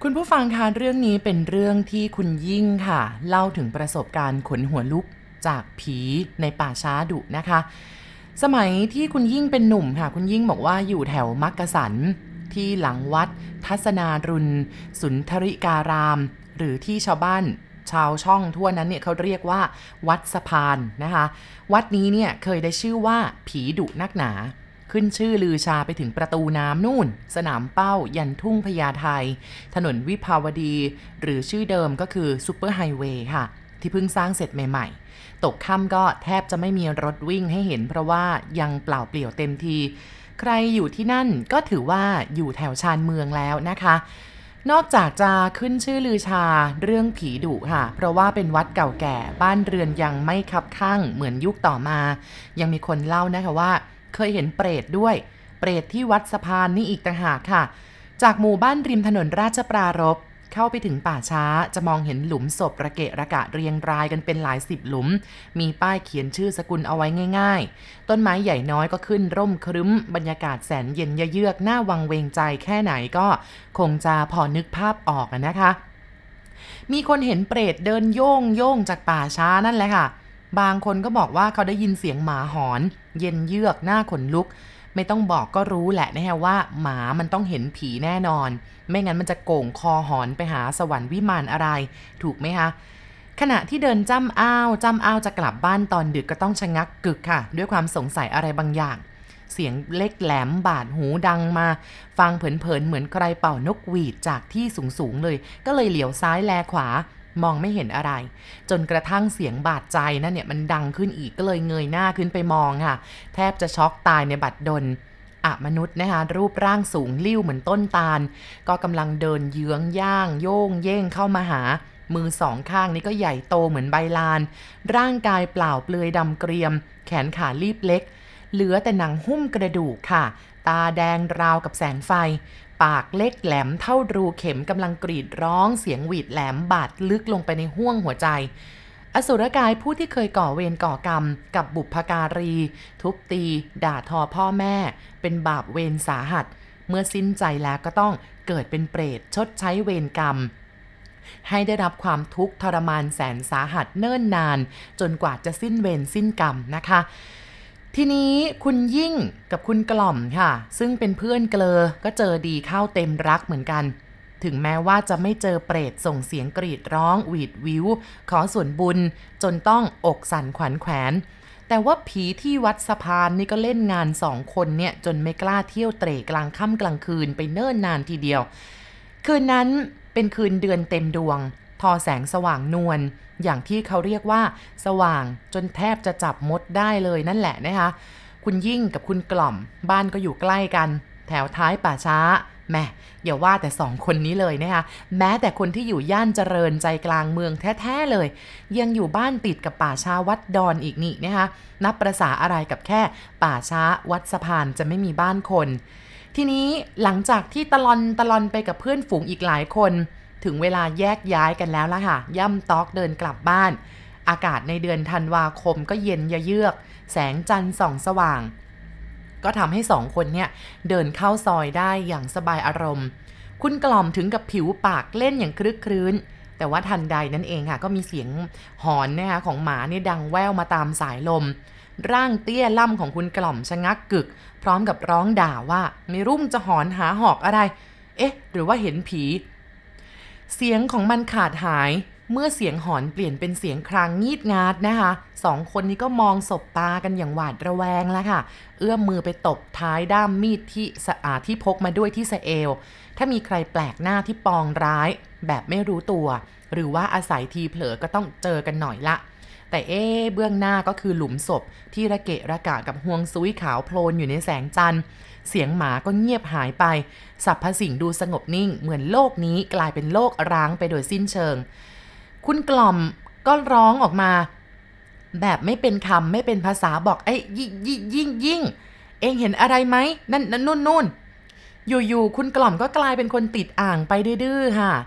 คุณผู้ฟังคะเรื่องนี้เป็นเรื่องที่คุณยิ่งค่ะเล่าถึงประสบการณ์ขนหัวลุกจากผีในป่าช้าดุนะคะสมัยที่คุณยิ่งเป็นหนุ่มค่ะคุณยิ่งบอกว่าอยู่แถวมักกะสันที่หลังวัดทัศนารุณสุนทริการามหรือที่ชาวบ้านชาวช่องทั่วนั้นเนี่ยเขาเรียกว่าวัดสะพานนะคะวัดนี้เนี่ยเคยได้ชื่อว่าผีดุนักหนาขึ้นชื่อลือชาไปถึงประตูน้ำนู่นสนามเป้ายันทุ่งพญาไทถนนวิภาวดีหรือชื่อเดิมก็คือซุปเปอร์ไฮเวย์ค่ะที่เพิ่งสร้างเสร็จใหม่ๆตกค่ำก็แทบจะไม่มีรถวิ่งให้เห็นเพราะว่ายังเปล่าเปลี่ยวเต็มทีใครอยู่ที่นั่นก็ถือว่าอยู่แถวชานเมืองแล้วนะคะนอกจากจะขึ้นชื่อลือชาเรื่องผีดุค่ะเพราะว่าเป็นวัดเก่าแก่บ้านเรือนยังไม่คับคั่งเหมือนยุคต่อมายังมีคนเล่านะคะว่าเคยเห็นเปรตด้วยเปรตที่วัดสะพานนี่อีกต่างหากค่ะจากหมู่บ้านริมถนนราชปรารภเข้าไปถึงป่าช้าจะมองเห็นหลุมศพระเกะระกะเรียงรายกันเป็นหลายสิบหลุมมีป้ายเขียนชื่อสกุลเอาไว้ง่ายๆต้นไม้ใหญ่น้อยก็ขึ้นร่มครึ้มบรรยากาศแสนเย็นเยือกน่าวังเวงใจแค่ไหนก็คงจะพอนึกภาพออกนะคะมีคนเห็นเปรตเดินโย่งจากป่าช้านั่นแหละค่ะบางคนก็บอกว่าเขาได้ยินเสียงหมาหอนเย็นเยือกหน้าขนลุกไม่ต้องบอกก็รู้แหละนะฮะว่าหมามันต้องเห็นผีแน่นอนไม่งั้นมันจะโก่งคอหอนไปหาสวรรค์วิมานอะไรถูกไหมคะขณะที่เดินจ้ำอ้าวจะกลับบ้านตอนดึกก็ต้องชะงักกึกค่ะด้วยความสงสัยอะไรบางอย่างเสียงเล็กแหลมบาดหูดังมาฟังเผินๆเหมือนใครเป่านกหวีดจากที่สูงๆเลยก็เลยเหลียวซ้ายแลขวามองไม่เห็นอะไรจนกระทั่งเสียงบาดใจนั่นเนี่ยมันดังขึ้นอีกก็เลยเงยหน้าขึ้นไปมองค่ะแทบจะช็อกตายในบัดดลมนุษย์นะคะรูปร่างสูงลิ่วเหมือนต้นตาลก็กำลังเดินเยื้องย่างโย่งเย่งเข้ามาหามือสองข้างนี้ก็ใหญ่โตเหมือนใบลานร่างกายเปล่าเปลือยดำเกรียมแขนขาลีบเล็กเหลือแต่หนังหุ้มกระดูกค่ะตาแดงราวกับแสงไฟปากเล็กแหลมเท่ารูเข็มกำลังกรีดร้องเสียงหวีดแหลมบาดลึกลงไปในห้วงหัวใจอสุรกายผู้ที่เคยก่อเวรก่อกรรมกับบุพการีทุบตีด่าทอพ่อแม่เป็นบาปเวรสาหัสเมื่อสิ้นใจแล้วก็ต้องเกิดเป็นเปรตชดใช้เวรกรรมให้ได้รับความทุกข์ทรมานแสนสาหัสเนิ่นนานจนกว่าจะสิ้นเวรสิ้นกรรมนะคะทีนี้คุณยิ่งกับคุณกล่อมค่ะซึ่งเป็นเพื่อนเกลอก็เจอดีเข้าเต็มรักเหมือนกันถึงแม้ว่าจะไม่เจอเปรตส่งเสียงกรีดร้องหวีดวิวขอส่วนบุญจนต้องอกสั่นขวัญแขวนแต่ว่าผีที่วัดสะพานนี่ก็เล่นงาน2 คนเนี่ยจนไม่กล้าเที่ยวเตร่กลางค่ำกลางคืนไปเนิ่นนานทีเดียวคืนนั้นเป็นคืนเดือนเต็มดวงพอแสงสว่างนวลอย่างที่เขาเรียกว่าสว่างจนแทบจะจับมดได้เลยนั่นแหละนะคะคุณยิ่งกับคุณกล่อมบ้านก็อยู่ใกล้กันแถวท้ายป่าช้าแม่อย่าว่าแต่2 คนนี้เลยนะคะแม้แต่คนที่อยู่ย่านเจริญใจกลางเมืองแท้ๆเลยยังอยู่บ้านติดกับป่าช้าวัดดอนอีกนี่นะคะนับประสาอะไรกับแค่ป่าช้าวัดสะพานจะไม่มีบ้านคนทีนี้หลังจากที่ตะลอนไปกับเพื่อนฝูงอีกหลายคนถึงเวลาแยกย้ายกันแล้วล่ะค่ะย่ำตอกเดินกลับบ้านอากาศในเดือนธันวาคมก็เย็นเยือกแสงจันทร์ส่องสว่างก็ทำให้2 คนเนี่ยเดินเข้าซอยได้อย่างสบายอารมณ์คุณกล่อมถึงกับผิวปากเล่นอย่างครึกครื้นแต่ว่าทันใดนั่นเองค่ะก็มีเสียงหอนนะคะของหมาเนี่ยดังแว่วมาตามสายลมร่างเตี้ยล่ำของคุณกล่อมชะงักกึกพร้อมกับร้องด่าว่าไม่รุ่มจะหอนหาหอกอะไรเอ๊ะหรือว่าเห็นผีเสียงของมันขาดหายเมื่อเสียงหอนเปลี่ยนเป็นเสียงครางงีดงาดนะคะ2 คนนี้ก็มองสบตากันอย่างหวาดระแวงแล้วค่ะเอื้อมมือไปตบท้ายด้ามมีดที่พกมาด้วยที่สะเอวถ้ามีใครแปลกหน้าที่ปองร้ายแบบไม่รู้ตัวหรือว่าอาศัยทีเผลอก็ต้องเจอกันหน่อยละแต่เบื้องหน้าก็คือหลุมศพที่ระเกะระกะกับห่วงซุยขาวโพลนอยู่ในแสงจันทร์เสียงหมาก็เงียบหายไปสรรพสิ่งดูสงบนิ่งเหมือนโลกนี้กลายเป็นโลกร้างไปโดยสิ้นเชิงคุณกล่อมก็ร้องออกมาแบบไม่เป็นคำไม่เป็นภาษาบอกยิ่งเองเห็นอะไรไหมนั่นนู่นอยู่ๆคุณกล่อมก็กลายเป็นคนติดอ่างไปดื้อๆค่ะ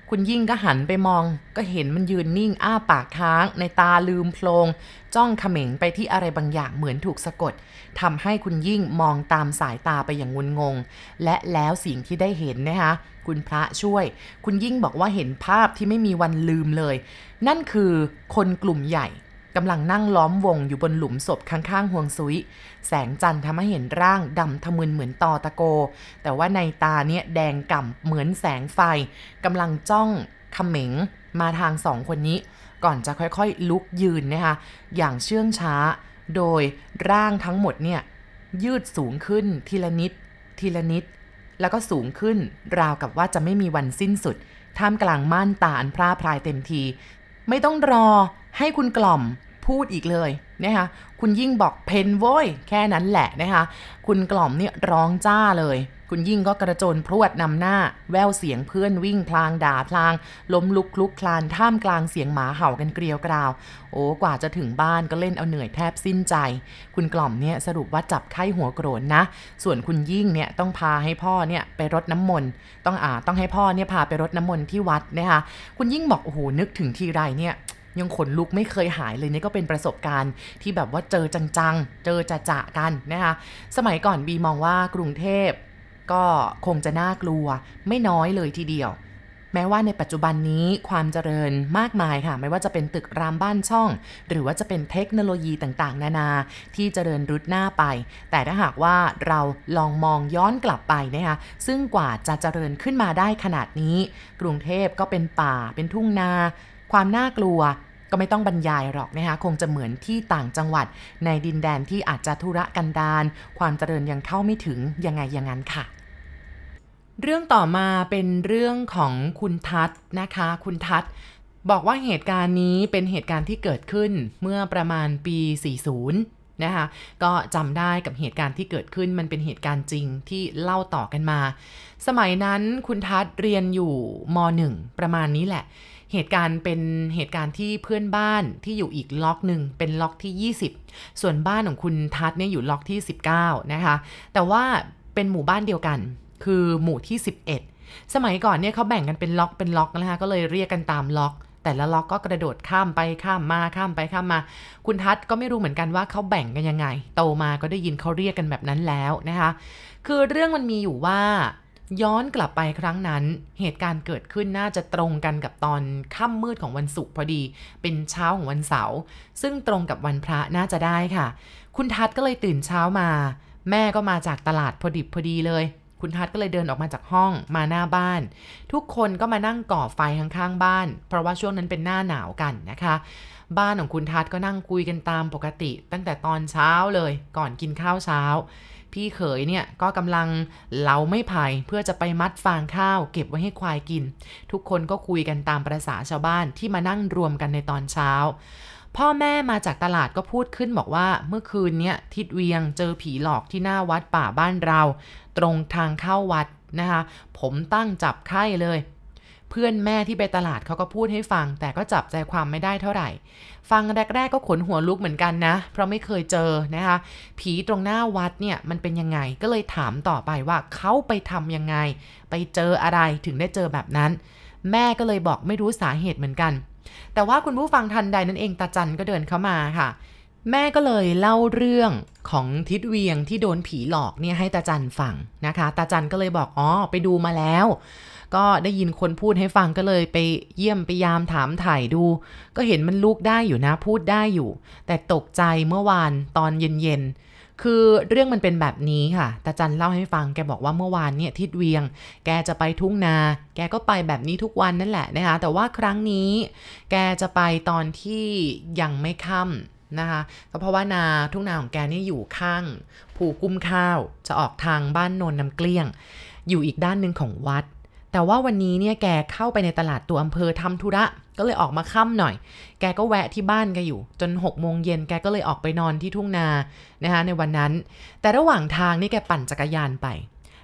คุณยิ่งก็หันไปมองก็เห็นมันยืนนิ่งอ้าปากค้างในตาลืมโพลงจ้องเขม็งไปที่อะไรบางอย่างเหมือนถูกสะกดทำให้คุณยิ่งมองตามสายตาไปอย่างงุนงงและแล้วสิ่งที่ได้เห็นนะคะคุณพระช่วยคุณยิ่งบอกว่าเห็นภาพที่ไม่มีวันลืมเลยนั่นคือคนกลุ่มใหญ่กำลังนั่งล้อมวงอยู่บนหลุมศพข้างๆห่วงซุยแสงจันทร์ทำให้เห็นร่างดำทะมึนเหมือนตอตะโกแต่ว่าในตาเนี่ยแดงก่ำเหมือนแสงไฟกำลังจ้องเขม็งมาทางสองคนนี้ก่อนจะค่อยๆลุกยืนนะคะอย่างเชื่องช้าโดยร่างทั้งหมดเนี่ยยืดสูงขึ้นทีละนิดทีละนิดแล้วก็สูงขึ้นราวกับว่าจะไม่มีวันสิ้นสุดท่ามกลางม่านตาอันพร่าพรายเต็มทีไม่ต้องรอให้คุณกล่อมพูดอีกเลยนะคะคุณยิ่งบอกเพนโว้ยแค่นั้นแหละนะคะคุณกล่อมเนี่ยร้องจ้าเลยคุณยิ่งก็กระโจนพรวดนำหน้าแววเสียงเพื่อนวิ่งพลางด่าพลางล้มลุกคลุกคลานท่ามกลางเสียงหมาเห่ากันเกลียวกราวโอ้กว่าจะถึงบ้านก็เล่นเอาเหนื่อยแทบสิ้นใจคุณกล่อมเนี่ยสรุปว่าจับไข้หัวโกรนนะส่วนคุณยิ่งเนี่ยต้องพาให้พ่อเนี่ยไปรดน้ำมนต์ต้องให้พ่อเนี่ยพาไปรดน้ำมนต์ที่วัดนะคะคุณยิ่งบอกโอ้โหนึกถึงทีไรเนี่ยยังขนลุกไม่เคยหายเลยนี่ก็เป็นประสบการณ์ที่แบบว่าเจอจังๆเจอจะๆกันนะคะสมัยก่อนบีมองว่ากรุงเทพก็คงจะน่ากลัวไม่น้อยเลยทีเดียวแม้ว่าในปัจจุบันนี้ความเจริญมากมายค่ะไม่ว่าจะเป็นตึกรามบ้านช่องหรือว่าจะเป็นเทคโนโลยีต่างๆนานาที่เจริญรุดหน้าไปแต่ถ้าหากว่าเราลองมองย้อนกลับไปนะคะซึ่งกว่าจะเจริญขึ้นมาได้ขนาดนี้กรุงเทพก็เป็นป่าเป็นทุ่งนาความน่ากลัวก็ไม่ต้องบรรยายหรอกนะคะคงจะเหมือนที่ต่างจังหวัดในดินแดนที่อาจจะทุรกันดารความเจริญยังเข้าไม่ถึงยังไงอย่างนั้นค่ะเรื่องต่อมาเป็นเรื่องของคุณทัศน์นะคะคุณทัศน์บอกว่าเหตุการณ์นี้เป็นเหตุการณ์ที่เกิดขึ้นเมื่อประมาณปี 40 นะคะก็จำได้กับเหตุการณ์ที่เกิดขึ้นมันเป็นเหตุการณ์จริงที่เล่าต่อกันมาสมัยนั้นคุณทัศน์เรียนอยู่ม.1 ประมาณนี้แหละเหตุการณ์เป็นเหตุการณ์ที่เพื่อนบ้านที่อยู่อีกล็อกหนึ่งเป็นล็อกที่20ส่วนบ้านของคุณทัศน์เนี่ยอยู่ล็อกที่19นะคะแต่ว่าเป็นหมู่บ้านเดียวกันคือหมู่ที่11สมัยก่อนเนี่ยเขาแบ่งกันเป็นล็อกนะคะก็เลยเรียกกันตามล็อกแต่ละล็อกก็กระโดดข้ามไปข้ามมาข้ามไปข้ามมาคุณทัศน์ก็ไม่รู้เหมือนกันว่าเขาแบ่งกันยังไงโตมาก็ได้ยินเขาเรียกกันแบบนั้นแล้วนะคะคือเรื่องมันมีอยู่ว่าย้อนกลับไปครั้งนั้นเหตุการณ์เกิดขึ้นน่าจะตรงกันกับตอนค่ำมืดของวันศุกร์พอดีเป็นเช้าของวันเสาร์ซึ่งตรงกับวันพระน่าจะได้ค่ะคุณทัศน์ก็เลยตื่นเช้ามาแม่ก็มาจากตลาดพอดีเลยคุณทัศน์ก็เลยเดินออกมาจากห้องมาหน้าบ้านทุกคนก็มานั่งก่อไฟข้างๆบ้านเพราะว่าช่วงนั้นเป็นหน้าหนาวกันนะคะบ้านของคุณทัศน์ก็นั่งคุยกันตามปกติตั้งแต่ตอนเช้าเลยก่อนกินข้าวเช้าพี่เขยเนี่ยก็กำลังเหลาไม้ไผ่เพื่อจะไปมัดฟางข้าวเก็บไว้ให้ควายกินทุกคนก็คุยกันตามประสาชาวบ้านที่มานั่งรวมกันในตอนเช้าพ่อแม่มาจากตลาดก็พูดขึ้นบอกว่าเมื่อคืนเนี่ยทิดเวียงเจอผีหลอกที่หน้าวัดป่าบ้านเราตรงทางเข้าวัดนะคะผมตั้งจับไข้เลยเพื่อนแม่ที่ไปตลาดเขาก็พูดให้ฟังแต่ก็จับใจความไม่ได้เท่าไหร่ฟังแรกๆก็ขนหัวลุกเหมือนกันนะเพราะไม่เคยเจอนะคะผีตรงหน้าวัดเนี่ยมันเป็นยังไงก็เลยถามต่อไปว่าเขาไปทำยังไงไปเจออะไรถึงได้เจอแบบนั้นแม่ก็เลยบอกไม่รู้สาเหตุเหมือนกันแต่ว่าคุณผู้ฟังทันใดนั่นเองตาจันก็เดินเข้ามาค่ะแม่ก็เลยเล่าเรื่องของทิดเวียงที่โดนผีหลอกเนี่ยให้ตาจันฟังนะคะตาจันก็เลยบอกไปดูมาแล้วก็ได้ยินคนพูดให้ฟังก็เลยไปเยี่ยมไปยามถามถ่ายดูก็เห็นมันลุกได้อยู่นะพูดได้อยู่แต่ตกใจเมื่อวานตอนเย็นๆคือเรื่องมันเป็นแบบนี้ค่ะตาจันเล่าให้ฟังแกบอกว่าเมื่อวานเนี่ยทิดเวียงแกจะไปทุ่งนาแกก็ไปแบบนี้ทุกวันนั่นแหละนะคะแต่ว่าครั้งนี้แกจะไปตอนที่ยังไม่ค่ำนะคะก็เพราะว่าทุ่งนาของแกนี่อยู่ข้างภูกุ้มข้าวจะออกทางบ้านโนนน้ำเกลี้ยงอยู่อีกด้านนึงของวัดแต่ว่าวันนี้เนี่ยแกเข้าไปในตลาดตัวอำเภอทำธุระก็เลยออกมาค่ำหน่อยแกก็แวะที่บ้านแกอยู่จน6 โมงเย็นแกก็เลยออกไปนอนที่ทุ่งนานะคะในวันนั้นแต่ระหว่างทางนี่แกปั่นจักรยานไป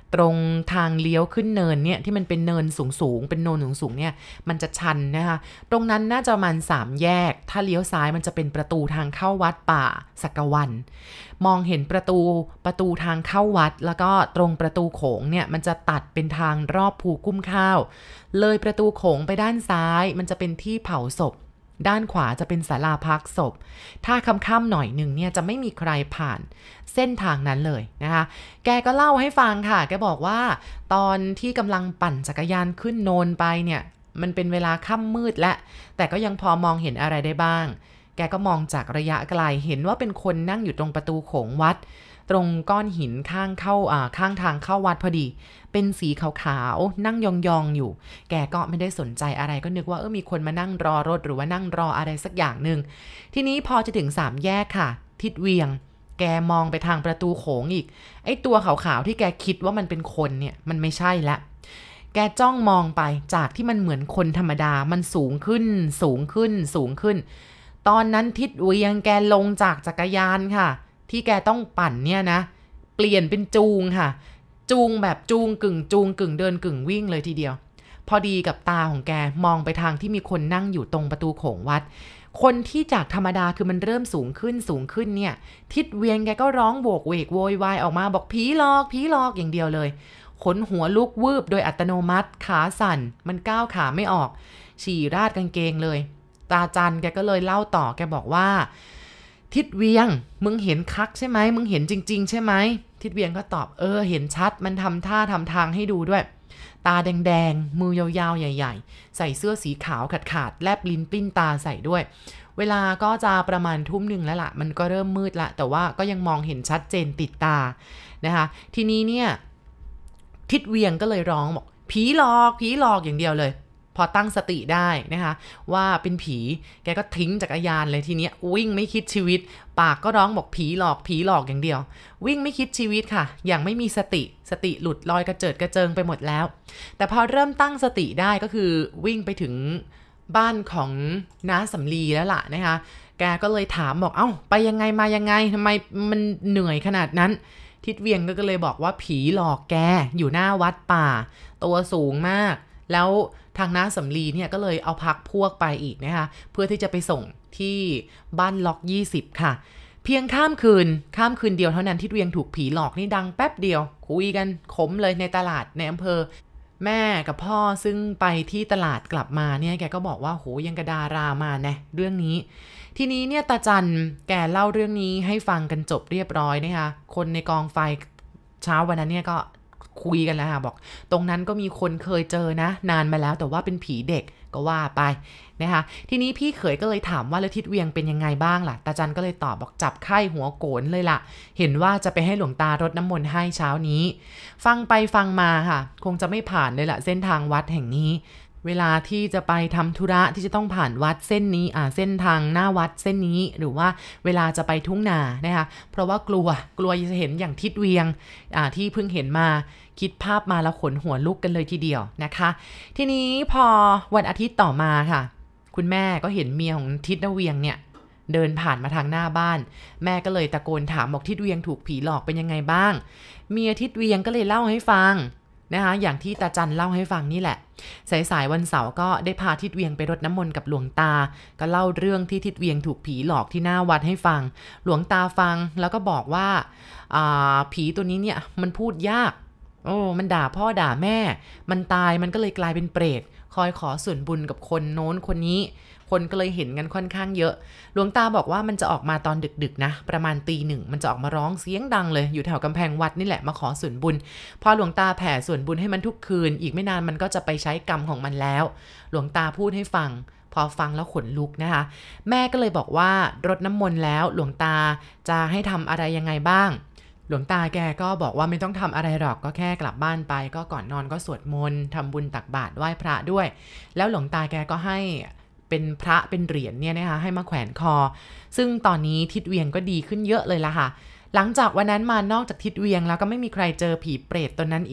ตรงทางเลี้ยวขึ้นเนินเนี่ยที่มันเป็นเนินสูงเป็นโนนสูงเนี่ยมันจะชันนะคะตรงนั้นน่าจะประมาณ3แยกถ้าเลี้ยวซ้ายมันจะเป็นประตูทางเข้าวัดป่าสักวันมองเห็นประตูทางเข้าวัดแล้วก็ตรงประตูโขงเนี่ยมันจะตัดเป็นทางรอบภูกุ้มข้าวเลยประตูโขงไปด้านซ้ายมันจะเป็นที่เผาศพด้านขวาจะเป็นศาลาพักศพถ้าค่ำๆหน่อยหนึ่งเนี่ยจะไม่มีใครผ่านเส้นทางนั้นเลยนะคะแกก็เล่าให้ฟังค่ะแกบอกว่าตอนที่กำลังปั่นจักรยานขึ้นโนนไปเนี่ยมันเป็นเวลาค่ำมืดและแต่ก็ยังพอมองเห็นอะไรได้บ้างแกก็มองจากระยะไกลเห็นว่าเป็นคนนั่งอยู่ตรงประตูโขงวัดตรงก้อนหินข้างทางเข้าวัดพอดีเป็นสีขาวๆนั่งยองๆอยู่แกก็ไม่ได้สนใจอะไรก็นึกว่ามีคนมานั่งรอรถหรือว่านั่งรออะไรสักอย่างนึงทีนี้พอจะถึง3แยกค่ะทิศเวียงแกมองไปทางประตูโขงอีกไอ้ตัวขาวๆที่แกคิดว่ามันเป็นคนเนี่ยมันไม่ใช่ละแกจ้องมองไปจากที่มันเหมือนคนธรรมดามันสูงขึ้นตอนนั้นทิศเวียงแกลงจากจักรยานค่ะที่แกต้องปั่นเนี่ยนะเปลี่ยนเป็นจูงค่ะจูงแบบจูงกึ่งเดินกึ่งวิ่งเลยทีเดียวพอดีกับตาของแกมองไปทางที่มีคนนั่งอยู่ตรงประตูโขงวัดคนที่จากธรรมดาคือมันเริ่มสูงขึ้นเนี่ยทิศเวียงแกก็ร้องโวกเวกโวยวายออกมาบอกผีหลอกอย่างเดียวเลยขนหัวลุกวืบโดยอัตโนมัติขาสั่นมันก้าวขาไม่ออกฉี่ราดกางเกงเลยตาจันแกก็เลยเล่าต่อแกบอกว่าทิศเวียงมึงเห็นคักใช่ไหมมึงเห็นจริงๆใช่ไหมทิศเวียงก็ตอบเห็นชัดมันทำท่าทำทางให้ดูด้วยตาแดงๆมือยาวๆใหญ่ๆใส่เสื้อสีขาวขาดแลบลิ้นปิ้นตาใส่ด้วยเวลาก็จะประมาณทุ่มหนึ่งแล้วล่ะมันก็เริ่มมืดละแต่ว่าก็ยังมองเห็นชัดเจนติดตานะคะทีนี้เนี่ยทิศเวียงก็เลยร้องบอกผีหลอกอย่างเดียวเลยพอตั้งสติได้นะคะว่าเป็นผีแกก็ทิ้งจักรยานเลยทีเนี้ยวิ่งไม่คิดชีวิตปากก็ร้องบอกผีหลอกอย่างเดียววิ่งไม่คิดชีวิตค่ะอย่างไม่มีสติหลุดลอยกระเจิงไปหมดแล้วแต่พอเริ่มตั้งสติได้ก็คือวิ่งไปถึงบ้านของน้าสำลีแล้วล่ะนะคะแกก็เลยถามบอกไปยังไงมายังไงทำไมมันเหนื่อยขนาดนั้นทิศเวียงก็เลยบอกว่าผีหลอกแกอยู่หน้าวัดป่าตัวสูงมากแล้วทางน้าสำลีเนี่ยก็เลยเอาพักพวกไปอีกนะคะเพื่อที่จะไปส่งที่บ้านล็อก20ค่ะเพียงข้ามคืนเดียวเท่านั้นทิศเวียงถูกผีหลอกนี่ดังแป๊บเดียวคุยกันขมเลยในตลาดในอำเภอแม่กับพ่อซึ่งไปที่ตลาดกลับมาเนี่ยแกก็บอกว่าโหยังกระดารามาแน่เรื่องนี้ทีนี้เนี่ยตาจันแกเล่าเรื่องนี้ให้ฟังกันจบเรียบร้อยนะคะคนในกองไฟเช้าวันนั้นเนี่ยก็คุยกันแล้วค่ะบอกตรงนั้นก็มีคนเคยเจอนะนานมาแล้วแต่ว่าเป็นผีเด็กก็ว่าไปนะคะทีนี้พี่เขยก็เลยถามว่าแล้วทิศเวียงเป็นยังไงบ้างล่ะตาจันก็เลยตอบบอกจับไข้หัวโกนเลยล่ะเห็นว่าจะไปให้หลวงตารดน้ำมนต์ให้เช้านี้ฟังไปฟังมาค่ะคงจะไม่ผ่านเลยล่ะเส้นทางวัดแห่งนี้เวลาที่จะไปทำธุระที่จะต้องผ่านวัดเส้นนี้เส้นทางหน้าวัดเส้นนี้หรือว่าเวลาจะไปทุ่งนานะคะเพราะว่ากลัวจะเห็นอย่างทิศเวียงที่เพิ่งเห็นมาคิดภาพมาแล้วขนหัวลุกกันเลยทีเดียวนะคะทีนี้พอวันอาทิตย์ต่อมาค่ะคุณแม่ก็เห็นเมียของทิศเวียงเนี่ยเดินผ่านมาทางหน้าบ้านแม่ก็เลยตะโกนถามบอกทิศเวียงถูกผีหลอกเป็นยังไงบ้างเมียทิศเวียงก็เลยเล่าให้ฟังนะคะอย่างที่ตาจันเล่าให้ฟังนี่แหละสายวันเสาร์ก็ได้พาทิศเวียงไปรดน้ำมนต์กับหลวงตาก็เล่าเรื่องที่ทิศเวียงถูกผีหลอกที่หน้าวัดให้ฟังหลวงตาฟังแล้วก็บอกว่าผีตัวนี้เนี่ยมันพูดยากมันด่าพ่อด่าแม่มันตายมันก็เลยกลายเป็นเปรตคอยขอส่วนบุญกับคนโน้นคนนี้คนก็เลยเห็นกันค่อนข้างเยอะหลวงตาบอกว่ามันจะออกมาตอนดึกๆนะประมาณตี 1มันจะออกมาร้องเสียงดังเลยอยู่แถวกำแพงวัดนี่แหละมาขอส่วนบุญพอหลวงตาแผ่ส่วนบุญให้มันทุกคืนอีกไม่นานมันก็จะไปใช้กรรมของมันแล้วหลวงตาพูดให้ฟังพอฟังแล้วขนลุกนะคะแม่ก็เลยบอกว่ารดน้ำมนต์แล้วหลวงตาจะให้ทำอะไรยังไงบ้างหลวงตาแกก็บอกว่าไม่ต้องทำอะไรหรอกก็แค่กลับบ้านไปก็ก่อนนอนก็สวดมนต์ทำบุญตักบาตรไหว้พระด้วยแล้วหลวงตาแกก็ให้เป็นพระเป็นเหรียญเนี่ยนะคะให้มาแขวนคอซึ่งตอนนี้ทิศเวียงก็ดีขึ้นเยอะเลยล่ะค่ะหลังจากวันนั้นมานอกจากทิศเวียงแล้วก็ไม่มีใครเจอผีเปรตตนนั้นอีก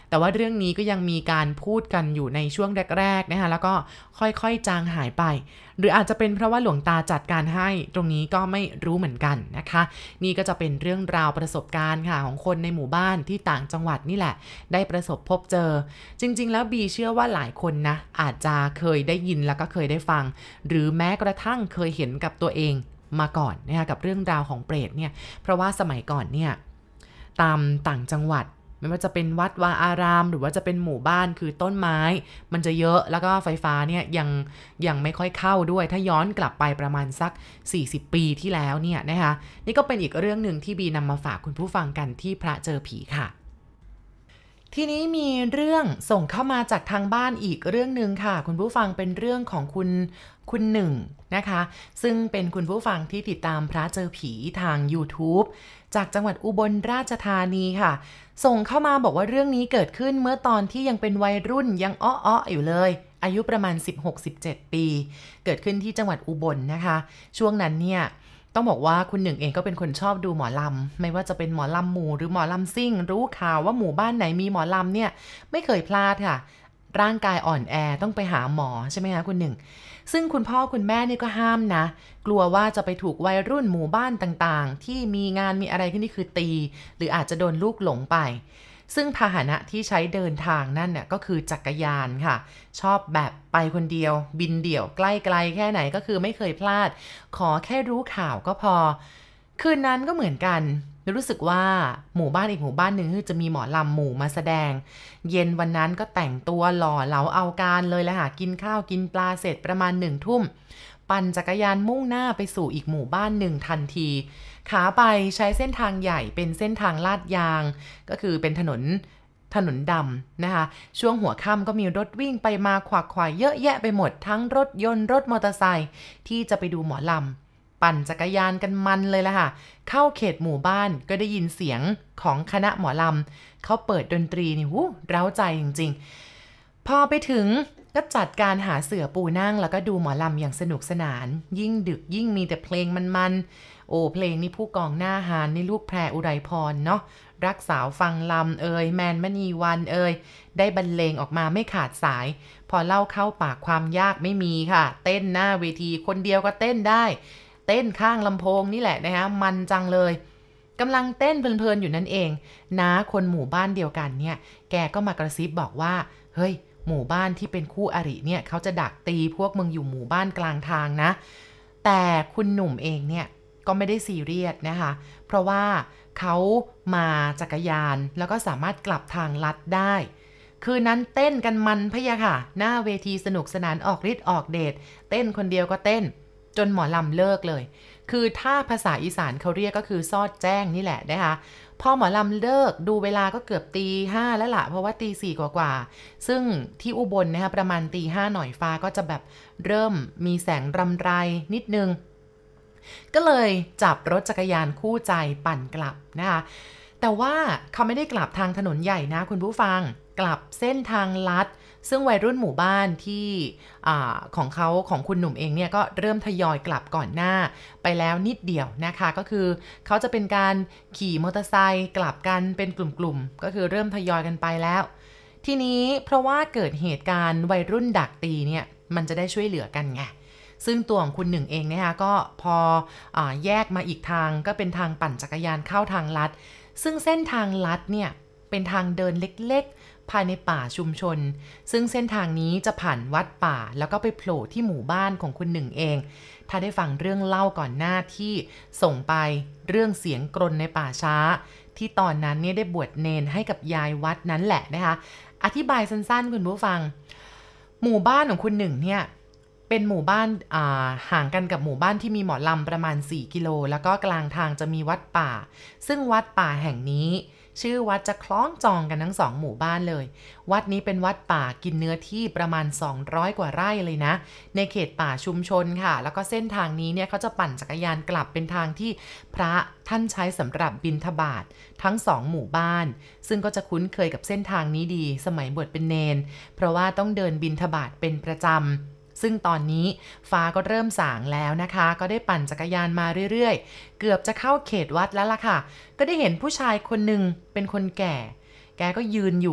แต่ว่าเรื่องนี้ก็ยังมีการพูดกันอยู่ในช่วงแรกๆนะคะแล้วก็ค่อยๆจางหายไปหรืออาจจะเป็นเพราะว่าหลวงตาจัดการให้ตรงนี้ก็ไม่รู้เหมือนกันนะคะนี่ก็จะเป็นเรื่องราวประสบการณ์ค่ะของคนในหมู่บ้านที่ต่างจังหวัดนี่แหละได้ประสบพบเจอจริงๆแล้วบีเชื่อว่าหลายคนนะอาจจะเคยได้ยินแล้วก็เคยได้ฟังหรือแม้กระทั่งเคยเห็นกับตัวเองมาก่อนนะคะกับเรื่องราวของเปรตเนี่ยเพราะว่าสมัยก่อนเนี่ยตามต่างจังหวัดไม่ว่าจะเป็นวัดวาอารามหรือว่าจะเป็นหมู่บ้านคือต้นไม้มันจะเยอะแล้วก็ไฟฟ้าเนี่ยยังไม่ค่อยเข้าด้วยถ้าย้อนกลับไปประมาณสัก40ปีที่แล้วเนี่ยนะคะนี่ก็เป็นอีกเรื่องหนึ่งที่บีนำมาฝากคุณผู้ฟังกันที่พระเจอผีค่ะทีนี้มีเรื่องส่งเข้ามาจากทางบ้านอีกเรื่องนึงค่ะคุณผู้ฟังเป็นเรื่องของคุณหนึ่งนะคะซึ่งเป็นคุณผู้ฟังที่ติดตามพระเจอผีทาง YouTube จากจังหวัดอุบลราชธานีค่ะส่งเข้ามาบอกว่าเรื่องนี้เกิดขึ้นเมื่อตอนที่ยังเป็นวัยรุ่นยังอ้อๆอยู่เลยอายุประมาณ 16-17 ปีเกิดขึ้นที่จังหวัดอุบลนะคะช่วงนั้นเนี่ยต้องบอกว่าคุณหนึ่งเองก็เป็นคนชอบดูหมอลำไม่ว่าจะเป็นหมอลำหมู่หรือหมอลำซิ่งรู้ข่าวว่าหมู่บ้านไหนมีหมอลำเนี่ยไม่เคยพลาดค่ะร่างกายอ่อนแอต้องไปหาหมอใช่ไหมคะคุณหนึ่งซึ่งคุณพ่อคุณแม่นี่ก็ห้ามนะกลัวว่าจะไปถูกวัยรุ่นหมู่บ้านต่างๆที่มีงานมีอะไรขึ้นนี่คือตีหรืออาจจะโดนลูกหลงไปซึ่งพาหนะที่ใช้เดินทางนั่นเนี่ยก็คือจักรยานค่ะชอบแบบไปคนเดียวบินเดี่ยวใกล้ไกลแค่ไหนก็คือไม่เคยพลาดขอแค่รู้ข่าวก็พอคืนนั้นก็เหมือนกันรู้สึกว่าหมู่บ้านอีกหมู่บ้านหนึ่งจะมีหมอลำหมู่มาแสดงเย็นวันนั้นก็แต่งตัวหล่อเหลาเอาการเลยแหละค่ะกินข้าวกินปลาเสร็จประมาณ1 ทุ่มปั่นจักรยานมุ่งหน้าไปสู่อีกหมู่บ้านหนึ่งทันทีขาไปใช้เส้นทางใหญ่เป็นเส้นทางลาดยางก็คือเป็นถนนดำนะคะช่วงหัวค่ำก็มีรถวิ่งไปมาขวักไขว่เยอะแยะไปหมดทั้งรถยนต์รถมอเตอร์ไซค์ที่จะไปดูหมอลำปั่นจักรยานกันมันเลยล่ะค่ะเข้าเขตหมู่บ้านก็ได้ยินเสียงของคณะหมอลำเขาเปิดดนตรีนี่เร้าใจจริงๆพอไปถึงก็จัดการหาเสื่อปูนั่งแล้วก็ดูหมอลำอย่างสนุกสนานยิ่งดึกยิ่งมีแต่เพลงมันๆโอ้เพลงนี่ผู้กองหน้าหาญนี่ลูกแพรอุไรพรเนาะรักสาวฟังลำแมนมณีวันได้บรรเลงออกมาไม่ขาดสายพอเล่าเข้าปากความยากไม่มีค่ะเต้นหน้าเวทีคนเดียวก็เต้นได้เต้นข้างลำโพงนี่แหละนะคะมันจังเลยกำลังเต้นเพลินๆอยู่นั่นเองน้าคนหมู่บ้านเดียวกันเนี่ยแกก็มากระซิบบอกว่าเฮ้ยหมู่บ้านที่เป็นคู่อริเนี่ยเขาจะดักตีพวกมึงอยู่หมู่บ้านกลางทางนะแต่คุณหนุ่มเองเนี่ยก็ไม่ได้ซีเรียสนะคะเพราะว่าเขามาจักรยานแล้วก็สามารถกลับทางลัดได้คืนนั้นเต้นกันมันพะยะค่ะหน้าเวทีสนุกสนานออกฤทธิ์ออกเดชเต้นคนเดียวก็เต้นจนหมอลำเลิกเลยคือถ้าภาษาอีสานเขาเรียกก็คือซอดแจ้งนี่แหละนะคะพอหมอลำเลิกดูเวลาก็เกือบตี 5แล้วล่ะเพราะว่าตี 4กว่าซึ่งที่อุบลนะคะประมาณตี 5หน่อยฟ้าก็จะแบบเริ่มมีแสงรำไรนิดนึงก็เลยจับรถจักรยานคู่ใจปั่นกลับนะคะแต่ว่าเขาไม่ได้กลับทางถนนใหญ่นะคุณผู้ฟังกลับเส้นทางลัดซึ่งวัยรุ่นหมู่บ้านที่ของคุณหนุ่มเองเนี่ยก็เริ่มทยอยกลับก่อนหน้าไปแล้วนิดเดียวนะคะก็คือเขาจะเป็นการขี่มอเตอร์ไซค์กลับกันเป็นกลุ่มๆก็คือเริ่มทยอยกันไปแล้วทีนี้เพราะว่าเกิดเหตุการณ์วัยรุ่นดักตีเนี่ยมันจะได้ช่วยเหลือกันไงซึ่งตัวของคุณหนึ่งเองนะคะก็พอแยกมาอีกทางก็เป็นทางปั่นจักรยานเข้าทางลัดซึ่งเส้นทางลัดเนี่ยเป็นทางเดินเล็กๆภายในป่าชุมชนซึ่งเส้นทางนี้จะผ่านวัดป่าแล้วก็ไปโผล่ที่หมู่บ้านของคุณหนึ่งเองถ้าได้ฟังเรื่องเล่าก่อนหน้าที่ส่งไปเรื่องเสียงกรนในป่าช้าที่ตอนนั้นเนี่ยได้บวชเนนให้กับยายวัดนั้นแหละนะคะอธิบายสั้นๆคุณผู้ฟังหมู่บ้านของคุณหนึ่งเนี่ยเป็นหมู่บ้านห่างกันกับหมู่บ้านที่มีหมอลำประมาณ4 กิโลแล้วก็กลางทางจะมีวัดป่าซึ่งวัดป่าแห่งนี้ชื่อวัดจะคล้องจองกันทั้ง2หมู่บ้านเลยวัดนี้เป็นวัดป่ากินเนื้อที่ประมาณ200 กว่าไร่เลยนะในเขตป่าชุมชนค่ะแล้วก็เส้นทางนี้เนี่ยเขาจะปั่นจักรยานกลับเป็นทางที่พระท่านใช้สำหรับบิณฑบาตทั้ง2หมู่บ้านซึ่งก็จะคุ้นเคยกับเส้นทางนี้ดีสมัยบวชเป็นเนนเพราะว่าต้องเดินบิณฑบาตเป็นประจำซึ่งตอนนี้ฟ้าก็เริ่มสางแล้วนะคะก็ได้ปั่นจักรยานมาเรื่อยๆเกือบจะเข้าเขตวัดแล้วล่ะค่ะก็ได้เห็นผู้ชายคนหนึ่งเป็นคนแก่แกก็ยืนอยู่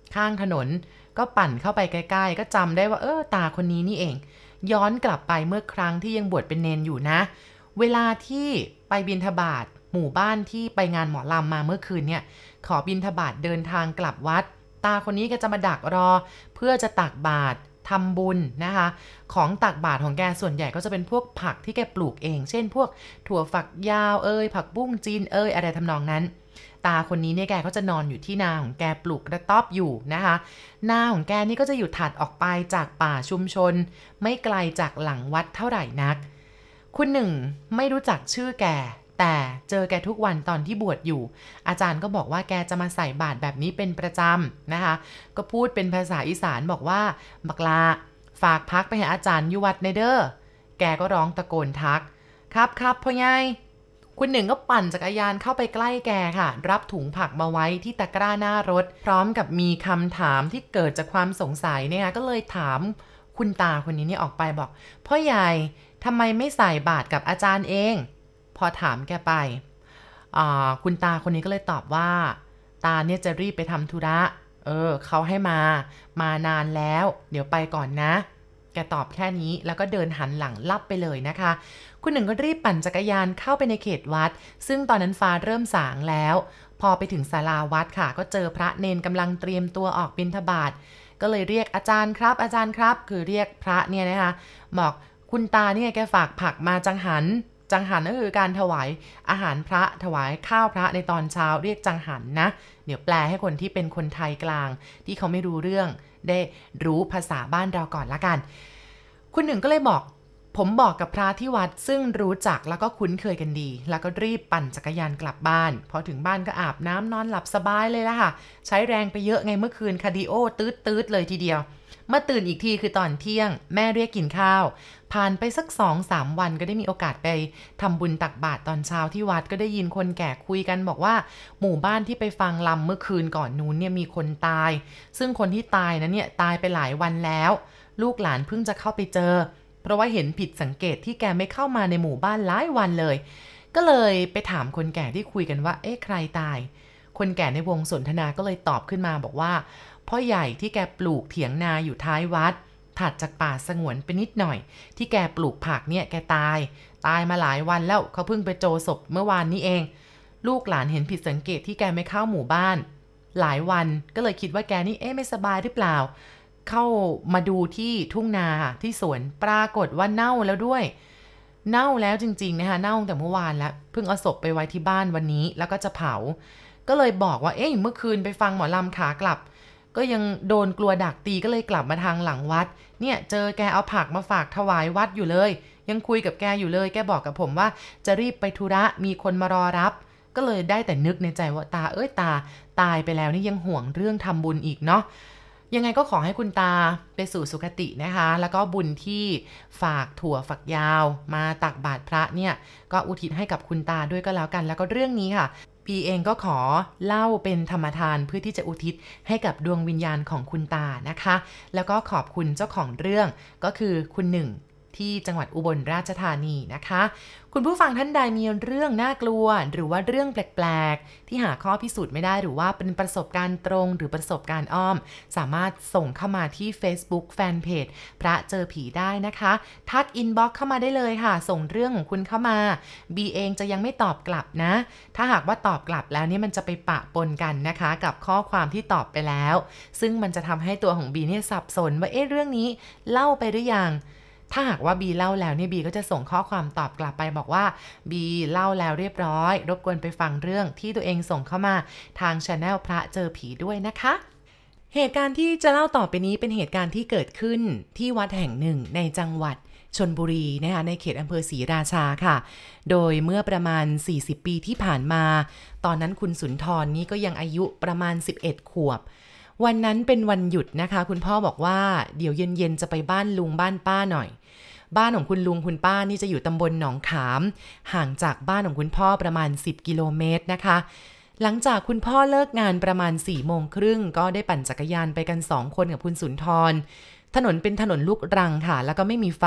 ข้างถนนก็ปั่นเข้าไปใกล้ๆก็จำได้ว่าตาคนนี้นี่เองย้อนกลับไปเมื่อครั้งที่ยังบวชเป็นเนนอยู่นะเวลาที่ไปบิณฑบาตหมู่บ้านที่ไปงานหมอลำมาเมื่อคืนเนี่ยขอบิณฑบาตเดินทางกลับวัดตาคนนี้ก็จะมาดักรอเพื่อจะตักบาตรทำบุญนะคะของตักบาตรของแกส่วนใหญ่ก็จะเป็นพวกผักที่แกปลูกเองเช่นพวกถั่วฝักยาวผักบุ้งจีนอะไรทำนองนั้นตาคนนี้เนี่ยแกก็จะนอนอยู่ที่นาของแกปลูกกระต๊อบอยู่นะคะนาของแกนี่ก็จะอยู่ถัดออกไปจากป่าชุมชนไม่ไกลจากหลังวัดเท่าไหร่นักคุณหนึ่งไม่รู้จักชื่อแกแต่เจอแกทุกวันตอนที่บวชอยู่อาจารย์ก็บอกว่าแกจะมาใส่บาตรแบบนี้เป็นประจำนะคะก็พูดเป็นภาษาอีสานบอกว่าบักลาฝากพักไปหาอาจารย์อยู่วัดในเด้อแกก็ร้องตะโกนทักครับพ่อใหญ่คุณหนึ่งก็ปั่นจักรยานเข้าไปใกล้แกค่ะรับถุงผักมาไว้ที่ตะกร้าหน้ารถพร้อมกับมีคำถามที่เกิดจากความสงสัยเนี่ยก็เลยถามคุณตาคนนี้เนี่ยออกไปบอกพ่อใหญ่ทำไมไม่ใส่บาตรกับอาจารย์เองพอถามแกไปคุณตาคนนี้ก็เลยตอบว่าตาเนี่ยจะรีบไปทำธุระเขาให้มานานแล้วเดี๋ยวไปก่อนนะแกตอบแค่นี้แล้วก็เดินหันหลังลับไปเลยนะคะคุณหนึ่งก็รีบปั่นจักรยานเข้าไปในเขตวัดซึ่งตอนนั้นฟ้าเริ่มสางแล้วพอไปถึงศาลาวัดค่ะก็เจอพระเนนกำลังเตรียมตัวออกบิณฑบาตก็เลยเรียกอาจารย์ครับคือเรียกพระเนี่ยนะคะบอกคุณตาเนี่ยแกฝากผักมาจังหันก็คือการถวายอาหารพระถวายข้าวพระในตอนเช้าเรียกจังหันนะเดี๋ยวแปลให้คนที่เป็นคนไทยกลางที่เขาไม่รู้เรื่องได้รู้ภาษาบ้านเราก่อนละกันคุณหนึ่งก็เลยบอกผมบอกกับพระที่วัดซึ่งรู้จักแล้วก็คุ้นเคยกันดีแล้วก็รีบปั่นจักรยานกลับบ้านพอถึงบ้านก็อาบน้ำนอนหลับสบายเลยละค่ะใช้แรงไปเยอะไงเมื่อคืนคาร์ดิโอตืดเลยทีเดียวเมื่อตื่นอีกทีคือตอนเที่ยงแม่เรียกกินข้าวผ่านไปสัก 2-3 วันก็ได้มีโอกาสไปทำบุญตักบาตรตอนเช้าที่วัดก็ได้ยินคนแก่คุยกันบอกว่าหมู่บ้านที่ไปฟังลำเมื่อคืนก่อนนู้นเนี่ยมีคนตายซึ่งคนที่ตายนั้นเนี่ยตายไปหลายวันแล้วลูกหลานเพิ่งจะเข้าไปเจอเพราะว่าเห็นผิดสังเกตที่แกไม่เข้ามาในหมู่บ้านหลายวันเลยก็เลยไปถามคนแก่ที่คุยกันว่าใครตายคนแก่ในวงสนทนาก็เลยตอบขึ้นมาบอกว่าพ่อใหญ่ที่แกปลูกเถียงนาอยู่ท้ายวัดถัดจากป่าสงวนไปนิดหน่อยที่แกปลูกผักเนี่ยแกตายมาหลายวันแล้วเขาเพิ่งไปโจศพเมื่อวานนี้เองลูกหลานเห็นผิดสังเกตที่แกไม่เข้าหมู่บ้านหลายวันก็เลยคิดว่าแกนี่ไม่สบายหรือเปล่าเข้ามาดูที่ทุ่งนาที่สวนปรากฏว่าเน่าแล้วด้วยเน่าแล้วจริงๆนะคะเน่าตั้งแต่เมื่อวานแล้วเพิ่งเอาศพไปไว้ที่บ้านวันนี้แล้วก็จะเผาก็เลยบอกว่าเมื่อคืนไปฟังหมอลำขากลับก็ยังโดนกลัวดักตีก็เลยกลับมาทางหลังวัดเนี่ยเจอแกเอาผักมาฝากถวายวัดอยู่เลยยังคุยกับแกอยู่เลยแกบอกกับผมว่าจะรีบไปธุระมีคนมารอรับก็เลยได้แต่นึกในใจว่าตาตายไปแล้วนี่ยังห่วงเรื่องทำบุญอีกเนาะยังไงก็ขอให้คุณตาไปสู่สุคตินะคะแล้วก็บุญที่ฝากถั่วฝักยาวมาตักบาตรพระเนี่ยก็อุทิศให้กับคุณตาด้วยก็แล้วกันแล้วก็เรื่องนี้ค่ะปีเองก็ขอเล่าเป็นธรรมทานเพื่อที่จะอุทิศให้กับดวงวิญญาณของคุณตานะคะแล้วก็ขอบคุณเจ้าของเรื่องก็คือคุณหนึ่งที่จังหวัดอุบลราชธานีนะคะคุณผู้ฟังท่านใดมีเรื่องน่ากลัวหรือว่าเรื่องแปลกๆที่หาข้อพิสูจน์ไม่ได้หรือว่าเป็นประสบการณ์ตรงหรือประสบการณ์อ้อมสามารถส่งเข้ามาที่ Facebook Fanpage พระเจอผีได้นะคะทักอินบ็อกซ์เข้ามาได้เลยค่ะส่งเรื่องของคุณเข้ามาบีเองจะยังไม่ตอบกลับนะถ้าหากว่าตอบกลับแล้วเนี่ยมันจะไปปะปนกันนะคะกับข้อความที่ตอบไปแล้วซึ่งมันจะทำให้ตัวของบีเนี่ยสับสนว่าเรื่องนี้เล่าไปหรือยังถ้าหากว่าบีเล่าแล้วเนี่ยบีก็จะส่งข้อความตอบกลับไปบอกว่าบีเล่าแล้วเรียบร้อยรบกวนไปฟังเรื่องที่ตัวเองส่งเข้ามาทาง Channel พระเจอผีด้วยนะคะเหตุการณ์ที่จะเล่าต่อไปนี้เป็นเหตุการณ์ที่เกิดขึ้นที่วัดแห่งหนึ่งในจังหวัดชลบุรีนะคะในเขตอำเภอศรีราชาค่ะโดยเมื่อประมาณ40ปีที่ผ่านมาตอนนั้นคุณสุนทรนี่ก็ยังอายุประมาณ11ขวบวันนั้นเป็นวันหยุดนะคะคุณพ่อบอกว่าเดี๋ยวเย็นๆจะไปบ้านลุงบ้านป้าหน่อยบ้านของคุณลุงคุณป้านี่จะอยู่ตำบลหนองขามห่างจากบ้านของคุณพ่อประมาณ10 กิโลเมตรนะคะหลังจากคุณพ่อเลิกงานประมาณ4:30ก็ได้ปั่นจักรยานไปกัน2คนกับคุณสุนทรถนนเป็นถนนลูกรังค่ะแล้วก็ไม่มีไฟ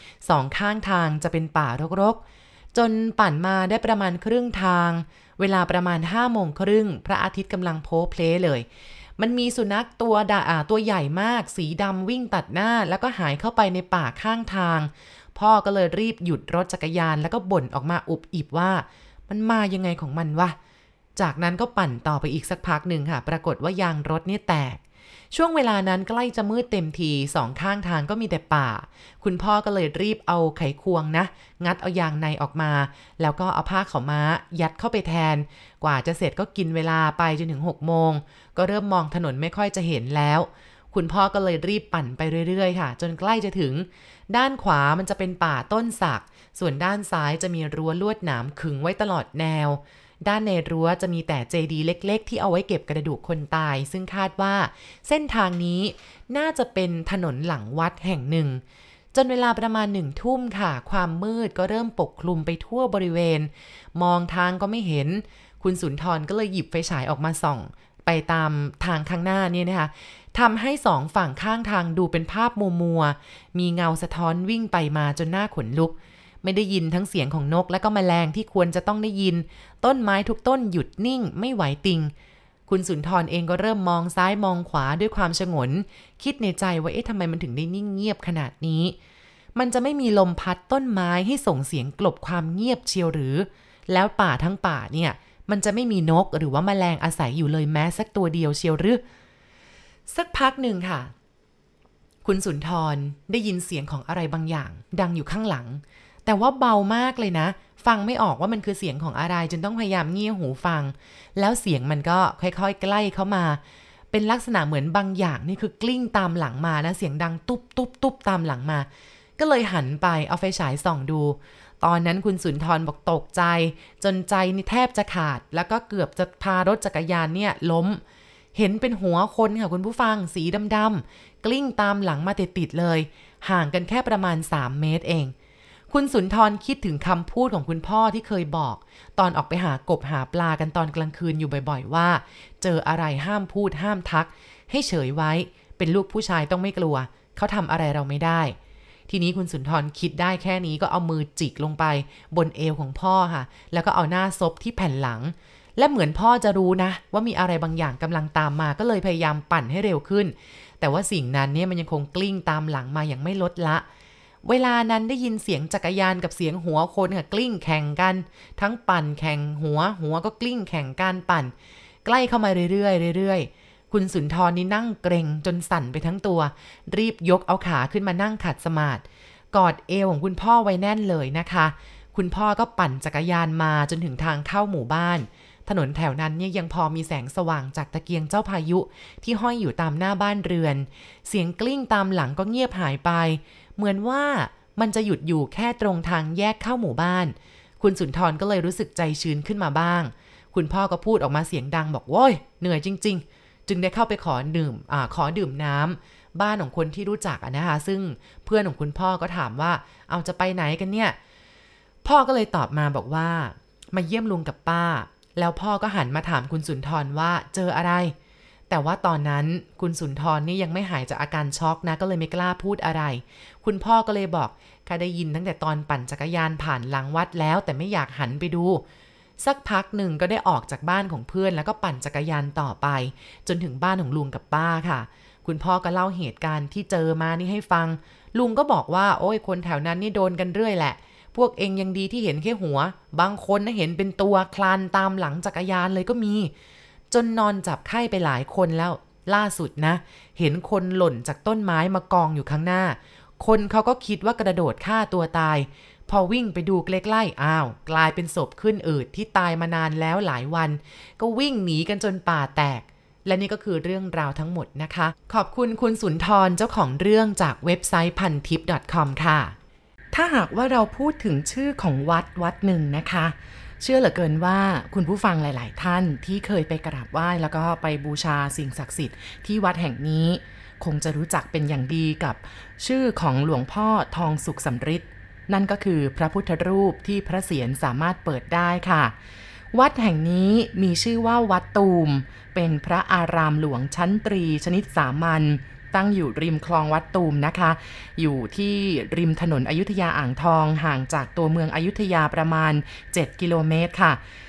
2ข้างทางจะเป็นป่ารกๆจนปั่นมาได้ประมาณครึ่งทางเวลาประมาณ5:30พระอาทิตย์กำลังโผล่เพลเลยมันมีสุนัขตัวใหญ่มากสีดำวิ่งตัดหน้าแล้วก็หายเข้าไปในป่าข้างทางพ่อก็เลยรีบหยุดรถจักรยานแล้วก็บ่นออกมาอุบอิบว่ามันมายังไงของมันวะจากนั้นก็ปั่นต่อไปอีกสักพักหนึ่งค่ะปรากฏว่ายางรถนี่แตกช่วงเวลานั้นใกล้จะมืดเต็มทีสองข้างทางก็มีแต่ป่าคุณพ่อก็เลยรีบเอาไขควงนะงัดเอายางในออกมาแล้วก็เอาผ้าขาวม้ายัดเข้าไปแทนกว่าจะเสร็จก็กินเวลาไปจนถึง6 โมงก็เริ่มมองถนนไม่ค่อยจะเห็นแล้วคุณพ่อก็เลยรีบปั่นไปเรื่อยๆค่ะจนใกล้จะถึงด้านขวามันจะเป็นป่าต้นสักส่วนด้านซ้ายจะมีรั้วลวดหนามขึงไว้ตลอดแนวด้านในรั้วจะมีแต่เจดีย์เล็กๆที่เอาไว้เก็บกระดูกคนตายซึ่งคาดว่าเส้นทางนี้น่าจะเป็นถนนหลังวัดแห่งหนึ่งจนเวลาประมาณ1 ทุ่มค่ะความมืดก็เริ่มปกคลุมไปทั่วบริเวณมองทางก็ไม่เห็นคุณสุนทรก็เลยหยิบไฟฉายออกมาส่องไปตามทางข้างหน้าเนี่ยนะคะทำให้สองฝั่งข้างทางดูเป็นภาพมัวๆมีเงาสะท้อนวิ่งไปมาจนหน้าขนลุกไม่ได้ยินทั้งเสียงของนกและก็แมลงที่ควรจะต้องได้ยินต้นไม้ทุกต้นหยุดนิ่งไม่ไหวติงคุณสุนทรเองก็เริ่มมองซ้ายมองขวาด้วยความฉงนคิดในใจว่าทำไมมันถึงได้นิ่งเงียบขนาดนี้มันจะไม่มีลมพัดต้นไม้ให้ส่งเสียงกลบความเงียบเชียวหรือแล้วป่าทั้งป่าเนี่ยมันจะไม่มีนกหรือว่าแมลงอาศัยอยู่เลยแม้สักตัวเดียวเชียวหรือสักพักหนึ่งค่ะคุณสุนทรได้ยินเสียงของอะไรบางอย่างดังอยู่ข้างหลังแต่ว่าเบามากเลยนะฟังไม่ออกว่ามันคือเสียงของอะไรจนต้องพยายามเงี่ยหูฟังแล้วเสียงมันก็ค่อยๆใกล้เข้ามาเป็นลักษณะเหมือนบางอย่างนี่คือกลิ้งตามหลังมานะเสียงดังตุ๊บตุ๊บตุ๊บตามหลังมาก็เลยหันไปเอาไฟฉายส่องดูตอนนั้นคุณสุนทรบอกตกใจจนใจนี่แทบจะขาดแล้วก็เกือบจะพารถจักรยานเนี่ยล้มเห็นเป็นหัวคนค่ะคุณผู้ฟังสีดำๆกลิ้งตามหลังมาติดๆเลยห่างกันแค่ประมาณ3 เมตรเองคุณสุนทรคิดถึงคำพูดของคุณพ่อที่เคยบอกตอนออกไปหากบหาปลากันตอนกลางคืนอยู่บ่อยๆว่าเจออะไรห้ามพูดห้ามทักให้เฉยไว้เป็นลูกผู้ชายต้องไม่กลัวเขาทำอะไรเราไม่ได้ทีนี้คุณสุนทรคิดได้แค่นี้ก็เอามือจิกลงไปบนเอวของพ่อค่ะแล้วก็เอาหน้าซบที่แผ่นหลังและเหมือนพ่อจะรู้นะว่ามีอะไรบางอย่างกำลังตามมาก็เลยพยายามปั่นให้เร็วขึ้นแต่ว่าสิ่งนั้นเนี่ยมันยังคงกลิ้งตามหลังมาอย่างไม่ลดละเวลานั้นได้ยินเสียงจักรยานกับเสียงหัวคนค่ะกลิ้งแข่งกันทั้งปั่นแข่งหัวก็กลิ้งแข่งการปั่นใกล้เข้ามาเรื่อยๆคุณสุนทรนี่นั่งเกรงจนสั่นไปทั้งตัวรีบยกเอาขาขึ้นมานั่งขัดสมาธิกอดเอวของคุณพ่อไว้แน่นเลยนะคะคุณพ่อก็ปั่นจักรยานมาจนถึงทางเข้าหมู่บ้านถนนแถวนั้นเนี่ยยังพอมีแสงสว่างจากตะเกียงเจ้าพายุที่ห้อยอยู่ตามหน้าบ้านเรือนเสียงกลิ้งตามหลังก็เงียบหายไปเหมือนว่ามันจะหยุดอยู่แค่ตรงทางแยกเข้าหมู่บ้านคุณสุนทรก็เลยรู้สึกใจชื้นขึ้นมาบ้างคุณพ่อก็พูดออกมาเสียงดังบอกโว้ยเหนื่อยจริงๆจึงได้เข้าไปขอดื่มน้ำบ้านของคนที่รู้จักนะคะซึ่งเพื่อนของคุณพ่อก็ถามว่าเอาจะไปไหนกันเนี่ยพ่อก็เลยตอบมาบอกว่ามาเยี่ยมลุงกับป้าแล้วพ่อก็หันมาถามคุณสุนทรว่าเจออะไรแต่ว่าตอนนั้นคุณสุนทรนี่ยังไม่หายจากอาการช็อกนะก็เลยไม่กล้าพูดอะไรคุณพ่อก็เลยบอกข้าได้ยินตั้งแต่ตอนปั่นจักรยานผ่านหลังวัดแล้วแต่ไม่อยากหันไปดูสักพักหนึ่งก็ได้ออกจากบ้านของเพื่อนแล้วก็ปั่นจักรยานต่อไปจนถึงบ้านของลุงกับป้าค่ะคุณพ่อก็เล่าเหตุการณ์ที่เจอมานี่ให้ฟังลุงก็บอกว่าโอ้ยคนแถวนั้นนี่โดนกันเรื่อยแหละพวกเองยังดีที่เห็นแค่หัวบางคนนะเห็นเป็นตัวคลานตามหลังจักรยานเลยก็มีจนนอนจับไข้ไปหลายคนแล้วล่าสุดนะเห็นคนหล่นจากต้นไม้มากองอยู่ข้างหน้าคนเขาก็คิดว่ากระโดดฆ่าตัวตายพอวิ่งไปดูใกล้ๆอ้าวกลายเป็นศพขึ้นอืดที่ตายมานานแล้วหลายวันก็วิ่งหนีกันจนป่าแตกและนี่ก็คือเรื่องราวทั้งหมดนะคะขอบคุณคุณสุนทรเจ้าของเรื่องจากเว็บไซต์พันทิป.com ค่ะถ้าหากว่าเราพูดถึงชื่อของวัดหนึ่งนะคะเชื่อเหลือเกินว่าคุณผู้ฟังหลายๆท่านที่เคยไปกราบไหว้แล้วก็ไปบูชาสิ่งศักดิ์สิทธิ์ที่วัดแห่งนี้คงจะรู้จักเป็นอย่างดีกับชื่อของหลวงพ่อทองสุขสำริดนั่นก็คือพระพุทธรูปที่พระเศียรสามารถเปิดได้ค่ะวัดแห่งนี้มีชื่อว่าวัดตูมเป็นพระอารามหลวงชั้นตรีชนิดสามัญตั้งอยู่ริมคลองวัดตูมนะคะอยู่ที่ริมถนนอยุธยาอ่างทองห่างจากตัวเมืองอยุธยาประมาณ7 กิโลเมตรค่ะ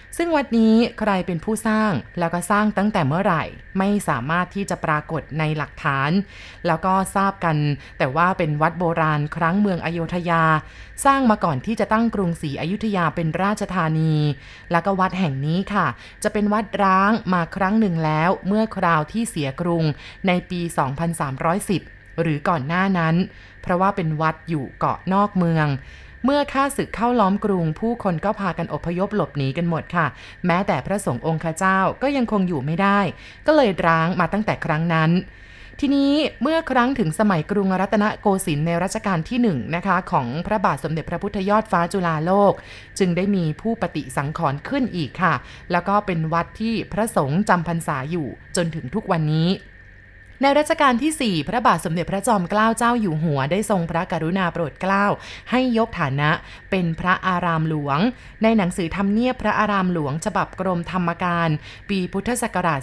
ซึ่งวัดนี้ใครเป็นผู้สร้างแล้วก็สร้างตั้งแต่เมื่อไหร่ไม่สามารถที่จะปรากฏในหลักฐานแล้วก็ทราบกันแต่ว่าเป็นวัดโบราณครั้งเมืองอโยธยาสร้างมาก่อนที่จะตั้งกรุงศรีอยุธยาเป็นราชธานีแล้วก็วัดแห่งนี้ค่ะจะเป็นวัดร้างมาครั้งหนึ่งแล้วเมื่อคราวที่เสียกรุงในปี 2310 หรือก่อนหน้านั้นเพราะว่าเป็นวัดอยู่เกาะนอกเมืองเมื่อข้าศึกเข้าล้อมกรุงผู้คนก็พากันอพยพหลบหนีกันหมดค่ะแม้แต่พระสงฆ์องค์เจ้าก็ยังคงอยู่ไม่ได้ก็เลยร้างมาตั้งแต่ครั้งนั้นทีนี้เมื่อครั้งถึงสมัยกรุงรัตนโกสินทร์ในรัชกาลที่1นะคะของพระบาทสมเด็จพระพุทธยอดฟ้าจุฬาโลกจึงได้มีผู้ปฏิสังขรณ์ขึ้นอีกค่ะแล้วก็เป็นวัดที่พระสงฆ์จำพรรษาอยู่จนถึงทุกวันนี้ในรัชกาลที่ 4พระบาทสมเด็จพระจอมเกล้าเจ้าอยู่หัวได้ทรงพระกรุณาโปรดเกล้าให้ยกฐานะเป็นพระอารามหลวงในหนังสือทำเนียบพระอารามหลวงฉบับกรมธรรมการปีพุทธศักราช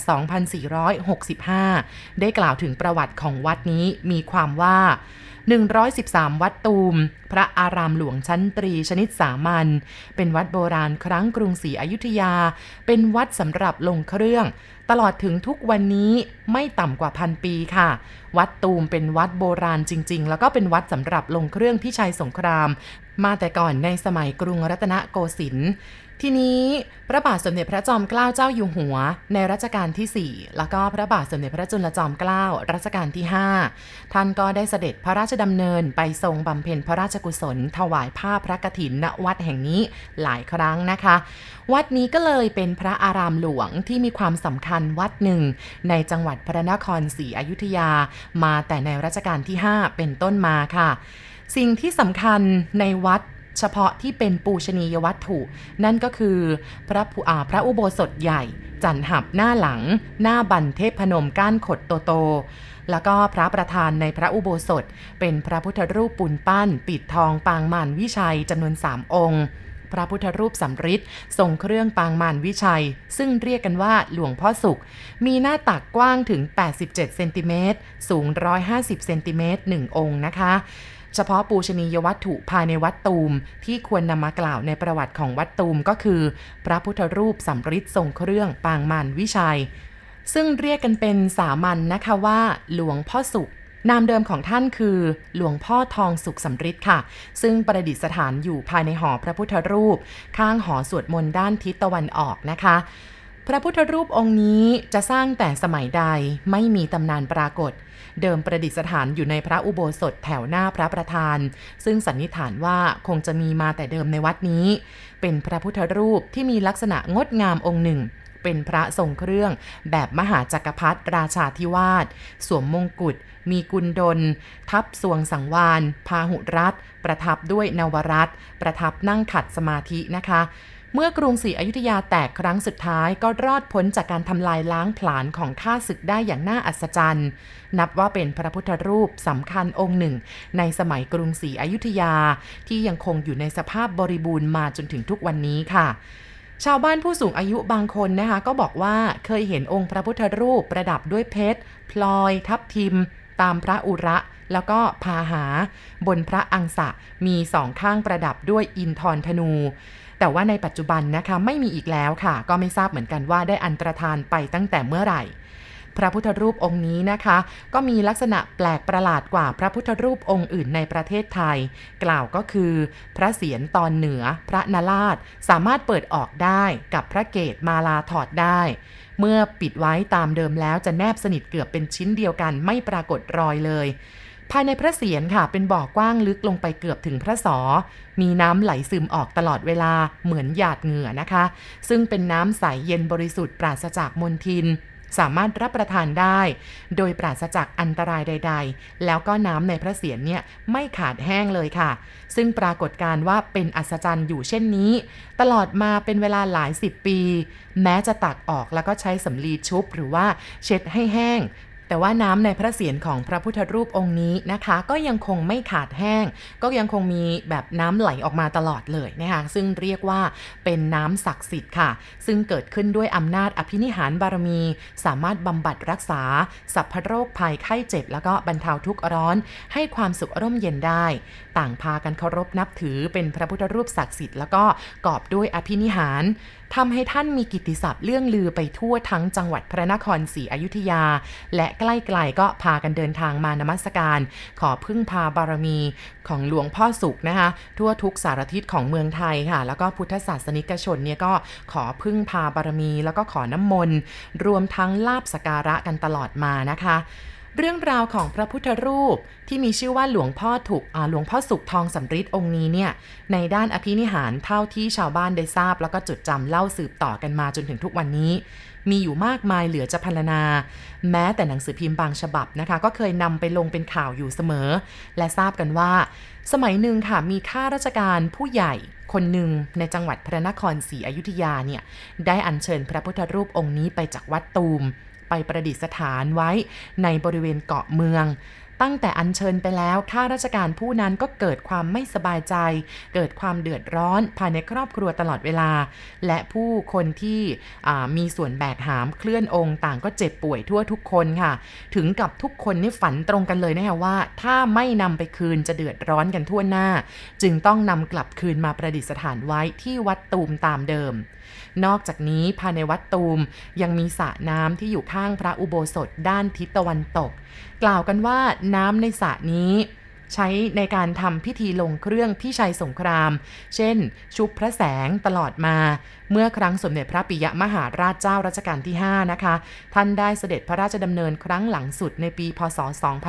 2465 ได้กล่าวถึงประวัติของวัดนี้มีความว่า113 วัดตูมพระอารามหลวงชั้นตรีชนิดสามัญเป็นวัดโบราณครั้งกรุงศรีอยุธยาเป็นวัดสำหรับลงเครื่องตลอดถึงทุกวันนี้ไม่ต่ำกว่า1,000 ปีค่ะวัดตูมเป็นวัดโบราณจริงๆแล้วก็เป็นวัดสำหรับลงเครื่องพิชัยสงครามมาแต่ก่อนในสมัยกรุงรัตนโกสินทร์ทีนี้พระบาทสมเด็จพระจอมเกล้าเจ้าอยู่หัวในรัชกาลที่ 4แล้วก็พระบาทสมเด็จพระจุลจอมเกล้ารัชกาลที่ 5ท่านก็ได้เสด็จพระราชดำเนินไปทรงบำเพ็ญพระราชกุศลถวายผ้าพระกฐินณวัดแห่งนี้หลายครั้งนะคะวัดนี้ก็เลยเป็นพระอารามหลวงที่มีความสำคัญวัดหนึ่งในจังหวัดพระนครศรีอยุธยามาแต่ในรัชกาลที่ 5เป็นต้นมาค่ะสิ่งที่สำคัญในวัดเฉพาะที่เป็นปูชนียวัตถุนั่นก็คือพระอุโบสถใหญ่จันหับหน้าหลังหน้าบันเทพพนมก้านขดโตๆแล้วก็พระประธานในพระอุโบสถเป็นพระพุทธรูปปูนปั้นปิดทองปางมารวิชัยจำนวน3 องค์พระพุทธรูปสำริดทรงเครื่องปางมารวิชัยซึ่งเรียกกันว่าหลวงพ่อสุขมีหน้าตักกว้างถึง87เซนติเมตรสูง150เซนติเมตร1 องค์นะคะเฉพาะปูชนียวัตถุภายในวัดตูมที่ควรนำมากล่าวในประวัติของวัดตูมก็คือพระพุทธรูปสำริดทรงเครื่องปางมารวิชัยซึ่งเรียกกันเป็นสามัญนะคะว่าหลวงพ่อสุขนามเดิมของท่านคือหลวงพ่อทองสุขสำริดค่ะซึ่งประดิษฐานอยู่ภายในหอพระพุทธรูปข้างหอสวดมนต์ด้านทิศตะวันออกนะคะพระพุทธรูปองค์นี้จะสร้างแต่สมัยใดไม่มีตำนานปรากฏเดิมประดิษฐานอยู่ในพระอุโบสถแถวหน้าพระประธานซึ่งสันนิษฐานว่าคงจะมีมาแต่เดิมในวัดนี้เป็นพระพุทธรูปที่มีลักษณะงดงามองค์หนึ่งเป็นพระทรงเครื่องแบบมหาจักรพรรดิราชาธิวาสสวมมงกุฎมีกุณฑลทับสวงสังวาลพาหุรัตน์ประทับด้วยนวรัตน์ประทับนั่งขัดสมาธินะคะเมื่อกรุงศรีอยุธยาแตกครั้งสุดท้ายก็รอดพ้นจากการทำลายล้างผลาญของข้าศึกได้อย่างน่าอัศจรรย์นับว่าเป็นพระพุทธรูปสำคัญองค์หนึ่งในสมัยกรุงศรีอยุธยาที่ยังคงอยู่ในสภาพบริบูรณ์มาจนถึงทุกวันนี้ค่ะชาวบ้านผู้สูงอายุบางคนนะคะก็บอกว่าเคยเห็นองค์พระพุทธรูปประดับด้วยเพชรพลอยทับทิมตามพระอุระแล้วก็พาหาบนพระอังสะมี2 ข้างประดับด้วยอินทรธนูแต่ว่าในปัจจุบันนะคะไม่มีอีกแล้วค่ะก็ไม่ทราบเหมือนกันว่าได้อันตรธานไปตั้งแต่เมื่อไหร่พระพุทธรูปองค์นี้นะคะก็มีลักษณะแปลกประหลาดกว่าพระพุทธรูปองค์อื่นในประเทศไทยกล่าวก็คือพระเศียรตอนเหนือพระนราชสามารถเปิดออกได้กับพระเกศมาลาถอดได้เมื่อปิดไว้ตามเดิมแล้วจะแนบสนิทเกือบเป็นชิ้นเดียวกันไม่ปรากฏรอยเลยภายในพระเศียรค่ะเป็นบ่อกว้างลึกลงไปเกือบถึงพระศอมีน้ำไหลซึมออกตลอดเวลาเหมือนหยาดเหงื่อนะคะซึ่งเป็นน้ำใสเย็นบริสุทธิ์ปราศจากมลทินสามารถรับประทานได้โดยปราศจากอันตรายใดๆแล้วก็น้ำในพระเศียรเนี่ยไม่ขาดแห้งเลยค่ะซึ่งปรากฏการณ์ว่าเป็นอัศจรรย์อยู่เช่นนี้ตลอดมาเป็นเวลาหลาย10 ปีแม้จะตักออกแล้วก็ใช้สำลีชุบหรือว่าเช็ดให้แห้งแต่ว่าน้ำในพระเศียรของพระพุทธรูปองค์นี้นะคะก็ยังคงไม่ขาดแห้งก็ยังคงมีแบบน้ำไหลออกมาตลอดเลยนะคะซึ่งเรียกว่าเป็นน้ำศักดิ์สิทธิ์ค่ะซึ่งเกิดขึ้นด้วยอำนาจอภินิหารบารมีสามารถบำบัดรักษาสัพพโรคภัยไข้เจ็บแล้วก็บรรเทาทุกข์ร้อนให้ความสุขร่มเย็นได้ต่างพากันเคารพนับถือเป็นพระพุทธรูปศักดิ์สิทธิ์แล้วก็กอบด้วยอภินิหารทำให้ท่านมีกิตติศัพท์เลื่องลือไปทั่วทั้งจังหวัดพระนครศรีอยุธยาและใกล้ไกลก็พากันเดินทางมานมัสการขอพึ่งพาบารมีของหลวงพ่อสุขนะคะทั่วทุกสารทิศของเมืองไทยค่ะแล้วก็พุทธศาสนิกชนเนี่ยก็ขอพึ่งพาบารมีแล้วก็ขอน้ำมนต์รวมทั้งลาภสักการะกันตลอดมานะคะเรื่องราวของพระพุทธรูปที่มีชื่อว่าหลวงพ่อสุขทองสำริดองค์นี้เนี่ยในด้านอภินิหารเท่าที่ชาวบ้านได้ทราบแล้วก็จดจำเล่าสืบต่อกันมาจนถึงทุกวันนี้มีอยู่มากมายเหลือจะพรรณนาแม้แต่หนังสือพิมพ์บางฉบับนะคะก็เคยนำไปลงเป็นข่าวอยู่เสมอและทราบกันว่าสมัยหนึ่งค่ะมีข้าราชการผู้ใหญ่คนหนึ่งในจังหวัดพระนครศรีอยุธยาเนี่ยได้อัญเชิญพระพุทธรูปองค์นี้ไปจากวัดตูมไปประดิษฐานไว้ในบริเวณเกาะเมืองตั้งแต่อัญเชิญไปแล้วข้าราชการผู้นั้นก็เกิดความไม่สบายใจเกิดความเดือดร้อนภายในครอบครัวตลอดเวลาและผู้คนที่มีส่วนแบกหามเคลื่อนองค์ต่างก็เจ็บป่วยทั่วทุกคนค่ะถึงกับทุกคนนี่ฝันตรงกันเลยนะคะว่าถ้าไม่นำไปคืนจะเดือดร้อนกันทั่วหน้าจึงต้องนำกลับคืนมาประดิษฐานไว้ที่วัดตูมตามเดิมนอกจากนี้ภายในวัดตูมยังมีสระน้ำที่อยู่ข้างพระอุโบสถด้านทิศตะวันตกกล่าวกันว่าน้ำในสระนี้ใช้ในการทำพิธีลงเครื่องพิชัยสงครามเช่นชุบพระแสงตลอดมาเมื่อครั้งสมเด็จพระปิยมหาราชเจ้ารัชกาลที่ 5นะคะท่านได้เสด็จพระราชดำเนินครั้งหลังสุดในปีพ.ศ.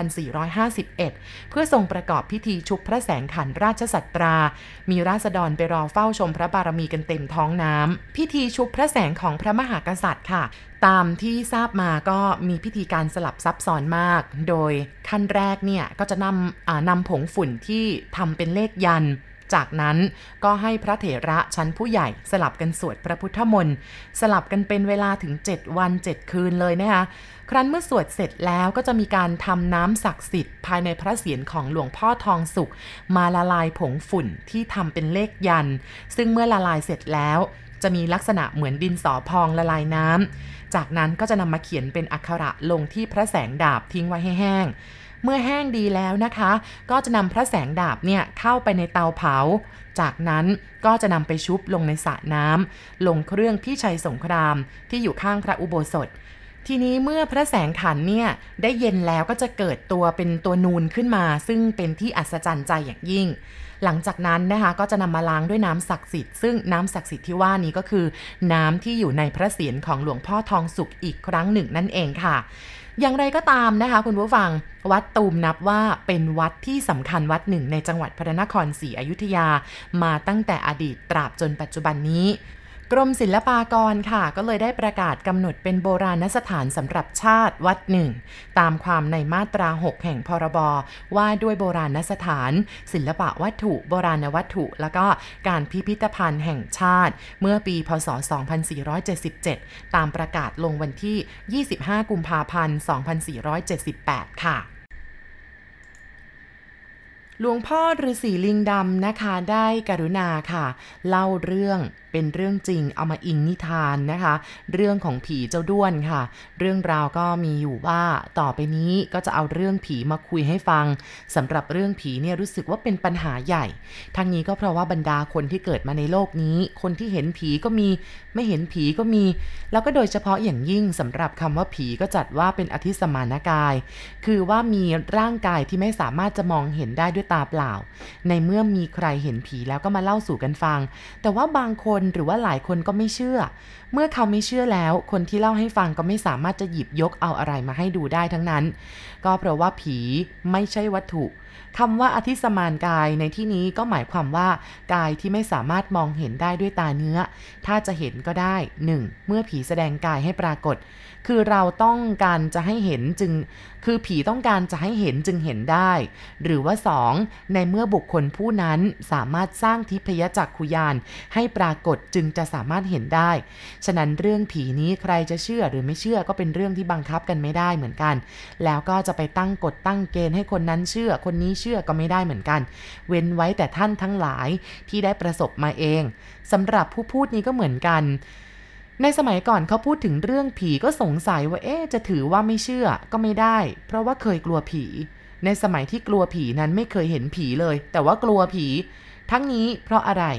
2451เพื่อทรงประกอบพิธีชุบพระแสงขันราชสัตรามีราษฎรไปรอเฝ้าชมพระบารมีกันเต็มท้องน้ำพิธีชุบพระแสงของพระมหากษัตริย์ค่ะตามที่ทราบมาก็มีพิธีการสลับซับซ้อนมากโดยขั้นแรกเนี่ยก็จะนำผงฝุ่นที่ทำเป็นเลขยันต์จากนั้นก็ให้พระเถระชั้นผู้ใหญ่สลับกันสวดพระพุทธมนต์สลับกันเป็นเวลาถึง7 วัน 7 คืนเลยนะคะครั้นเมื่อสวดเสร็จแล้วก็จะมีการทำน้ำศักดิ์สิทธิ์ภายในพระเศียรของหลวงพ่อทองสุขมาละลายผงฝุ่นที่ทำเป็นเลขยันต์ซึ่งเมื่อละลายเสร็จแล้วจะมีลักษณะเหมือนดินสอพองละลายน้ำจากนั้นก็จะนำมาเขียนเป็นอักขระลงที่พระแสงดาบทิ้งไว้ให้แห้งเมื่อแห้งดีแล้วนะคะก็จะนำพระแสงดาบเนี่ยเข้าไปในเตาเผาจากนั้นก็จะนำไปชุบลงในสระน้ำลงเครื่องพิชัยสงครามที่อยู่ข้างพระอุโบสถทีนี้เมื่อพระแสงขันเนี่ยได้เย็นแล้วก็จะเกิดตัวเป็นตัวนูนขึ้นมาซึ่งเป็นที่อัศจรรย์ใจอย่างยิ่งหลังจากนั้นนะคะก็จะนำมาล้างด้วยน้ำศักดิ์สิทธิ์ซึ่งน้ำศักดิ์สิทธิ์ที่ว่านี้ก็คือน้ำที่อยู่ในพระเศียรของหลวงพ่อทองสุขอีกครั้งหนึ่งนั่นเองค่ะอย่างไรก็ตามนะคะคุณผู้ฟังวัดตูมนับว่าเป็นวัดที่สำคัญวัดหนึ่งในจังหวัดพระนครศรีอยุธยามาตั้งแต่อดีตตราบจนปัจจุบันนี้กรมศิลปากรค่ะก็เลยได้ประกาศกำหนดเป็นโบราณสถานสำหรับชาติวัดหนึ่งตามความในมาตรา 6 แห่งพรบว่าด้วยโบราณสถานศิลปวัตถุโบราณวัตถุแล้วก็การพิพิธภัณฑ์แห่งชาติเมื่อปีพ.ศ. 2477ตามประกาศลงวันที่ 25 กุมภาพันธ์ 2478 ค่ะหลวงพ่อฤาษีลิงดำนะคะได้กรุณาค่ะเล่าเรื่องเป็นเรื่องจริงเอามาอิงนิทานนะคะเรื่องของผีเจ้าด้วนค่ะเรื่องราวก็มีอยู่ว่าต่อไปนี้ก็จะเอาเรื่องผีมาคุยให้ฟังสำหรับเรื่องผีเนี่ยรู้สึกว่าเป็นปัญหาใหญ่ทั้งนี้ก็เพราะว่าบรรดาคนที่เกิดมาในโลกนี้คนที่เห็นผีก็มีไม่เห็นผีก็มีแล้วก็โดยเฉพาะอย่างยิ่งสำหรับคำว่าผีก็จัดว่าเป็นอธิสมานกายคือว่ามีร่างกายที่ไม่สามารถจะมองเห็นได้ด้วยตาเปล่าในเมื่อมีใครเห็นผีแล้วก็มาเล่าสู่กันฟังแต่ว่าบางคนหรือว่าหลายคนก็ไม่เชื่อเมื่อเขาไม่เชื่อแล้วคนที่เล่าให้ฟังก็ไม่สามารถจะหยิบยกเอาอะไรมาให้ดูได้ทั้งนั้นก็เพราะว่าผีไม่ใช่วัตถุคำว่าอธิสมานกายในที่นี้ก็หมายความว่ากายที่ไม่สามารถมองเห็นได้ด้วยตาเนื้อถ้าจะเห็นก็ได้ 1. เมื่อผีแสดงกายให้ปรากฏคือเราต้องการจะให้เห็นจึงคือผีต้องการจะให้เห็นจึงเห็นได้หรือว่า 2. ในเมื่อบุคคลผู้นั้นสามารถสร้างทิพยจักขุญาณให้ปรากฏจึงจะสามารถเห็นได้ฉะนั้นเรื่องผีนี้ใครจะเชื่อหรือไม่เชื่อก็เป็นเรื่องที่บังคับกันไม่ได้เหมือนกันแล้วก็จะไปตั้งกฎตั้งเกณฑ์ให้คนนั้นเชื่อคนนี้เชื่อก็ไม่ได้เหมือนกันเว้นไว้แต่ท่านทั้งหลายที่ได้ประสบมาเองสำหรับผู้พูดนี้ก็เหมือนกันในสมัยก่อนเขาพูดถึงเรื่องผีก็สงสัยว่าจะถือว่าไม่เชื่อก็ไม่ได้เพราะว่าเคยกลัวผีในสมัยที่กลัวผีนั้นไม่เคยเห็นผีเลยแต่ว่ากลัวผีทั้งนี้เพราะอะไร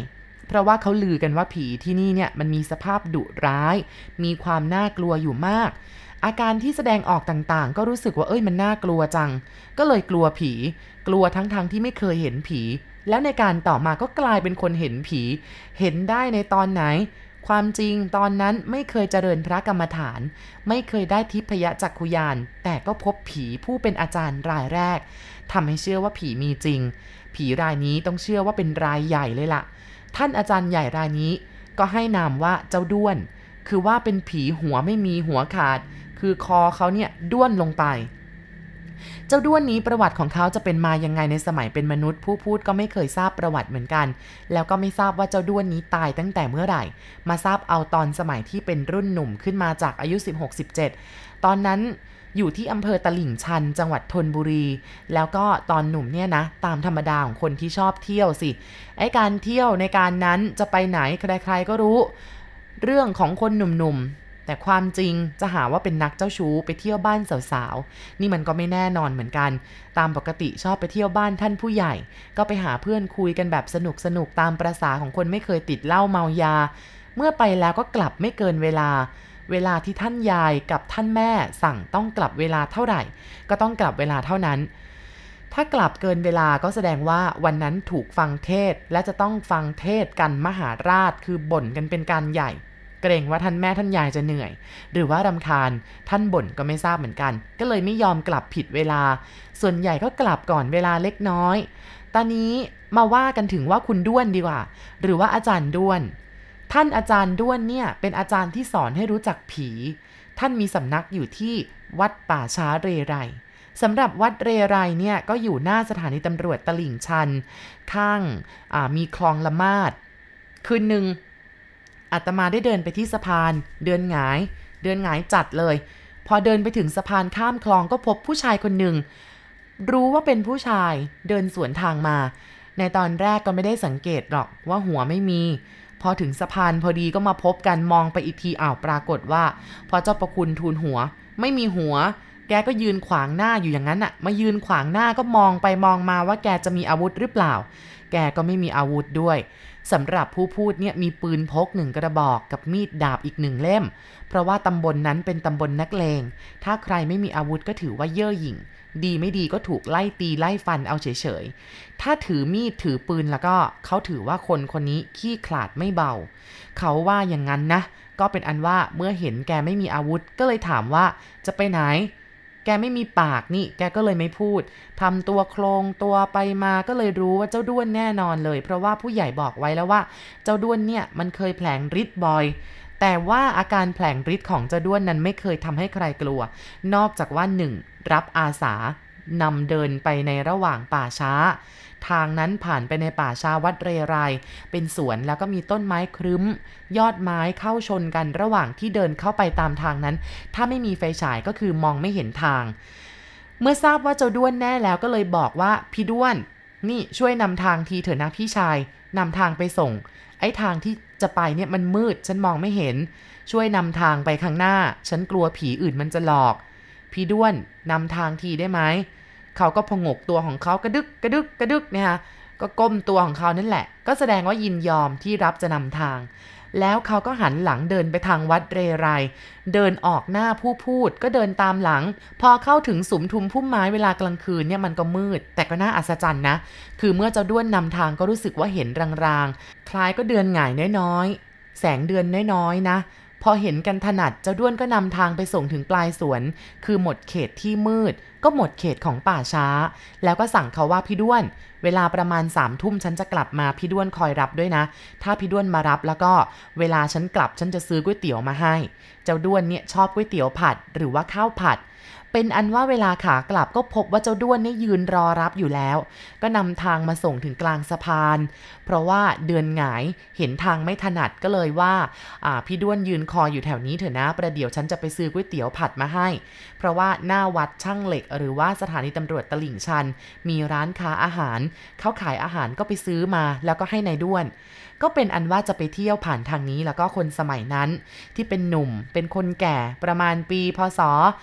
เพราะว่าเขาลือกันว่าผีที่นี่เนี่ยมันมีสภาพดุร้ายมีความน่ากลัวอยู่มากอาการที่แสดงออกต่างๆก็รู้สึกว่ามันน่ากลัวจังก็เลยกลัวผีกลัวทั้งที่ไม่เคยเห็นผีแล้วในการต่อมาก็กลายเป็นคนเห็นผีเห็นได้ในตอนไหนความจริงตอนนั้นไม่เคยเจริญพระกรรมฐานไม่เคยได้ทิพยจักขุญาณแต่ก็พบผีผู้เป็นอาจารย์รายแรกทำให้เชื่อว่าผีมีจริงผีรายนี้ต้องเชื่อว่าเป็นรายใหญ่เลยล่ะท่านอาจารย์ใหญ่รายนี้ก็ให้นามว่าเจ้าด้วนคือว่าเป็นผีหัวไม่มีหัวขาดคือคอเขาเนี่ยด้วนลงไปเจ้าด้วนนี้ประวัติของเขาจะเป็นมายังไงในสมัยเป็นมนุษย์ผู้พูดก็ไม่เคยทราบประวัติเหมือนกันแล้วก็ไม่ทราบว่าเจ้าด้วนนี้ตายตั้งแต่เมื่อไหร่มาทราบเอาตอนสมัยที่เป็นรุ่นหนุ่มขึ้นมาจากอายุ 16-17 ตอนนั้นอยู่ที่อำเภอตลิ่งชันจังหวัดธนบุรีแล้วก็ตอนหนุ่มเนี่ยนะตามธรรมดาของคนที่ชอบเที่ยวสิไอ้การเที่ยวในการนั้นจะไปไหนใครๆก็รู้เรื่องของคนหนุ่มๆแต่ความจริงจะหาว่าเป็นนักเจ้าชู้ไปเที่ยวบ้านสาวๆนี่มันก็ไม่แน่นอนเหมือนกันตามปกติชอบไปเที่ยวบ้านท่านผู้ใหญ่ก็ไปหาเพื่อนคุยกันแบบสนุกๆตามประสาของคนไม่เคยติดเหล้าเมายาเมื่อไปแล้วก็กลับไม่เกินเวลาที่ท่านยายกับท่านแม่สั่งต้องกลับเวลาเท่าไหร่ก็ต้องกลับเวลาเท่านั้นถ้ากลับเกินเวลาก็แสดงว่าวันนั้นถูกฟังเทศและจะต้องฟังเทศกันมหาราชคือบ่นกันเป็นการใหญ่เกรงว่าท่านแม่ท่านยายจะเหนื่อยหรือว่ารำคาญท่านบ่นก็ไม่ทราบเหมือนกันก็เลยไม่ยอมกลับผิดเวลาส่วนใหญ่ก็กลับก่อนเวลาเล็กน้อยตอนนี้มาว่ากันถึงว่าคุณด้วนดีกว่าหรือว่าอาจารย์ด้วนท่านอาจารย์ด้วนเนี่ยเป็นอาจารย์ที่สอนให้รู้จักผีท่านมีสำนักอยู่ที่วัดป่าช้าเรไรสำหรับวัดเรไรเนี่ยก็อยู่หน้าสถานีตำรวจตลิ่งชันข้างมีคลองละมาดคืนหนึ่งอาตมาได้เดินไปที่สะพานเดินหงายจัดเลยพอเดินไปถึงสะพานข้ามคลองก็พบผู้ชายคนหนึ่งรู้ว่าเป็นผู้ชายเดินสวนทางมาในตอนแรกก็ไม่ได้สังเกตหรอกว่าหัวไม่มีพอถึงสะพานพอดีก็มาพบกันมองไปอีกทีปรากฏว่าพอเจ้าประคุณทูลหัวไม่มีหัวแกก็ยืนขวางหน้าอยู่อย่างนั้นมายืนขวางหน้าก็มองไปมองมาว่าแกจะมีอาวุธหรือเปล่าแกก็ไม่มีอาวุธด้วยสำหรับผู้พูดเนี่ยมีปืนพก1กระบอกกับมีดดาบอีก1เล่มเพราะว่าตำบลนั้นเป็นตำบลนักเลงถ้าใครไม่มีอาวุธก็ถือว่าเย่อหยิ่งดีไม่ดีก็ถูกไล่ตีไล่ฟันเอาเฉยๆถ้าถือมีดถือปืนแล้วก็เขาถือว่าคนนี้ขี้ขลาดไม่เบาเขาว่าอย่างนั้นนะก็เป็นอันว่าเมื่อเห็นแกไม่มีอาวุธก็เลยถามว่าจะไปไหนแกไม่มีปากนี่แกก็เลยไม่พูดทำตัวโครงตัวไปมาก็เลยรู้ว่าเจ้าด้วนแน่นอนเลยเพราะว่าผู้ใหญ่บอกไว้แล้วว่าเจ้าด้วนเนี่ยมันเคยแผลงฤทธิ์บ่อยแต่ว่าอาการแผลงฤทธิ์ของเจ้าด้วนนั้นไม่เคยทำให้ใครกลัวนอกจากว่า 1. รับอาสานำเดินไปในระหว่างป่าช้าทางนั้นผ่านไปในป่าช้าวัดเรไรเป็นสวนแล้วก็มีต้นไม้ครึ้มยอดไม้เข้าชนกันระหว่างที่เดินเข้าไปตามทางนั้นถ้าไม่มีไฟฉายก็คือมองไม่เห็นทางเมื่อทราบว่าเจ้าด้วนแน่แล้วก็เลยบอกว่าพี่ด้วนนี่ช่วยนำทางทีเถอะนะพี่ชายนำทางไปส่งไอ้ทางที่จะไปเนี่ยมันมืดฉันมองไม่เห็นช่วยนำทางไปข้างหน้าฉันกลัวผีอื่นมันจะหลอกพี่ด้วนนำทางทีได้ไหมเขาก็พงกตัวของเขากระดึกเนี่ยฮะก็ก้มตัวของเขานั่นแหละก็แสดงว่ายินยอมที่รับจะนำทางแล้วเขาก็หันหลังเดินไปทางวัดเรไรเดินออกหน้าผู้พูดก็เดินตามหลังพอเข้าถึงสุมทุมพุ่มไม้เวลากลางคืนเนี่ยมันก็มืดแต่ก็น่าอัศจรรย์นะคือเมื่อเจ้าด้วนนำทางก็รู้สึกว่าเห็นรางๆคล้ายก็เดือนหงายน้อยๆแสงเดือนน้อยๆนะพอเห็นกันถนัดเจ้าด้วนก็นำทางไปส่งถึงปลายสวนคือหมดเขตที่มืดก็หมดเขตของป่าช้าแล้วก็สั่งเขาว่าพี่ด้วนเวลาประมาณ3 ทุ่มฉันจะกลับมาพี่ด้วนคอยรับด้วยนะถ้าพี่ด้วนมารับแล้วก็เวลาฉันกลับฉันจะซื้อก๋วยเตี๋ยวมาให้เจ้าด้วนเนี่ยชอบก๋วยเตี๋ยวผัดหรือว่าข้าวผัดเป็นอันว่าเวลาขากลับก็พบว่าเจ้าด้วนนี่ยืนรอรับอยู่แล้วก็นำทางมาส่งถึงกลางสะพานเพราะว่าเดือนหงายเห็นทางไม่ถนัดก็เลยว่าพี่ด้วนยืนคอยอยู่แถวนี้เถอะนะประเดี๋ยวฉันจะไปซื้อก๋วยเตี๋ยวผัดมาให้เพราะว่าหน้าวัดช่างเหล็กหรือว่าสถานีตำรวจตลิ่งชันมีร้านค้าอาหารเขาขายอาหารก็ไปซื้อมาแล้วก็ให้นายด้วนก็เป็นอันว่าจะไปเที่ยวผ่านทางนี้แล้วก็คนสมัยนั้นที่เป็นหนุ่มเป็นคนแก่ประมาณปีพ.ศ.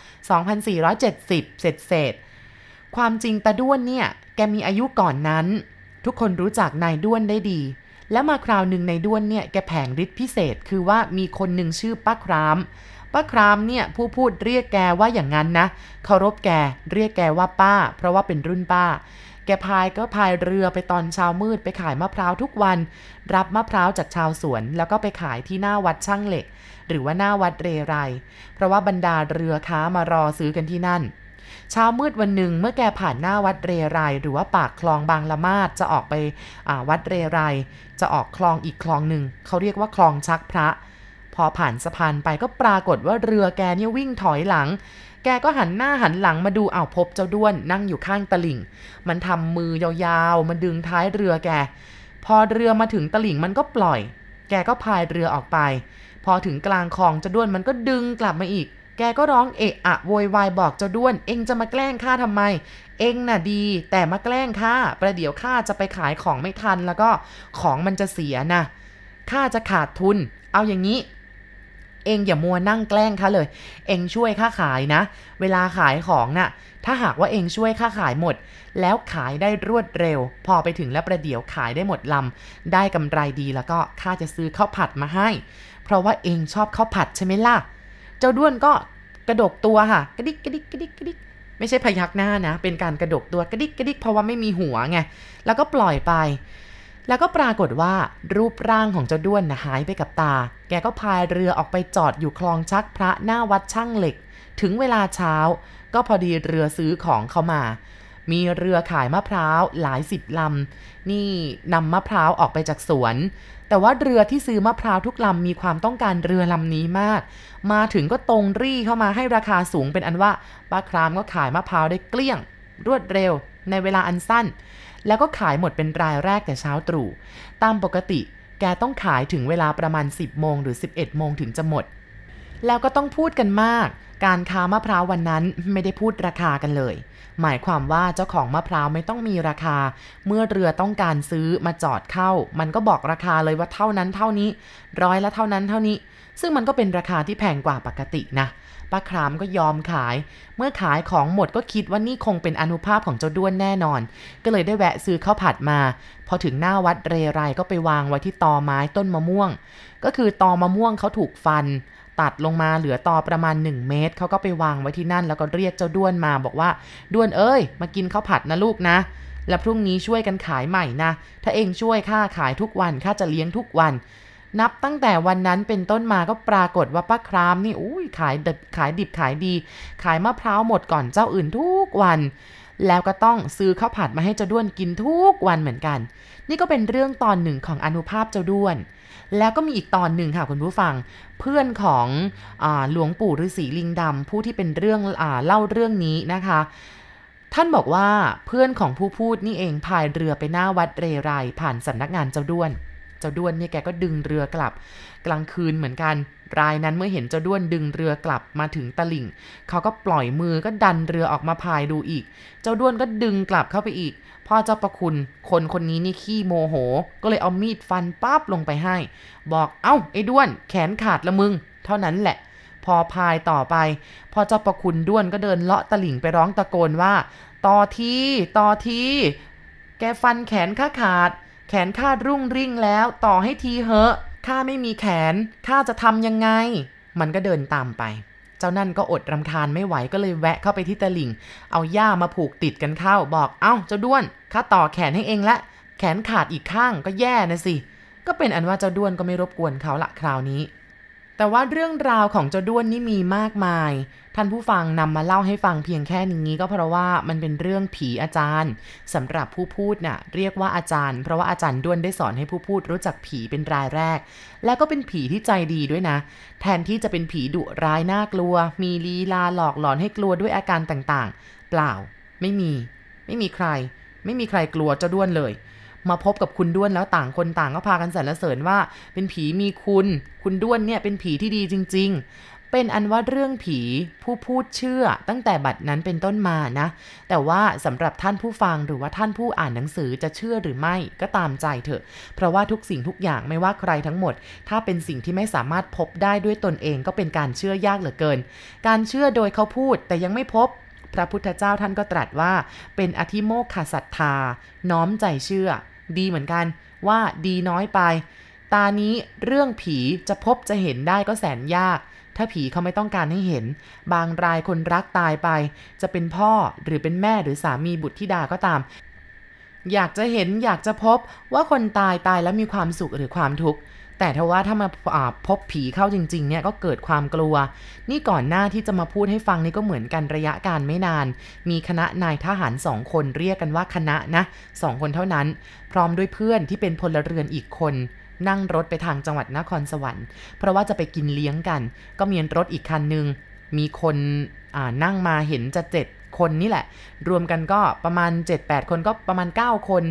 2470 เศษความจริงตาด้วนเนี่ยแกมีอายุก่อนนั้นทุกคนรู้จักนายด้วนได้ดีแล้วมาคราวหนึ่งในด้วนเนี่ยแกแผงฤทธิ์พิเศษคือว่ามีคนหนึ่งชื่อป้าครามเนี่ยผู้พูดเรียกแกว่าอย่างนั้นนะเคารพแกเรียกแกว่าป้าเพราะว่าเป็นรุ่นป้าแกพายเรือไปตอนเช้ามืดไปขายมะพร้าวทุกวันรับมะพร้าวจากชาวสวนแล้วก็ไปขายที่หน้าวัดช่างเหล็กหรือว่าหน้าวัดเรไรเพราะว่าบรรดาเรือค้ามารอซื้อกันที่นั่นเช้ามืดวันหนึ่งเมื่อแกผ่านหน้าวัดเรไรหรือว่าปากคลองบางละมาดจะออกไปวัดเรไรจะออกคลองอีกคลองหนึ่งเขาเรียกว่าคลองชักพระพอผ่านสะพานไปก็ปรากฏว่าเรือแกเนี่ยวิ่งถอยหลังแกก็หันหน้าหันหลังมาดูพบเจ้าด้วนนั่งอยู่ข้างตลิ่งมันทำมือยาวๆมาดึงท้ายเรือแกพอเรือมาถึงตลิ่งมันก็ปล่อยแกก็พายเรือออกไปพอถึงกลางคลองเจ้าด้วนมันก็ดึงกลับมาอีกแกก็ร้องเอะอะโวยวายบอกเจ้าด้วนเอ็งจะมาแกล้งข้าทำไมเอ็งน่ะดีแต่มาแกล้งข้าประเดี๋ยวข้าจะไปขายของไม่ทันแล้วก็ของมันจะเสียนะข้าจะขาดทุนเอาอย่างนี้เองอย่ามัวนั่งแกล้งข้าเลยเองช่วยข้าขายนะเวลาขายของน่ะถ้าหากว่าเองช่วยข้าขายหมดแล้วขายได้รวดเร็วพอไปถึงแล้วประเดี๋ยวขายได้หมดลำได้กำไรดีแล้วก็ข้าจะซื้อข้าวผัดมาให้เพราะว่าเองชอบข้าวผัดใช่ไหมล่ะเจ้าด้วนก็กระดกตัวค่ะกระดิกกระดิกกระดิกกระดิกไม่ใช่พยักหน้านะเป็นการกระดกตัวกระดิกกระดิกเพราะว่าไม่มีหัวไงแล้วก็ปล่อยไปแล้วก็ปรากฏว่ารูปร่างของเจ้าด้วนนะหายไปกับตาแกก็พายเรือออกไปจอดอยู่คลองชักพระหน้าวัดช่างเหล็กถึงเวลาเช้าก็พอดีเรือซื้อของเข้ามามีเรือขายมะพร้าวหลาย10 ลำนี่นำมะพร้าวออกไปจากสวนแต่ว่าเรือที่ซื้อมะพร้าวทุกลำมีความต้องการเรือลำนี้มากมาถึงก็ตรงรี่เข้ามาให้ราคาสูงเป็นอันว่าป้าครามก็ขายมะพร้าวได้เกลี้ยงรวดเร็วในเวลาอันสั้นแล้วก็ขายหมดเป็นรายแรกแต่เช้าตรู่ตามปกติแกต้องขายถึงเวลาประมาณ10 โมงหรือ11 โมงถึงจะหมดแล้วก็ต้องพูดกันมากการค้ามะพร้าววันนั้นไม่ได้พูดราคากันเลยหมายความว่าเจ้าของมะพร้าวไม่ต้องมีราคาเมื่อเรือต้องการซื้อมาจอดเข้ามันก็บอกราคาเลยว่าเท่านั้นเท่านี้ร้อยละเท่านั้นเท่านี้ซึ่งมันก็เป็นราคาที่แพงกว่าปกตินะป้าครามก็ยอมขายเมื่อขายของหมดก็คิดว่านี่คงเป็นอานุภาพของเจ้าด้วนแน่นอนก็เลยได้แวะซื้อข้าวผัดมาพอถึงหน้าวัดเรไรก็ไปวางไว้ที่ตอไม้ต้นมะม่วงก็คือตอมะม่วงเขาถูกฟันตัดลงมาเหลือตอประมาณ1 เมตรเขาก็ไปวางไว้ที่นั่นแล้วก็เรียกเจ้าด้วนมาบอกว่าด้วนเอ้ยมากินข้าวผัดนะลูกนะแล้วพรุ่งนี้ช่วยกันขายใหม่นะถ้าเองช่วยข้าขายทุกวันข้าจะเลี้ยงทุกวันนับตั้งแต่วันนั้นเป็นต้นมาก็ปรากฏว่าป้าครามนี่ขายดิบขายดีขายมะพร้าวหมดก่อนเจ้าอื่นทุกวันแล้วก็ต้องซื้อข้าวผัดมาให้เจ้าด้วนกินทุกวันเหมือนกันนี่ก็เป็นเรื่องตอนหนึ่งของอานุภาพเจ้าด้วนแล้วก็มีอีกตอนหนึ่งค่ะคุณผู้ฟังเพื่อนของหลวงปู่ฤาษีลิงดำผู้ที่เป็นเรื่องเล่าเรื่องนี้นะคะท่านบอกว่าเพื่อนของผู้พูดนี่เองพายเรือไปหน้าวัดเรไรผ่านสำนักงานเจ้าด้วนเนี่ยแกก็ดึงเรือกลับกลางคืนเหมือนกันรายนั้นเมื่อเห็นเจ้าด้วนดึงเรือกลับมาถึงตลิ่งเขาก็ปล่อยมือก็ดันเรือออกมาพายดูอีกเจ้าด้วนก็ดึงกลับเข้าไปอีกพ่อเจ้าประคุณคนนี้นี่ขี้โมโหก็เลยเอามีดฟันปั๊บลงไปให้บอกเอ้าไอ้ด้วนแขนขาดละมึงเท่านั้นแหละพอพายต่อไปพ่อเจ้าประคุณด้วนก็เดินเลาะตลิ่งไปร้องตะโกนว่าต่อทีแกฟันแขนข้าขาดแขนข้ารุ่งริ่งแล้วต่อให้ทีเหอะข้าไม่มีแขนข้าจะทำยังไงมันก็เดินตามไปเจ้านั่นก็อดรำคาญไม่ไหวก็เลยแวะเข้าไปที่ตลิ่งเอาหญ้ามาผูกติดกันเข้าบอกเอ้าเจ้าด้วนข้าต่อแขนให้เองละแขนขาดอีกข้างก็แย่นะสิก็เป็นอันว่าเจ้าด้วนก็ไม่รบกวนเขาละคราวนี้แต่ว่าเรื่องราวของเจ้าด้วนนี่มีมากมายท่านผู้ฟังนำมาเล่าให้ฟังเพียงแค่นี้ก็เพราะว่ามันเป็นเรื่องผีอาจารย์สำหรับผู้พูดน่ะเรียกว่าอาจารย์เพราะว่าอาจารย์ด้วนได้สอนให้ผู้พูดรู้จักผีเป็นรายแรกแล้วก็เป็นผีที่ใจดีด้วยนะแทนที่จะเป็นผีดุร้ายน่ากลัวมีลีลาหลอกหลอนให้กลัวด้วยอาการต่างๆเปล่าไม่มีใครกลัวเจ้าด้วนเลยมาพบกับคุณด้วนแล้วต่างคนต่างก็พากันสรรเสริญว่าเป็นผีมีคุณด้วนเนี่ยเป็นผีที่ดีจริงๆเป็นอันว่าเรื่องผีผู้พูดเชื่อตั้งแต่บัดนั้นเป็นต้นมานะแต่ว่าสำหรับท่านผู้ฟังหรือว่าท่านผู้อ่านหนังสือจะเชื่อหรือไม่ก็ตามใจเถอะเพราะว่าทุกสิ่งทุกอย่างไม่ว่าใครทั้งหมดถ้าเป็นสิ่งที่ไม่สามารถพบได้ด้วยตนเองก็เป็นการเชื่อยากเหลือเกินการเชื่อโดยเขาพูดแต่ยังไม่พบพระพุทธเจ้าท่านก็ตรัสว่าเป็นอธิโมกขศรัทธาน้อมใจเชื่อดีเหมือนกันว่าดีน้อยไปตานี้เรื่องผีจะพบจะเห็นได้ก็แสนยากถ้าผีเขาไม่ต้องการให้เห็นบางรายคนรักตายไปจะเป็นพ่อหรือเป็นแม่หรือสามีบุตรธิดาก็ตามอยากจะเห็นอยากจะพบว่าคนตายแล้วมีความสุขหรือความทุกข์แต่ถ้าว่าถ้ามาพบผีเข้าจริงๆเนี่ยก็เกิดความกลัวนี่ก่อนหน้าที่จะมาพูดให้ฟังนี่ก็เหมือนกันระยะการไม่นานมีคณะนายทหาร2คนเรียกกันว่าคณะนะ2คนเท่านั้นพร้อมด้วยเพื่อนที่เป็นพลเรือนอีกคนนั่งรถไปทางจังหวัดนครสวรรค์เพราะว่าจะไปกินเลี้ยงกันก็มีรถอีกคันนึงมีคนนั่งมาเห็นจะ7คนนี่แหละรวมกันก็ประมาณ 7-8 คนก็ประมาณ9คน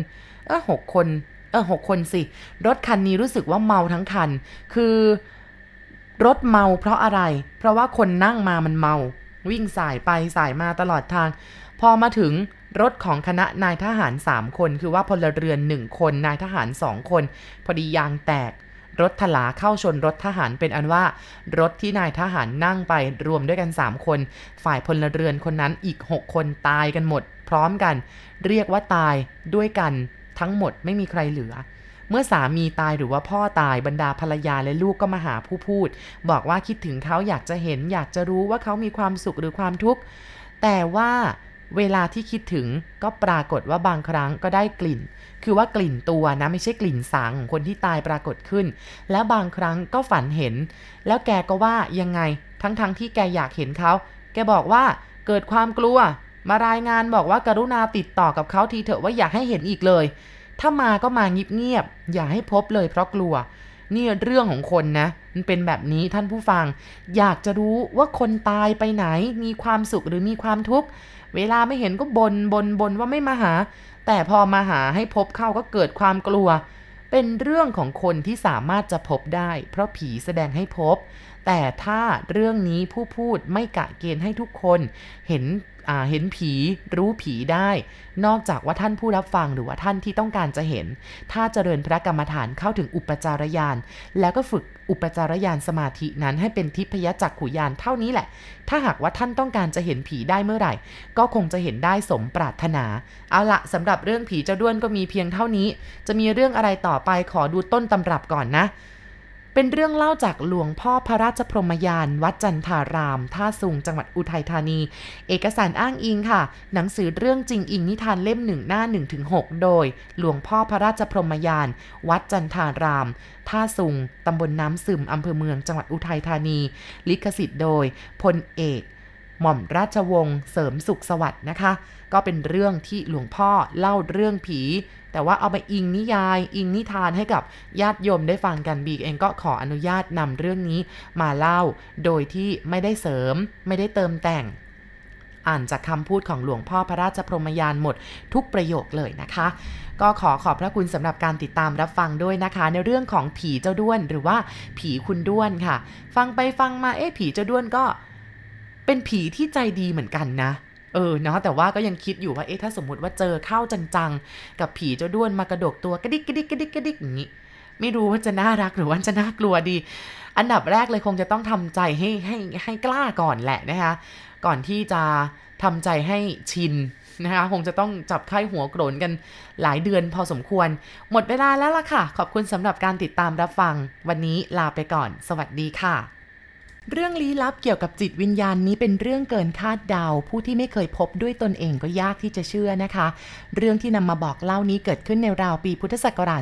6คน6คนสิรถคันนี้รู้สึกว่าเมาทั้งคันคือรถเมาเพราะอะไรเพราะว่าคนนั่งมามันเมาวิ่งสายไปสายมาตลอดทางพอมาถึงรถของคณะนายทหาร3คนคือว่าพลเรือน1คนนายทหาร2คนพอดียางแตกรถถลาเข้าชนรถทหารเป็นอันว่ารถที่นายทหารนั่งไปรวมด้วยกัน3คนฝ่ายพลเรือนคนนั้นอีก6คนตายกันหมดพร้อมกันเรียกว่าตายด้วยกันทั้งหมดไม่มีใครเหลือเมื่อสามีตายหรือว่าพ่อตายบรรดาภรรยาและลูกก็มาหาผู้พูดบอกว่าคิดถึงเขาอยากจะเห็นอยากจะรู้ว่าเขามีความสุขหรือความทุกข์แต่ว่าเวลาที่คิดถึงก็ปรากฏว่าบางครั้งก็ได้กลิ่นคือว่ากลิ่นตัวนะไม่ใช่กลิ่นสางของคนที่ตายปรากฏขึ้นและบางครั้งก็ฝันเห็นแล้วแกก็ว่ายังไงทั้งที่แกอยากเห็นเขาแกบอกว่าเกิดความกลัวมารายงานบอกว่ากรุณาติดต่อกับเขาทีเถอะว่าอยากให้เห็นอีกเลยถ้ามาก็มาเงียบๆอย่าให้พบเลยเพราะกลัวนี่เรื่องของคนนะมันเป็นแบบนี้ท่านผู้ฟังอยากจะรู้ว่าคนตายไปไหนมีความสุขหรือมีความทุกข์เวลาไม่เห็นก็บ่นว่าไม่มาหาแต่พอมาหาให้พบเข้าก็เกิดความกลัวเป็นเรื่องของคนที่สามารถจะพบได้เพราะผีแสดงให้พบแต่ถ้าเรื่องนี้ผู้พูดไม่กะเกณฑ์ให้ทุกคนเห็นผีรู้ผีได้นอกจากว่าท่านผู้รับฟังหรือว่าท่านที่ต้องการจะเห็นถ้าเจริญพระกรรมฐานเข้าถึงอุปจารญาณแล้วก็ฝึกอุปจารญาณสมาธินั้นให้เป็นทิพยจักขุญาณเท่านี้แหละถ้าหากว่าท่านต้องการจะเห็นผีได้เมื่อไหร่ก็คงจะเห็นได้สมปรารถนาเอาละสำหรับเรื่องผีเจ้าด้วนก็มีเพียงเท่านี้จะมีเรื่องอะไรต่อไปขอดูต้นตำรับก่อนนะเป็นเรื่องเล่าจากหลวงพ่อพระราชพรหมยานวัดจันทารามท่าสุงจังหวัดอุทัยธานีเอกสารอ้างอิงค่ะหนังสือเรื่องจริงอิงนิทานเล่ม1หน้า 1-6 โดยหลวงพ่อพระราชพรหมยานวัดจันทารามท่าสุงตำบลน้ำซึมอำเภอเมืองจังหวัดอุทัยธานีลิขสิทธิ์โดยพลเอกหม่อมราชวงศ์เสริมสุขสวัสดิ์นะคะก็เป็นเรื่องที่หลวงพ่อเล่าเรื่องผีแต่ว่าเอาไปอิงนิยายอิงนิทานให้กับญาติโยมได้ฟังกันบีเองก็ขออนุญาตนำเรื่องนี้มาเล่าโดยที่ไม่ได้เสริมไม่ได้เติมแต่งอ่านจากคำพูดของหลวงพ่อพระราชพรหมยานหมดทุกประโยคเลยนะคะก็ขอบพระคุณสำหรับการติดตามรับฟังด้วยนะคะในเรื่องของผีเจ้าด้วนหรือว่าผีคุณด้วนค่ะฟังไปฟังมาผีเจ้าด้วนก็เป็นผีที่ใจดีเหมือนกันนะเนาะแต่ว่าก็ยังคิดอยู่ว่าถ้าสมมุติว่าเจอเข้าจังๆกับผีเจ้าด้วนมากระดกตัวกระดิกกระดิกกระดิกกระดิกอย่างนี้ไม่รู้ว่าจะน่ารักหรือว่าจะน่ากลัวดีอันดับแรกเลยคงจะต้องทำใจให้กล้าก่อนแหละนะคะก่อนที่จะทำใจให้ชินนะคะคงจะต้องจับไข้หัวโกรนกันหลายเดือนพอสมควรหมดเวลาแล้วล่ะค่ะขอบคุณสำหรับการติดตามรับฟังวันนี้ลาไปก่อนสวัสดีค่ะเรื่องลี้ลับเกี่ยวกับจิตวิญญาณนี้เป็นเรื่องเกินคาดเดาผู้ที่ไม่เคยพบด้วยตนเองก็ยากที่จะเชื่อนะคะเรื่องที่นำมาบอกเล่านี้เกิดขึ้นในราวปีพุทธศักราช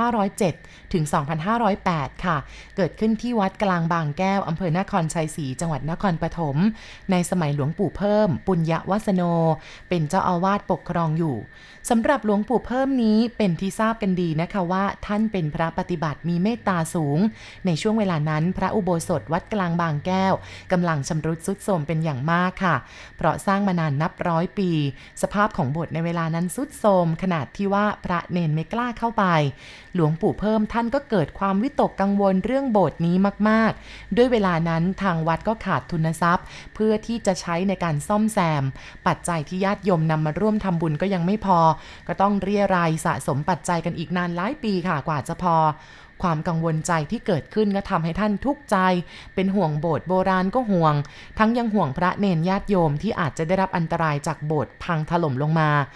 2507 ถึง 2508 ค่ะเกิดขึ้นที่วัดกลางบางแก้วอำเภอนครชัยศรีจังหวัดนครปฐมในสมัยหลวงปู่เพิ่มปุญญวาสโนเป็นเจ้าอาวาสปกครองอยู่สำหรับหลวงปู่เพิ่มนี้เป็นที่ทราบกันดีนะคะว่าท่านเป็นพระปฏิบัติมีเมตตาสูงในช่วงเวลานั้นพระอุโบสถวัดกลางบางแก้วกำลังชำรุดทรุดโทรมเป็นอย่างมากค่ะเพราะสร้างมานานนับร้อยปีสภาพของโบสถ์ในเวลานั้นทรุดโทรมขนาดที่ว่าพระเนนไม่กล้าเข้าไปหลวงปู่เพิ่มท่านก็เกิดความวิตกกังวลเรื่องโบสถ์นี้มากๆด้วยเวลานั้นทางวัดก็ขาดทุนทรัพย์เพื่อที่จะใช้ในการซ่อมแซมปัจจัยที่ญาติโยมนำมาร่วมทำบุญก็ยังไม่พอก็ต้องเรียรายสะสมปัจจัยกันอีกนานหลายปีค่ะกว่าจะพอความกังวลใจที่เกิดขึ้นก็ทำให้ท่านทุกข์ใจเป็นห่วงโบสถ์โบราณก็ห่วงทั้งยังห่วงพระเนรญาติโยมที่อาจจะได้รับอันตรายจากโบสถ์พังถล่มลงมา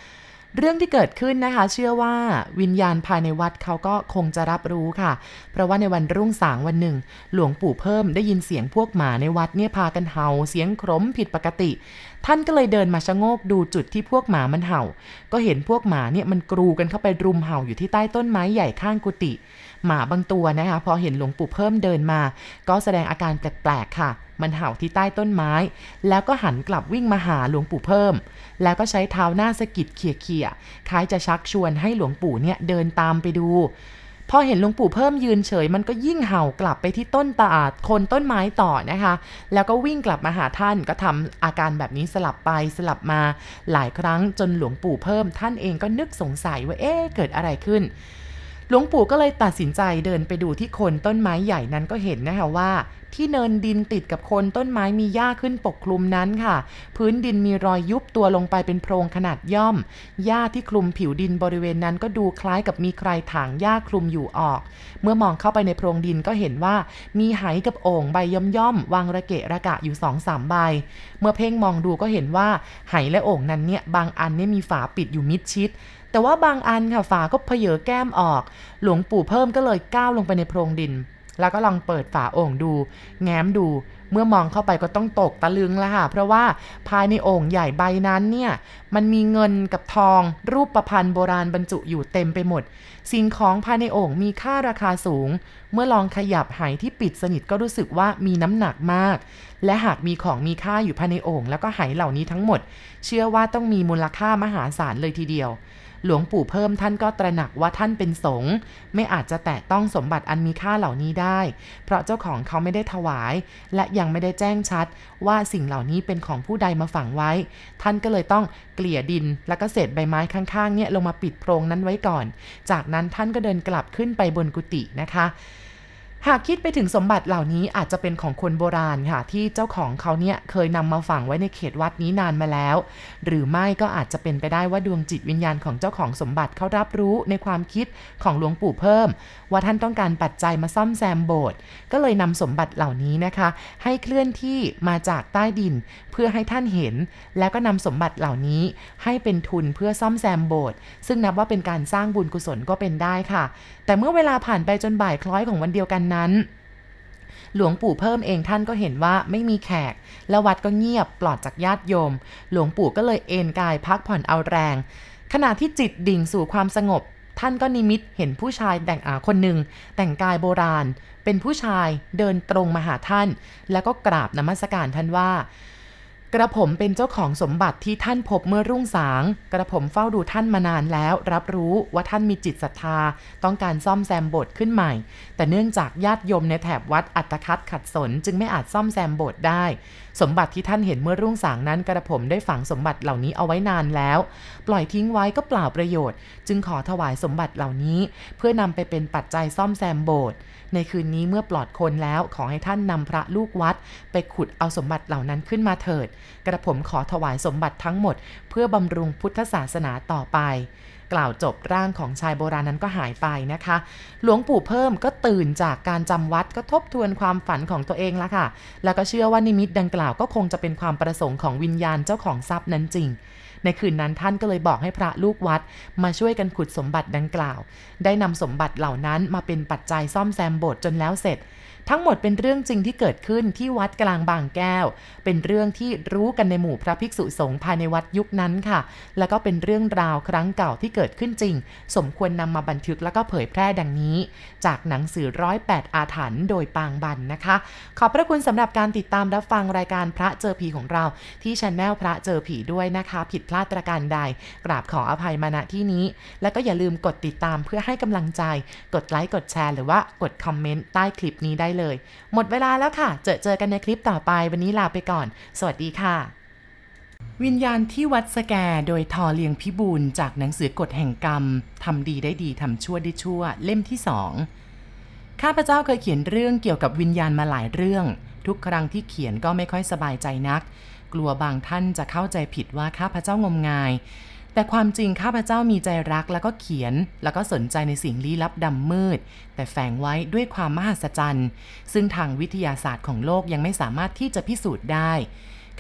เรื่องที่เกิดขึ้นนะคะเชื่อว่าวิญญาณภายในวัดเขาก็คงจะรับรู้ค่ะเพราะว่าในวันรุ่งสางวันหนึ่งหลวงปู่เพิ่มได้ยินเสียงพวกหมาในวัดเนี่ยพากันเห่าเสียงครมผิดปกติท่านก็เลยเดินมาชะโงกดูจุดที่พวกหมามันเห่าก็เห็นพวกหมาเนี่ยมันกรูกันเข้าไปรุมเห่าอยู่ที่ใต้ต้นไม้ใหญ่ข้างกุฏิหมาบางตัวนะคะพอเห็นหลวงปู่เพิ่มเดินมาก็แสดงอาการแปลกๆค่ะมันเห่าที่ใต้ต้นไม้แล้วก็หันกลับวิ่งมาหาหลวงปู่เพิ่มแล้วก็ใช้เท้าหน้าสะกิดเขี่ยๆคล้ายจะชักชวนให้หลวงปู่เนี่ยเดินตามไปดูพอเห็นหลวงปู่เพิ่มยืนเฉยมันก็ยิ่งเห่ากลับไปที่ต้นตาดคนต้นไม้ต่อนะคะแล้วก็วิ่งกลับมาหาท่านก็ทำอาการแบบนี้สลับไปสลับมาหลายครั้งจนหลวงปู่เพิ่มท่านเองก็นึกสงสัยว่าเกิดอะไรขึ้นหลวงปู่ก็เลยตัดสินใจเดินไปดูที่โคนต้นไม้ใหญ่นั้นก็เห็นนะคะว่าที่เนินดินติดกับโคนต้นไม้มีหญ้าขึ้นปกคลุมนั้นค่ะพื้นดินมีรอยยุบตัวลงไปเป็นโพรงขนาดย่อมหญ้าที่คลุมผิวดินบริเวณนั้นก็ดูคล้ายกับมีใครถางหญ้าคลุมอยู่ออกเมื่อมองเข้าไปในโพรงดินก็เห็นว่ามีไหกับโอ่งใบย่อมๆวางระเกะระกะอยู่ 2-3 ใบเมื่อเพ่งมองดูก็เห็นว่าไหและโอ่งนั้นเนี่ยบางอันเนี่ยมีฝาปิดอยู่มิดชิดแต่ว่าบางอันค่ะฝาก็เผยแก้มออกหลวงปู่เพิ่มก็เลยก้าวลงไปในโพรงดินแล้วก็ลองเปิดฝาโอ่งดูแง้มดูเมื่อมองเข้าไปก็ต้องตกตะลึงแล้วค่ะเพราะว่าภายในโอ่งใหญ่ใบนั้นเนี่ยมันมีเงินกับทองรูปประพันธ์โบราณบรรจุอยู่เต็มไปหมดสิ่งของภายในโอ่งมีค่าราคาสูงเมื่อลองขยับไหที่ปิดสนิทก็รู้สึกว่ามีน้ำหนักมากและหากมีของมีค่าอยู่ภายในโอ่งแล้วก็ไหเหล่านี้ทั้งหมดเชื่อว่าต้องมีมูลค่ามหาศาลเลยทีเดียวหลวงปู่เพิ่มท่านก็ตระหนักว่าท่านเป็นสงฆ์ไม่อาจจะแตะต้องสมบัติอันมีค่าเหล่านี้ได้เพราะเจ้าของเขาไม่ได้ถวายและยังไม่ได้แจ้งชัดว่าสิ่งเหล่านี้เป็นของผู้ใดมาฝังไว้ท่านก็เลยต้องเกลี่ยดินแล้วก็เศษใบไม้ข้างๆเนี่ยลงมาปิดโพรงนั้นไว้ก่อนจากนั้นท่านก็เดินกลับขึ้นไปบนกุฏินะคะหากคิดไปถึงสมบัติเหล่านี้อาจจะเป็นของคนโบราณค่ะที่เจ้าของเขาเนี่ยเคยนำมาฝังไว้ในเขตวัดนี้นานมาแล้วหรือไม่ก็อาจจะเป็นไปได้ว่าดวงจิตวิญญาณของเจ้าของสมบัติเขารับรู้ในความคิดของหลวงปู่เพิ่มว่าท่านต้องการปัจจัยมาซ่อมแซมโบสถ์ก็เลยนำสมบัติเหล่านี้นะคะให้เคลื่อนที่มาจากใต้ดินเพื่อให้ท่านเห็นแล้วก็นำสมบัติเหล่านี้ให้เป็นทุนเพื่อซ่อมแซมโบสถ์ซึ่งนับว่าเป็นการสร้างบุญกุศลก็เป็นได้ค่ะแต่เมื่อเวลาผ่านไปจนบ่ายคล้อยของวันเดียวกันนั้นหลวงปู่เพิ่มเองท่านก็เห็นว่าไม่มีแขกและวัดก็เงียบปลอดจากญาติโยมหลวงปู่ก็เลยเอนกายพักผ่อนเอาแรงขณะที่จิตดิ่งสู่ความสงบท่านก็นิมิตเห็นผู้ชายคนหนึ่งแต่งกายโบราณเป็นผู้ชายเดินตรงมาหาท่านแล้วก็กราบนมัสการท่านว่ากระผมเป็นเจ้าของสมบัติที่ท่านพบเมื่อรุ่งสางกระผมเฝ้าดูท่านมานานแล้วรับรู้ว่าท่านมีจิตศรัทธาต้องการซ่อมแซมโบสถ์ขึ้นใหม่แต่เนื่องจากญาติโยมในแถบวัดอัตคัดขัดสนจึงไม่อาจซ่อมแซมโบสถ์ได้สมบัติที่ท่านเห็นเมื่อรุ่งสางนั้นกระผมได้ฝังสมบัติเหล่านี้เอาไว้นานแล้วปล่อยทิ้งไว้ก็เปล่าประโยชน์จึงขอถวายสมบัติเหล่านี้เพื่อนำไปเป็นปัจจัยซ่อมแซมโบสถ์ในคืนนี้เมื่อปลอดคนแล้วขอให้ท่านนำพระลูกวัดไปขุดเอาสมบัติเหล่านั้นขึ้นมาเถิดกระผมขอถวายสมบัติทั้งหมดเพื่อบำรุงพุทธศาสนาต่อไปกล่าวจบร่างของชายโบราณนั้นก็หายไปนะคะหลวงปู่เพิ่มก็ตื่นจากการจำวัดก็ทบทวนความฝันของตัวเองละค่ะแล้วก็เชื่อว่านิมิตดังกล่าวก็คงจะเป็นความประสงค์ของวิญญาณเจ้าของทรัพย์นั้นจริงในคืนนั้นท่านก็เลยบอกให้พระลูกวัดมาช่วยกันขุดสมบัติดังกล่าวได้นำสมบัติเหล่านั้นมาเป็นปัจจัยซ่อมแซมโบสถ์จนแล้วเสร็จทั้งหมดเป็นเรื่องจริงที่เกิดขึ้นที่วัดกลางบางแก้วเป็นเรื่องที่รู้กันในหมู่พระภิกษุสงฆ์ภายในวัดยุคนั้นค่ะแล้วก็เป็นเรื่องราวครั้งเก่าที่เกิดขึ้นจริงสมควรนำมาบันทึกแล้วก็เผยแพร่ดังนี้จากหนังสือ108อาถรรพ์โดยปางบันนะคะขอบพระคุณสำหรับการติดตามรับฟังรายการพระเจอผีของเราที่channelพระเจอผีด้วยนะคะผิดพลาดประการใดกราบขออภัยมาณที่นี้แล้วก็อย่าลืมกดติดตามเพื่อให้กำลังใจกดไลค์กดแชร์หรือว่ากดคอมเมนต์ใต้คลิปนี้ได้เลยหมดเวลาแล้วค่ะเจอกันในคลิปต่อไปวันนี้ลาไปก่อนสวัสดีค่ะวิญญาณที่วัดสแกโดยทอเลียงพิบูลจากหนังสือกฎแห่งกรรมทำดีได้ดีทำชั่วได้ชั่วเล่มที่2ข้าพเจ้าเคยเขียนเรื่องเกี่ยวกับวิญญาณมาหลายเรื่องทุกครั้งที่เขียนก็ไม่ค่อยสบายใจนักกลัวบางท่านจะเข้าใจผิดว่าข้าพเจ้างมงายแต่ความจริงข้าพเจ้ามีใจรักแล้วก็เขียนแล้วก็สนใจในสิ่งลี้ลับดำมืดแต่แฝงไว้ด้วยความมหัศจรรย์ซึ่งทางวิทยาศาสตร์ของโลกยังไม่สามารถที่จะพิสูจน์ได้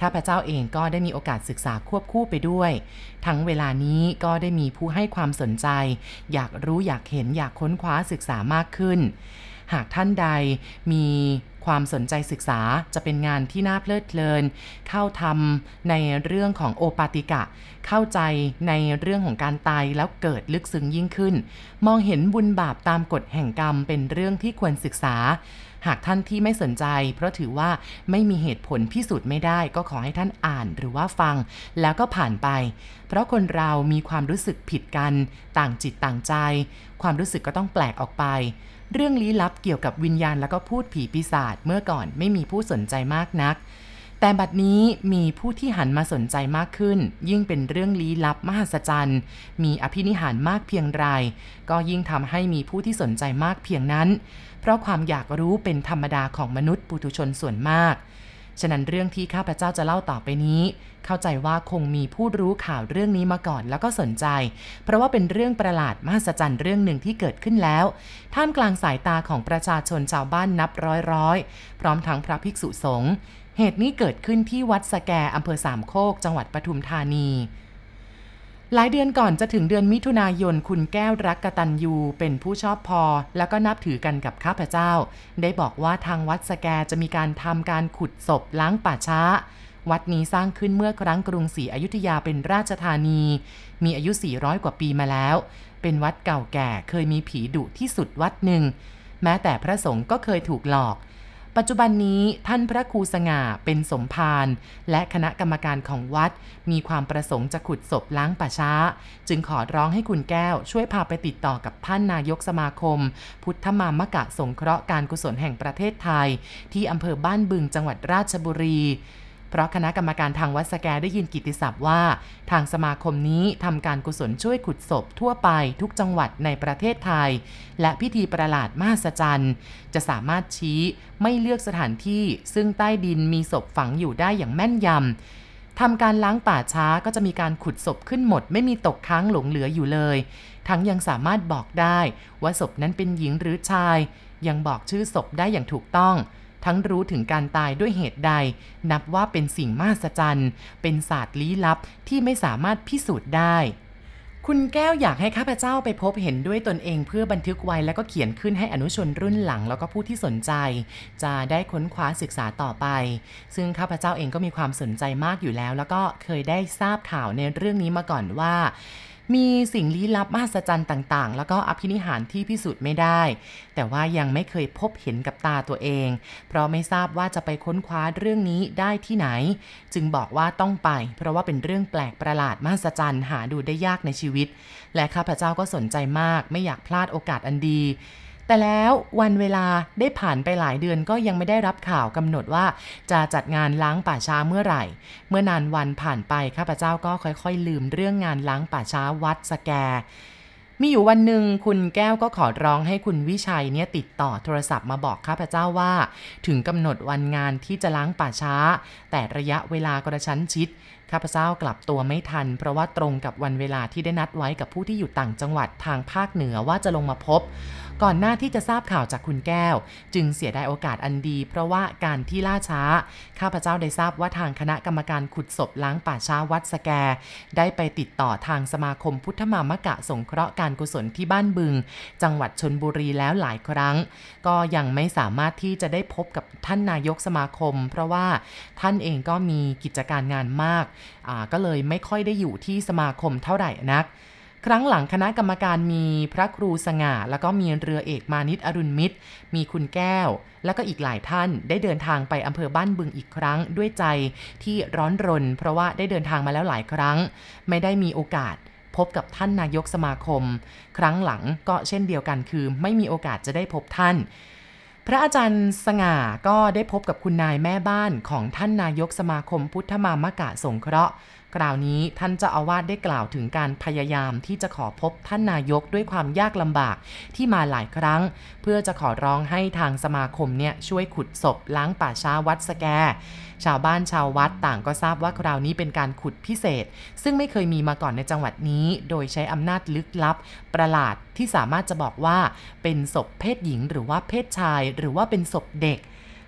ข้าพเจ้าเองก็ได้มีโอกาสศึกษาควบคู่ไปด้วยทั้งเวลานี้ก็ได้มีผู้ให้ความสนใจอยากรู้อยากเห็นอยากค้นคว้าศึกษามากขึ้นหากท่านใดมีความสนใจศึกษาจะเป็นงานที่น่าเพลิดเพลินเข้าทำในเรื่องของโอปาติกะเข้าใจในเรื่องของการตายแล้วเกิดลึกซึ้งยิ่งขึ้นมองเห็นบุญบาปตามกฎแห่งกรรมเป็นเรื่องที่ควรศึกษาหากท่านที่ไม่สนใจเพราะถือว่าไม่มีเหตุผลพิสูจน์ไม่ได้ก็ขอให้ท่านอ่านหรือว่าฟังแล้วก็ผ่านไปเพราะคนเรามีความรู้สึกผิดกันต่างจิตต่างใจความรู้สึกก็ต้องแปลกออกไปเรื่องลี้ลับเกี่ยวกับวิญญาณแล้วก็พูดผีปีศาจเมื่อก่อนไม่มีผู้สนใจมากนักแต่บัดนี้มีผู้ที่หันมาสนใจมากขึ้นยิ่งเป็นเรื่องลี้ลับมหัศจรรย์มีอภินิหารมากเพียงไรก็ยิ่งทำให้มีผู้ที่สนใจมากเพียงนั้นเพราะความอยากรู้เป็นธรรมดาของมนุษย์ปุถุชนส่วนมากฉะนั้นเรื่องที่ข้าพเจ้าจะเล่าต่อไปนี้เข้าใจว่าคงมีผู้รู้ข่าวเรื่องนี้มาก่อนแล้วก็สนใจเพราะว่าเป็นเรื่องประหลาดมหัศจรรย์เรื่องหนึ่งที่เกิดขึ้นแล้วท่ามกลางสายตาของประชาชนชาวบ้านนับร้อยพร้อมทั้งพระภิกษุสงฆ์เหตุนี้เกิดขึ้นที่วัดสแกอำเภอสามโคกจังหวัดปทุมธานีหลายเดือนก่อนจะถึงเดือนมิถุนายนคุณแก้วรักกตัญญูเป็นผู้ชอบพอแล้วก็นับถือกันกับข้าพเจ้าได้บอกว่าทางวัดสแกจะมีการทำการขุดศพล้างป่าช้าวัดนี้สร้างขึ้นเมื่อครั้งกรุงศรีอยุธยาเป็นราชธานีมีอายุ400กว่าปีมาแล้วเป็นวัดเก่าแก่เคยมีผีดุที่สุดวัดหนึ่งแม้แต่พระสงฆ์ก็เคยถูกหลอกปัจจุบันนี้ท่านพระครูสง่าเป็นสมภารและคณะกรรมการของวัดมีความประสงค์จะขุดศพล้างป่าช้าจึงขอร้องให้คุณแก้วช่วยพาไปติดต่อกับท่านนายกสมาคมพุทธมามกะสงเคราะห์การกุศลแห่งประเทศไทยที่อำเภอบ้านบึงจังหวัดราชบุรีเพราะคณะกรรมการทางวัดสแกได้ยินกิตติศัพท์ว่าทางสมาคมนี้ทำการกุศลช่วยขุดศพทั่วไปทุกจังหวัดในประเทศไทยและพิธีประหลาดมหัศจรรย์จะสามารถชี้ไม่เลือกสถานที่ซึ่งใต้ดินมีศพฝังอยู่ได้อย่างแม่นยำทำการล้างป่าช้าก็จะมีการขุดศพขึ้นหมดไม่มีตกค้างหลงเหลืออยู่เลยทั้งยังสามารถบอกได้ว่าศพนั้นเป็นหญิงหรือชายยังบอกชื่อศพได้อย่างถูกต้องทั้งรู้ถึงการตายด้วยเหตุใดนับว่าเป็นสิ่งมหัศจรรย์เป็นศาสตร์ลี้ลับที่ไม่สามารถพิสูจน์ได้คุณแก้วอยากให้ข้าพเจ้าไปพบเห็นด้วยตนเองเพื่อบันทึกไว้แล้วก็เขียนขึ้นให้อนุชนรุ่นหลังแล้วก็ผู้ที่สนใจจะได้ค้นคว้าศึกษาต่อไปซึ่งข้าพเจ้าเองก็มีความสนใจมากอยู่แล้วแล้วก็เคยได้ทราบข่าวในเรื่องนี้มาก่อนว่ามีสิ่งลี้ลับมหัศจรรย์ต่างๆแล้วก็อภินิหารที่พิสูจน์ไม่ได้แต่ว่ายังไม่เคยพบเห็นกับตาตัวเองเพราะไม่ทราบว่าจะไปค้นคว้าเรื่องนี้ได้ที่ไหนจึงบอกว่าต้องไปเพราะว่าเป็นเรื่องแปลกประหลาดมหัศจรรย์หาดูได้ยากในชีวิตและข้าพเจ้าก็สนใจมากไม่อยากพลาดโอกาสอันดีแต่แล้ววันเวลาได้ผ่านไปหลายเดือนก็ยังไม่ได้รับข่าวกำหนดว่าจะจัดงานล้างป่าช้าเมื่อไหร่เมื่อนานวันผ่านไปข้าพเจ้าก็ค่อยๆลืมเรื่องงานล้างป่าช้าวัดสแกมีอยู่วันหนึ่งคุณแก้วก็ขอร้องให้คุณวิชัยเนี่ยติดต่อโทรศัพท์มาบอกข้าพเจ้าว่าถึงกำหนดวันงานที่จะล้างป่าช้าแต่ระยะเวลากระชั้นชิดข้าพเจ้ากลับตัวไม่ทันเพราะว่าตรงกับวันเวลาที่ได้นัดไว้กับผู้ที่อยู่ต่างจังหวัดทางภาคเหนือว่าจะลงมาพบก่อนหน้าที่จะทราบข่าวจากคุณแก้วจึงเสียดายโอกาสอันดีเพราะว่าการที่ล่าช้าข้าพเจ้าได้ทราบว่าทางคณะกรรมการขุดศพล้างป่าช้าวัดสแกได้ไปติดต่อทางสมาคมพุทธมามกะสงเคราะห์การกุศลที่บ้านบึงจังหวัดชลบุรีแล้วหลายครั้งก็ยังไม่สามารถที่จะได้พบกับท่านนายกสมาคมเพราะว่าท่านเองก็มีกิจการงานมากก็เลยไม่ค่อยได้อยู่ที่สมาคมเท่าไหร่นักครั้งหลังคณะกรรมการมีพระครูสง่าแล้วก็มีเรือเอกมานิตอรุณมิตรมีคุณแก้วแล้วก็อีกหลายท่านได้เดินทางไปอำเภอบ้านบึงอีกครั้งด้วยใจที่ร้อนรนเพราะว่าได้เดินทางมาแล้วหลายครั้งไม่ได้มีโอกาสพบกับท่านนายกสมาคมครั้งหลังก็เช่นเดียวกันคือไม่มีโอกาสจะได้พบท่านพระอาจารย์สง่าก็ได้พบกับคุณนายแม่บ้านของท่านนายกสมาคมพุทธมามกะสงเคราะห์คราวนี้ท่านเจ้าอาวาสได้กล่าวถึงการพยายามที่จะขอพบท่านนายกด้วยความยากลำบากที่มาหลายครั้งเพื่อจะขอร้องให้ทางสมาคมเนี่ยช่วยขุดศพล้างป่าช้าวัดสแกชาวบ้านชาววัดต่างก็ทราบว่าคราวนี้เป็นการขุดพิเศษซึ่งไม่เคยมีมาก่อนในจังหวัดนี้โดยใช้อำนาจลึกลับประหลาดที่สามารถจะบอกว่าเป็นศพเพศหญิงหรือว่าเพศชายหรือว่าเป็นศพเด็ก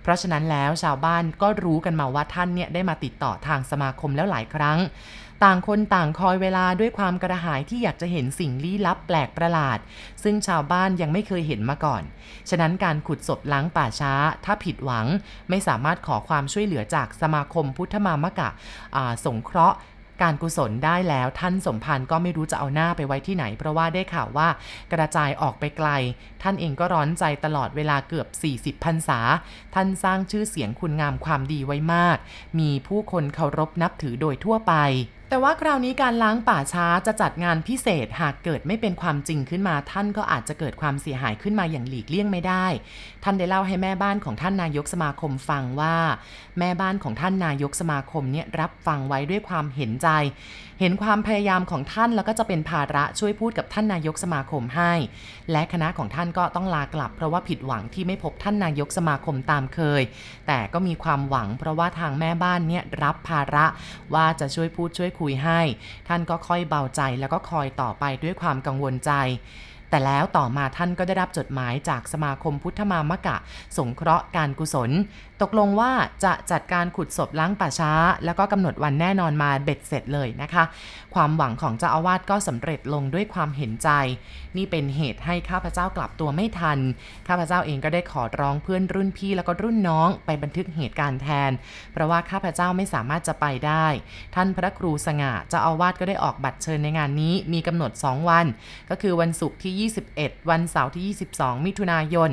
เพราะฉะนั้นแล้วชาวบ้านก็รู้กันมาว่าท่านเนี่ยได้มาติดต่อทางสมาคมแล้วหลายครั้งต่างคนต่างคอยเวลาด้วยความกระหายที่อยากจะเห็นสิ่งลี้ลับแปลกประหลาดซึ่งชาวบ้านยังไม่เคยเห็นมาก่อนฉะนั้นการขุดศพล้างป่าช้าถ้าผิดหวังไม่สามารถขอความช่วยเหลือจากสมาคมพุทธมามกะสงเคราะห์การกุศลได้แล้วท่านสมภารก็ไม่รู้จะเอาหน้าไปไว้ที่ไหนเพราะว่าได้ข่าวว่ากระจายออกไปไกลท่านเองก็ร้อนใจตลอดเวลาเกือบ40 พรรษาท่านสร้างชื่อเสียงคุณงามความดีไว้มากมีผู้คนเคารพนับถือโดยทั่วไปแต่ว่าคราวนี้การล้างป่าช้าจะจัดงานพิเศษหากเกิดไม่เป็นความจริงขึ้นมาท่านก็อาจจะเกิดความเสียหายขึ้นมาอย่างหลีกเลี่ยงไม่ได้ท่านได้เล่าให้แม่บ้านของท่านนายกสมาคมฟังว่าแม่บ้านของท่านนายกสมาคมเนี่ยรับฟังไว้ด้วยความเห็นใจเห็นความพยายามของท่านแล้วก็จะเป็นภาระช่วยพูดกับท่านนายกสมาคมให้และคณะของท่านก็ต้องลากลับเพราะว่าผิดหวังที่ไม่พบท่านนายกสมาคมตามเคยแต่ก็มีความหวังเพราะว่าทางแม่บ้านเนี่ยรับภาระว่าจะช่วยพูดช่วยคุยให้ท่านก็ค่อยเบาใจแล้วก็คอยต่อไปด้วยความกังวลใจแต่แล้วต่อมาท่านก็ได้รับจดหมายจากสมาคมพุทธมามกะสงเคราะห์การกุศลตกลงว่าจะจัดการขุดศพล้างป่าช้าแล้วก็กำหนดวันแน่นอนมาเบ็ดเสร็จเลยนะคะความหวังของเจ้าอาวาสก็สำเร็จลงด้วยความเห็นใจนี่เป็นเหตุให้ข้าพเจ้ากลับตัวไม่ทันข้าพเจ้าเองก็ได้ขอร้องเพื่อนรุ่นพี่แล้วก็รุ่นน้องไปบันทึกเหตุการณ์แทนเพราะว่าข้าพเจ้าไม่สามารถจะไปได้ท่านพระครูสง่าเจ้าอาวาสก็ได้ออกบัตรเชิญในงานนี้มีกำหนด2 วันก็คือวันศุกร์ที่21วันเสาร์ที่22มิถุนายน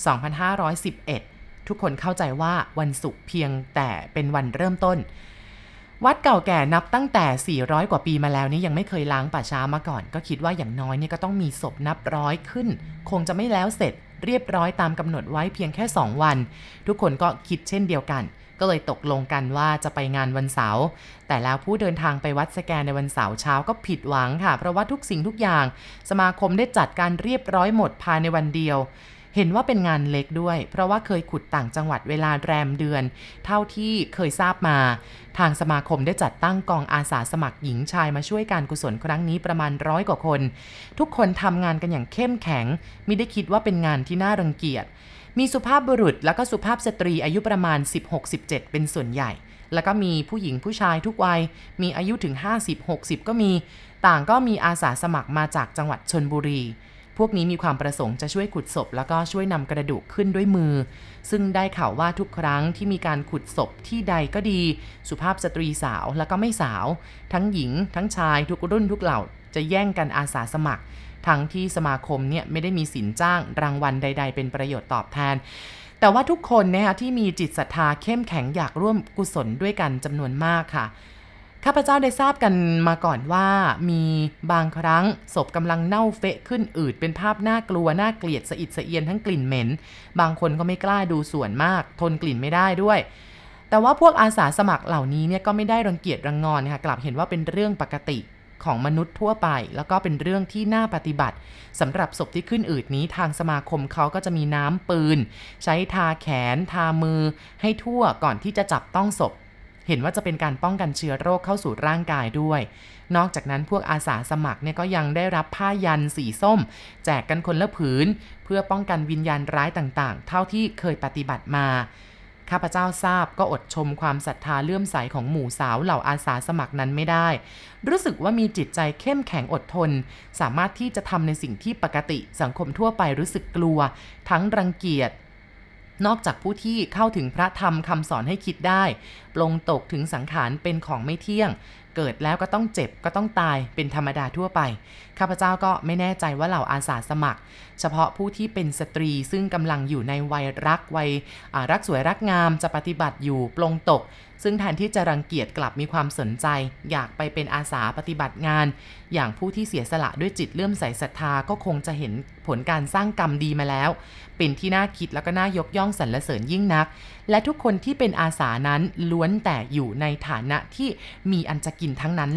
2511ทุกคนเข้าใจว่าวันศุกร์เพียงแต่เป็นวันเริ่มต้นวัดเก่าแก่นับตั้งแต่400 กว่าปีมาแล้วนี่ยังไม่เคยล้างป่าช้ามาก่อนก็คิดว่าอย่างน้อยนี่ก็ต้องมีศพนับร้อยขึ้นคงจะไม่แล้วเสร็จเรียบร้อยตามกำหนดไว้เพียงแค่2 วันทุกคนก็คิดเช่นเดียวกันก็เลยตกลงกันว่าจะไปงานวันเสาร์แต่แล้วผู้เดินทางไปวัดสแกในวันเสาร์เช้าก็ผิดหวังค่ะเพราะว่าทุกสิ่งทุกอย่างสมาคมได้จัดการเรียบร้อยหมดภายในวันเดียวเห็นว่าเป็นงานเล็กด้วยเพราะว่าเคยขุดต่างจังหวัดเวลาแรมเดือนเท่าที่เคยทราบมาทางสมาคมได้จัดตั้งกองอาสาสมัครหญิงชายมาช่วยการกุศลครั้งนี้ประมาณ100 กว่าคนทุกคนทำงานกันอย่างเข้มแข็งมิได้คิดว่าเป็นงานที่น่ารังเกียจมีสุภาพบุรุษแล้วก็สุภาพสตรีอายุประมาณ16-17เป็นส่วนใหญ่แล้วก็มีผู้หญิงผู้ชายทุกวัยมีอายุถึง50-60ก็มีต่างก็มีอาสาสมัครมาจากจังหวัดชลบุรีพวกนี้มีความประสงค์จะช่วยขุดศพแล้วก็ช่วยนำกระดูกขึ้นด้วยมือซึ่งได้ข่าวว่าทุกครั้งที่มีการขุดศพที่ใดก็ดีสุภาพสตรีสาวแล้วก็ไม่สาวทั้งหญิงทั้งชายทุกรุ่นทุกเหล่าจะแย่งกันอาสาสมัครทั้งที่สมาคมเนี่ยไม่ได้มีสินจ้างรางวัลใดๆเป็นประโยชน์ตอบแทนแต่ว่าทุกคนนะคะที่มีจิตศรัทธาเข้มแข็งอยากร่วมกุศลด้วยกันจำนวนมากค่ะข้าพเจ้าได้ทราบกันมาก่อนว่ามีบางครั้งศพกำลังเน่าเฟะขึ้นอืดเป็นภาพน่ากลัวน่าเกลียดสะอิดสะเอียนทั้งกลิ่นเหม็นบางคนก็ไม่กล้าดูส่วนมากทนกลิ่นไม่ได้ด้วยแต่ว่าพวกอาสาสมัครเหล่านี้เนี่ยก็ไม่ได้รังเกียจรังงอนค่ะกลับเห็นว่าเป็นเรื่องปกติของมนุษย์ทั่วไปแล้วก็เป็นเรื่องที่น่าปฏิบัติสำหรับศพที่ขึ้นอืดนี้ทางสมาคมเขาก็จะมีน้ำปืนใช้ทาแขนทามือให้ทั่วก่อนที่จะจับต้องศพเห็นว่าจะเป็นการป้องกันเชื้อโรคเข้าสู่ร่างกายด้วยนอกจากนั้นพวกอาสาสมัครเนี่ยก็ยังได้รับผ้ายันสีส้มแจกกันคนละผืนเพื่อป้องกันวิญญาณร้ายต่างๆเท่าที่เคยปฏิบัติมาข้าพเจ้าทราบก็อดชมความศรัทธาเลื่อมใสของหมู่สาวเหล่าอาสาสมัครนั้นไม่ได้รู้สึกว่ามีจิตใจเข้มแข็งอดทนสามารถที่จะทำในสิ่งที่ปกติสังคมทั่วไปรู้สึกกลัวทั้งรังเกียจนอกจากผู้ที่เข้าถึงพระธรรมคำสอนให้คิดได้ปลงตกถึงสังขารเป็นของไม่เที่ยงเกิดแล้วก็ต้องเจ็บก็ต้องตายเป็นธรรมดาทั่วไปข้าพเจ้าก็ไม่แน่ใจว่าเหล่าอาสาสมัครเฉพาะผู้ที่เป็นสตรีซึ่งกำลังอยู่ในวัยรักสวยรักงามจะปฏิบัติอยู่ปลงตกซึ่งแทนที่จะรังเกียจกลับมีความสนใจอยากไปเป็นอาสาปฏิบัติงานอย่างผู้ที่เสียสละด้วยจิตเลื่อมใสศรัทธาก็คงจะเห็นผลการสร้างกรรมดีมาแล้วเป็นที่น่าคิดแล้วก็น่ายกย่องสรรเสริญยิ่งนักและทุกคนที่เป็นอาสานั้นล้วนแต่อยู่ในฐานะที่มีอันจะกินทั้งนั้นเลย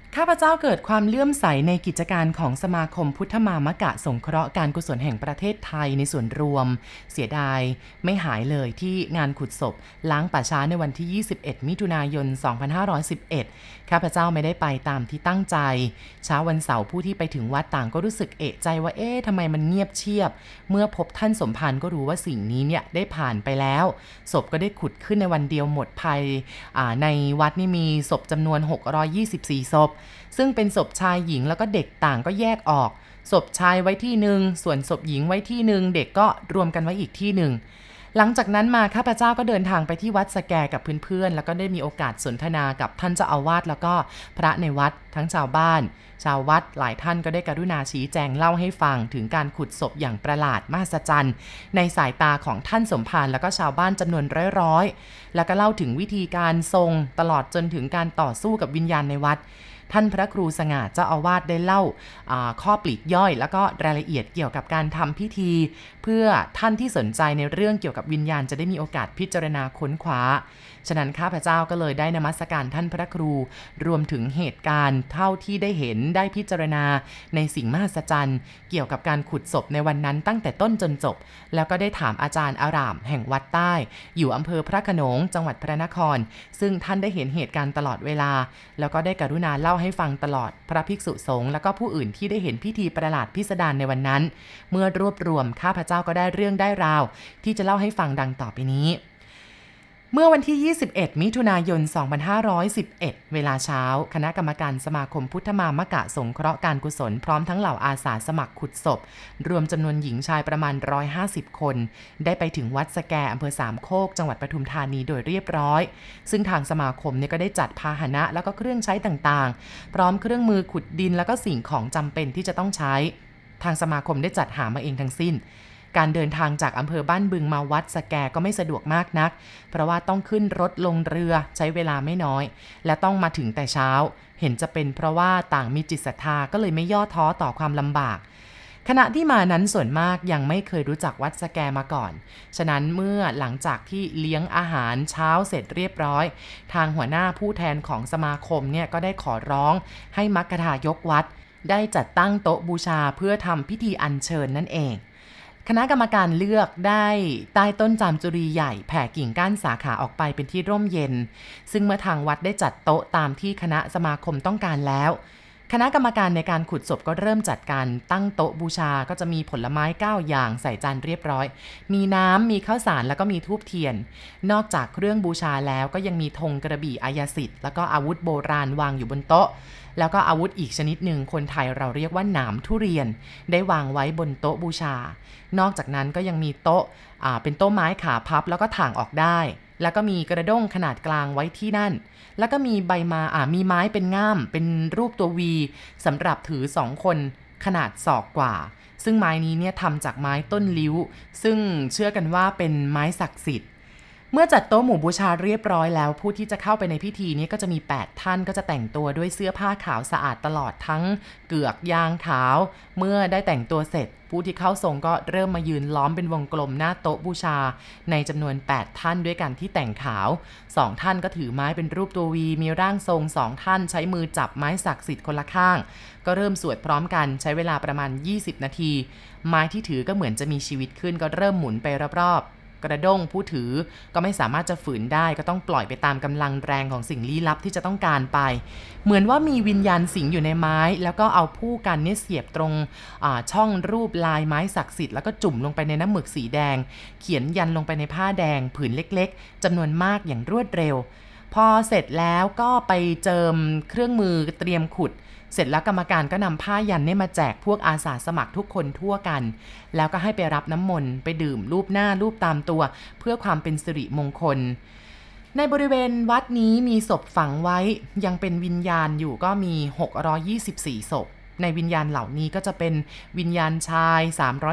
ข้าพเจ้าเกิดความเลื่อมใสในกิจการของสมาคมพุทธมามกะสงเคราะห์การกุศลแห่งประเทศไทยในส่วนรวมเสียดายไม่หายเลยที่งานขุดศพล้างป่าช้าในวันที่ 21 มิถุนายน 2511 ข้าพเจ้าไม่ได้ไปตามที่ตั้งใจเช้าวันเสาร์ผู้ที่ไปถึงวัดต่างก็รู้สึกเอะใจว่าทำไมมันเงียบเชียบเมื่อพบท่านสมภารก็รู้ว่าสิ่งนี้เนี่ยได้ผ่านไปแล้วศพก็ได้ขุดขึ้นในวันเดียวหมดภัยในวัดนี่มีศพจำนวน624ศพซึ่งเป็นศพชายหญิงแล้วก็เด็กต่างก็แยกออกศพชายไว้ที่หนึ่งส่วนศพหญิงไว้ที่หนึ่งเด็กก็รวมกันไว้อีกที่หนึ่งหลังจากนั้นมาข้าพเจ้าก็เดินทางไปที่วัดสแกกับเพื่อนๆแล้วก็ได้มีโอกาสสนทนากับท่านเจ้าอาวาสแล้วก็พระในวัดทั้งชาวบ้านชาววัดหลายท่านก็ได้กรุณาชี้แจงเล่าให้ฟังถึงการขุดศพอย่างประหลาดมหัศจรรย์ในสายตาของท่านสมภารแล้วก็ชาวบ้านจำนวนร้อยๆแล้วก็เล่าถึงวิธีการทรงตลอดจนถึงการต่อสู้กับวิญญาณในวัดท่านพระครูสง่าเจ้าอาวาสได้เล่าข้อปลีกย่อยแล้วก็รายละเอียดเกี่ยวกับการทำพิธีเพื่อท่านที่สนใจในเรื่องเกี่ยวกับวิญญาณจะได้มีโอกาสพิจารณาค้นคว้าฉะนั้นข้าพเจ้าก็เลยได้นมัสการท่านพระครูรวมถึงเหตุการณ์เท่าที่ได้เห็นได้พิจารณาในสิ่งมหัศจรรย์เกี่ยวกับการขุดศพในวันนั้นตั้งแต่ต้นจนจบแล้วก็ได้ถามอาจารย์อารามแห่งวัดใต้อยู่อำเภอพระโขนงจังหวัดพระนครซึ่งท่านได้เห็นเหตุการณ์ตลอดเวลาแล้วก็ได้กรุณาเล่าให้ฟังตลอดพระภิกษุสงฆ์แล้วก็ผู้อื่นที่ได้เห็นพิธีประหลาดพิสดารในวันนั้นเมื่อรวบรวมข้าพเจ้าก็ได้เรื่องได้ราวที่จะเล่าให้ฟังดังต่อไปนี้เมื่อวันที่ 21 มิถุนายน 2511 เวลาเช้าคณะกรรมการสมาคมพุทธมามกะสงเคราะห์การกุศลพร้อมทั้งเหล่าอาสาสมัครขุดศพรวมจำนวนหญิงชายประมาณ150คนได้ไปถึงวัดสแกอำเภอสามโคกจังหวัดปทุมธานีโดยเรียบร้อยซึ่งทางสมาคมก็ได้จัดพาหนะแล้วก็เครื่องใช้ต่างๆพร้อมเครื่องมือขุดดินแล้วก็สิ่งของจำเป็นที่จะต้องใช้ทางสมาคมได้จัดหามาเองทั้งสิ้นการเดินทางจากอำเภอบ้านบึงมาวัดสแกก็ไม่สะดวกมากนักเพราะว่าต้องขึ้นรถลงเรือใช้เวลาไม่น้อยและต้องมาถึงแต่เช้าเห็นจะเป็นเพราะว่าต่างมีจิตศรัทธาก็เลยไม่ย่อท้อต่อความลำบากขณะที่มานั้นส่วนมากยังไม่เคยรู้จักวัดสแกมาก่อนฉะนั้นเมื่อหลังจากที่เลี้ยงอาหารเช้าเสร็จเรียบร้อยทางหัวหน้าผู้แทนของสมาคมเนี่ยก็ได้ขอร้องให้มัคคทายกวัดได้จัดตั้งโต๊ะบูชาเพื่อทำพิธีอัญเชิญนั่นเองคณะกรรมการเลือกได้ใต้ต้นจามจุรีใหญ่แผ่กิ่งก้านสาขาออกไปเป็นที่ร่มเย็นซึ่งเมื่อทางวัดได้จัดโต๊ะตามที่คณะสมาคมต้องการแล้วคณะกรรมการในการขุดศพก็เริ่มจัดการตั้งโต๊ะบูชาก็จะมีผลไม้9อย่างใส่จานเรียบร้อยมีน้ำมีข้าวสารแล้วก็มีธูปเทียนนอกจากเครื่องบูชาแล้วก็ยังมีธงกระบี่อายสิทธิ์แล้วก็อาวุธโบราณวางอยู่บนโต๊ะแล้วก็อาวุธอีกชนิดหนึ่งคนไทยเราเรียกว่าหนามทุเรียนได้วางไว้บนโต๊ะบูชานอกจากนั้นก็ยังมีโต๊ะเป็นโต๊ะไม้ขาพับแล้วก็ถ่างออกได้แล้วก็มีกระด้งขนาดกลางไว้ที่นั่นแล้วก็มีใบมีไม้เป็นง่ามเป็นรูปตัววีสำหรับถือ2คนขนาดศอกกว่าซึ่งไม้นี้เนี่ยทำจากไม้ต้นลิ้วซึ่งเชื่อกันว่าเป็นไม้ศักดิ์สิทธิ์เมื่อจัดโต๊ะหมู่บูชาเรียบร้อยแล้วผู้ที่จะเข้าไปในพิธีนี้ก็จะมี8ท่านก็จะแต่งตัวด้วยเสื้อผ้าขาวสะอาดตลอดทั้งเกือกยางขาวเมื่อได้แต่งตัวเสร็จผู้ที่เข้าทรงก็เริ่มมายืนล้อมเป็นวงกลมหน้าโต๊ะบูชาในจำนวน8ท่านด้วยกันที่แต่งขาว2ท่านก็ถือไม้เป็นรูปตัววีมีร่างทรง2ท่านใช้มือจับไม้ศักดิ์สิทธิ์คนละข้างก็เริ่มสวดพร้อมกันใช้เวลาประมาณ20นาทีไม้ที่ถือก็เหมือนจะมีชีวิตขึ้นก็เริ่มหมุนไปรอบๆกระด้งผู้ถือก็ไม่สามารถจะฝืนได้ก็ต้องปล่อยไปตามกำลังแรงของสิ่งลี้ลับที่จะต้องการไปเหมือนว่ามีวิญญาณสิงอยู่ในไม้แล้วก็เอาผู้กันเนี่ยเสียบตรงช่องรูปลายไม้ศักดิ์สิทธิ์แล้วก็จุ่มลงไปในน้ำหมึกสีแดงเขียนยันลงไปในผ้าแดงผืนเล็กๆจำนวนมากอย่างรวดเร็วพอเสร็จแล้วก็ไปเจิมเครื่องมือเตรียมขุดเสร็จแล้วกรรมการก็นำผ้ายันเนี่ยมาแจกพวกอาสาสมัครทุกคนทั่วกันแล้วก็ให้ไปรับน้ำมนต์ไปดื่มรูปหน้ารูปตามตัวเพื่อความเป็นสิริมงคลในบริเวณวัดนี้มีศพฝังไว้ยังเป็นวิญญาณอยู่ก็มี624ศพในวิญญาณเหล่านี้ก็จะเป็นวิญญาณชาย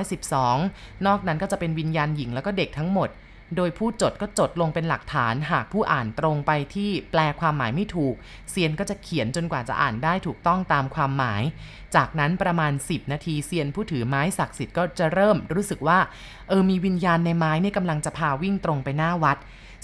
312นอกนั้นก็จะเป็นวิญญาณหญิงแล้วก็เด็กทั้งหมดโดยผู้จดก็จดลงเป็นหลักฐานหากผู้อ่านตรงไปที่แปลความหมายไม่ถูกเซียนก็จะเขียนจนกว่าจะอ่านได้ถูกต้องตามความหมายจากนั้นประมาณ10นาทีเซียนผู้ถือไม้ศักดิ์สิทธิ์ก็จะเริ่มรู้สึกว่ามีวิญญาณในไม้นี่กำลังจะพาวิ่งตรงไปหน้าวัด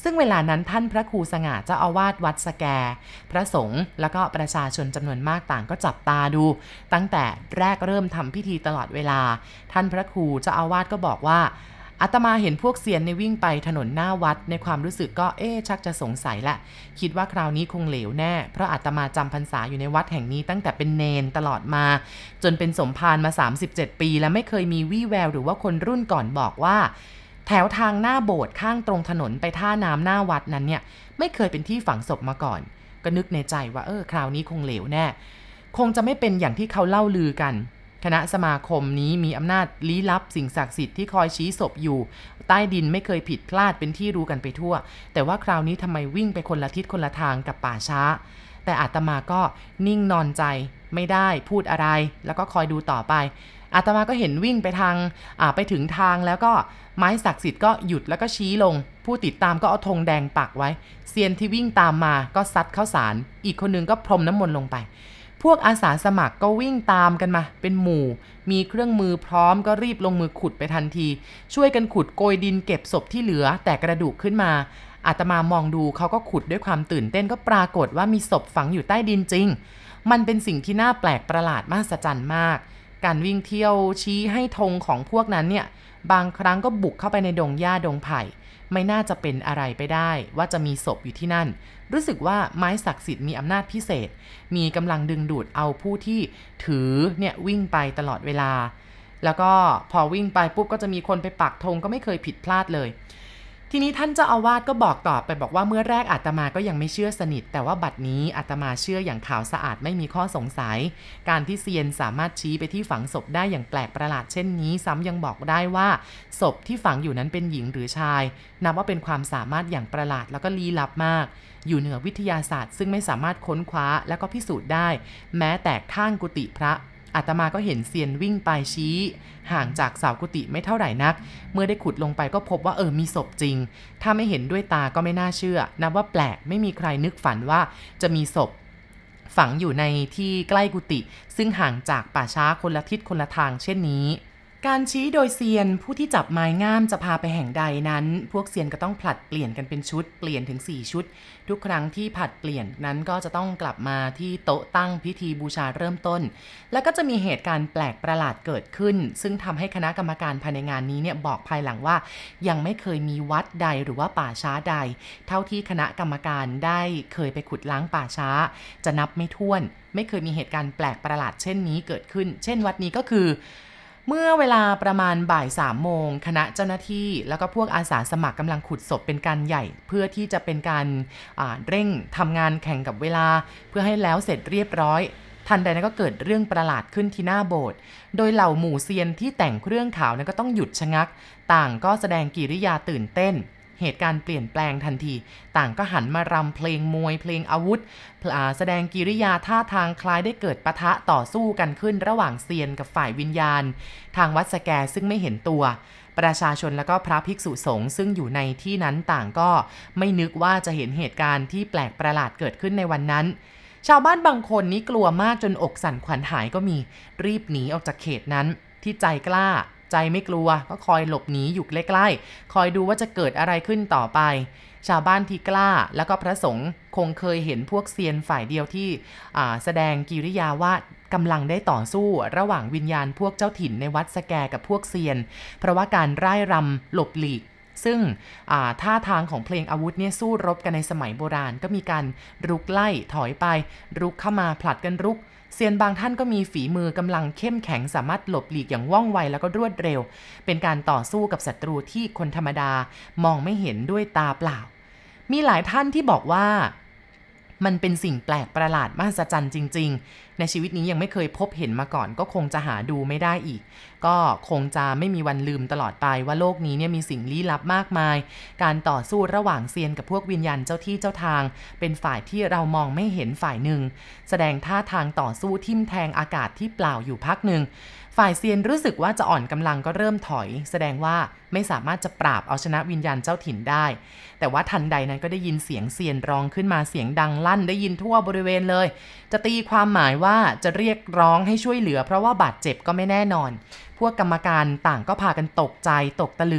ซึ่งเวลานั้นท่านพระครูสง่าเจ้าอาวาสวัดสแกพระสงฆ์แล้วก็ประชาชนจำนวนมากต่างก็จับตาดูตั้งแต่แรกเริ่มทำพิธีตลอดเวลาท่านพระครูเจ้าอาวาสก็บอกว่าอาตมาเห็นพวกเซียนในวิ่งไปถนนหน้าวัดในความรู้สึกก็ชักจะสงสัยละคิดว่าคราวนี้คงเหลวแน่เพราะอาตมาจำพรรษาอยู่ในวัดแห่งนี้ตั้งแต่เป็นเนนตลอดมาจนเป็นสมภารมา37ปีและไม่เคยมีวี่แววหรือว่าคนรุ่นก่อนบอกว่าแถวทางหน้าโบสถ์ข้างตรงถนนไปท่าน้ำหน้าวัดนั้นเนี่ยไม่เคยเป็นที่ฝังศพมาก่อนก็นึกในใจว่าคราวนี้คงเหลวแน่คงจะไม่เป็นอย่างที่เขาเล่าลือกันคณะสมาคมนี้มีอำนาจลี้ลับสิ่งศักดิ์สิทธิ์ที่คอยชี้ศพอยู่ใต้ดินไม่เคยผิดพลาดเป็นที่รู้กันไปทั่วแต่ว่าคราวนี้ทำไมวิ่งไปคนละทิศคนละทางกับป่าช้าแต่อาตมาก็นิ่งนอนใจไม่ได้พูดอะไรแล้วก็คอยดูต่อไปอาตมาก็เห็นวิ่งไปทางไปถึงทางแล้วก็ไม้ศักดิ์สิทธิ์ก็หยุดแล้วก็ชี้ลงผู้ติดตามก็เอาธงแดงปักไว้เซียนที่วิ่งตามมาก็ซัดข้าวสารอีกคนนึงก็พรมน้ำมนต์ลงไปพวกอาสาสมัครก็วิ่งตามกันมาเป็นหมู่มีเครื่องมือพร้อมก็รีบลงมือขุดไปทันทีช่วยกันขุดโกยดินเก็บศพที่เหลือแต่กระดูกขึ้นมาอาตมามองดูเขาก็ขุดด้วยความตื่นเต้นก็ปรากฏว่ามีศพฝังอยู่ใต้ดินจริงมันเป็นสิ่งที่น่าแปลกประหลาดมหัศจรรย์มากการวิ่งเที่ยวชี้ให้ธงของพวกนั้นเนี่ยบางครั้งก็บุกเข้าไปในดงหญ้าดงไผ่ไม่น่าจะเป็นอะไรไปได้ว่าจะมีศพอยู่ที่นั่นรู้สึกว่าไม้ศักดิ์สิทธิ์มีอำนาจพิเศษมีกำลังดึงดูดเอาผู้ที่ถือเนี่ยวิ่งไปตลอดเวลาแล้วก็พอวิ่งไปปุ๊บก็จะมีคนไปปักธงก็ไม่เคยผิดพลาดเลยทีนี้ท่านเจ้าอาวาสก็บอกต่อไปบอกว่าเมื่อแรกอาตมาก็ยังไม่เชื่อสนิทแต่ว่าบัดนี้อาตมาเชื่ออย่างขาวสะอาดไม่มีข้อสงสัยการที่เซียนสามารถชี้ไปที่ฝังศพได้อย่างแปลกประหลาดเช่นนี้ซ้ำยังบอกได้ว่าศพที่ฝังอยู่นั้นเป็นหญิงหรือชายนับว่าเป็นความสามารถอย่างประหลาดแล้วก็ลี้ลับมากอยู่เหนือวิทยาศาสตร์ซึ่งไม่สามารถค้นคว้าและก็พิสูจน์ได้แม้แต่ข้างกุฏิพระอาตมาก็เห็นเซียนวิ่งไปชี้ห่างจากเสากุฏิไม่เท่าไหร่นักเมื่อได้ขุดลงไปก็พบว่ามีศพจริงถ้าไม่เห็นด้วยตาก็ไม่น่าเชื่อนับว่าแปลกไม่มีใครนึกฝันว่าจะมีศพฝังอยู่ในที่ใกล้กุฏิซึ่งห่างจากป่าช้าคนละทิศคนละทางเช่นนี้การชี้โดยเซียนผู้ที่จับไม้งามจะพาไปแห่งใดนั้นพวกเซียนก็ต้องผลัดเปลี่ยนกันเป็นชุดเปลี่ยนถึง4ชุดทุกครั้งที่ผลัดเปลี่ยนนั้นก็จะต้องกลับมาที่โต๊ะตั้งพิธีบูชาเริ่มต้นแล้วก็จะมีเหตุการณ์แปลกประหลาดเกิดขึ้นซึ่งทำให้คณะกรรมการภายในงานนี้เนี่ยบอกภายหลังว่ายังไม่เคยมีวัดใดหรือว่าป่าช้าใดเท่าที่คณะกรรมการได้เคยไปขุดล้างป่าช้าจะนับไม่ถ้วนไม่เคยมีเหตุการณ์แปลกประหลาดเช่นนี้เกิดขึ้นเช่นวัดนี้ก็คือเมื่อเวลาประมาณบ่าย3 โมงคณะเจ้าหน้าที่แล้วก็พวกอาสาสมัครกำลังขุดศพเป็นการใหญ่เพื่อที่จะเป็นการเร่งทำงานแข่งกับเวลาเพื่อให้แล้วเสร็จเรียบร้อยทันใดนั้นก็เกิดเรื่องประหลาดขึ้นที่หน้าโบสถ์โดยเหล่าหมู่เซียนที่แต่งเครื่องขาวนั้นก็ต้องหยุดชะงักต่างก็แสดงกิริยาตื่นเต้นเหตุการณ์เปลี่ยนแปลงทันทีต่างก็หันมารำเพลงมวยเพลงอาวุธแสดงกิริยาท่าทางคล้ายได้เกิดปะทะต่อสู้กันขึ้นระหว่างเซียนกับฝ่ายวิญญาณทางวัดสแกซึ่งไม่เห็นตัวประชาชนและก็พระภิกษุสงฆ์ซึ่งอยู่ในที่นั้นต่างก็ไม่นึกว่าจะเห็นเหตุการณ์ที่แปลกประหลาดเกิดขึ้นในวันนั้นชาวบ้านบางคนนี้กลัวมากจนอกสั่นขวัญหายก็มีรีบหนีออกจากเขตนั้นที่ใจกล้าใจไม่กลัวก็คอยหลบหนีอยู่ใกล้ๆคอยดูว่าจะเกิดอะไรขึ้นต่อไปชาวบ้านที่กล้าแล้วก็พระสงฆ์คงเคยเห็นพวกเซียนฝ่ายเดียวที่แสดงกิริยาว่ากำลังได้ต่อสู้ระหว่างวิญญาณพวกเจ้าถิ่นในวัดสแกกับพวกเซียนเพราะว่าการร่ายรำหลบหลีกซึ่งท่าทางของเพลงอาวุธเนี่ยสู้รบกันในสมัยโบราณก็มีการรุกไล่ถอยไปรุกเข้ามาผลัดกันรุกเซียนบางท่านก็มีฝีมือกำลังเข้มแข็งสามารถหลบหลีกอย่างว่องไวแล้วก็รวดเร็วเป็นการต่อสู้กับศัตรูที่คนธรรมดามองไม่เห็นด้วยตาเปล่ามีหลายท่านที่บอกว่ามันเป็นสิ่งแปลกประหลาดมหัศจรรย์จริงๆในชีวิตนี้ยังไม่เคยพบเห็นมาก่อนก็คงจะหาดูไม่ได้อีกก็คงจะไม่มีวันลืมตลอดไปว่าโลกนี้เนี่ยมีสิ่งลี้ลับมากมายการต่อสู้ระหว่างเซียนกับพวกวิญญาณเจ้าที่เจ้าทางเป็นฝ่ายที่เรามองไม่เห็นฝ่ายหนึ่งแสดงท่าทางต่อสู้ทิ่มแทงอากาศที่เปล่าอยู่พักหนึ่งฝ่ายเซียนรู้สึกว่าจะอ่อนกำลังก็เริ่มถอยแสดงว่าไม่สามารถจะปราบเอาชนะวิญญาณเจ้าถิ่นได้แต่ว่าทันใดนั้นก็ได้ยินเสียงเซียนร้องขึ้นมาเสียงดังลั่นได้ยินทั่วบริเวณเลยจะตีความหมายว่าจะเรียกร้องให้ช่วยเหลือเพราะว่าบาดเจ็บก็ไม่แน่นอนพวกกรรมการต่างก็พากันตกใจตกตะลึง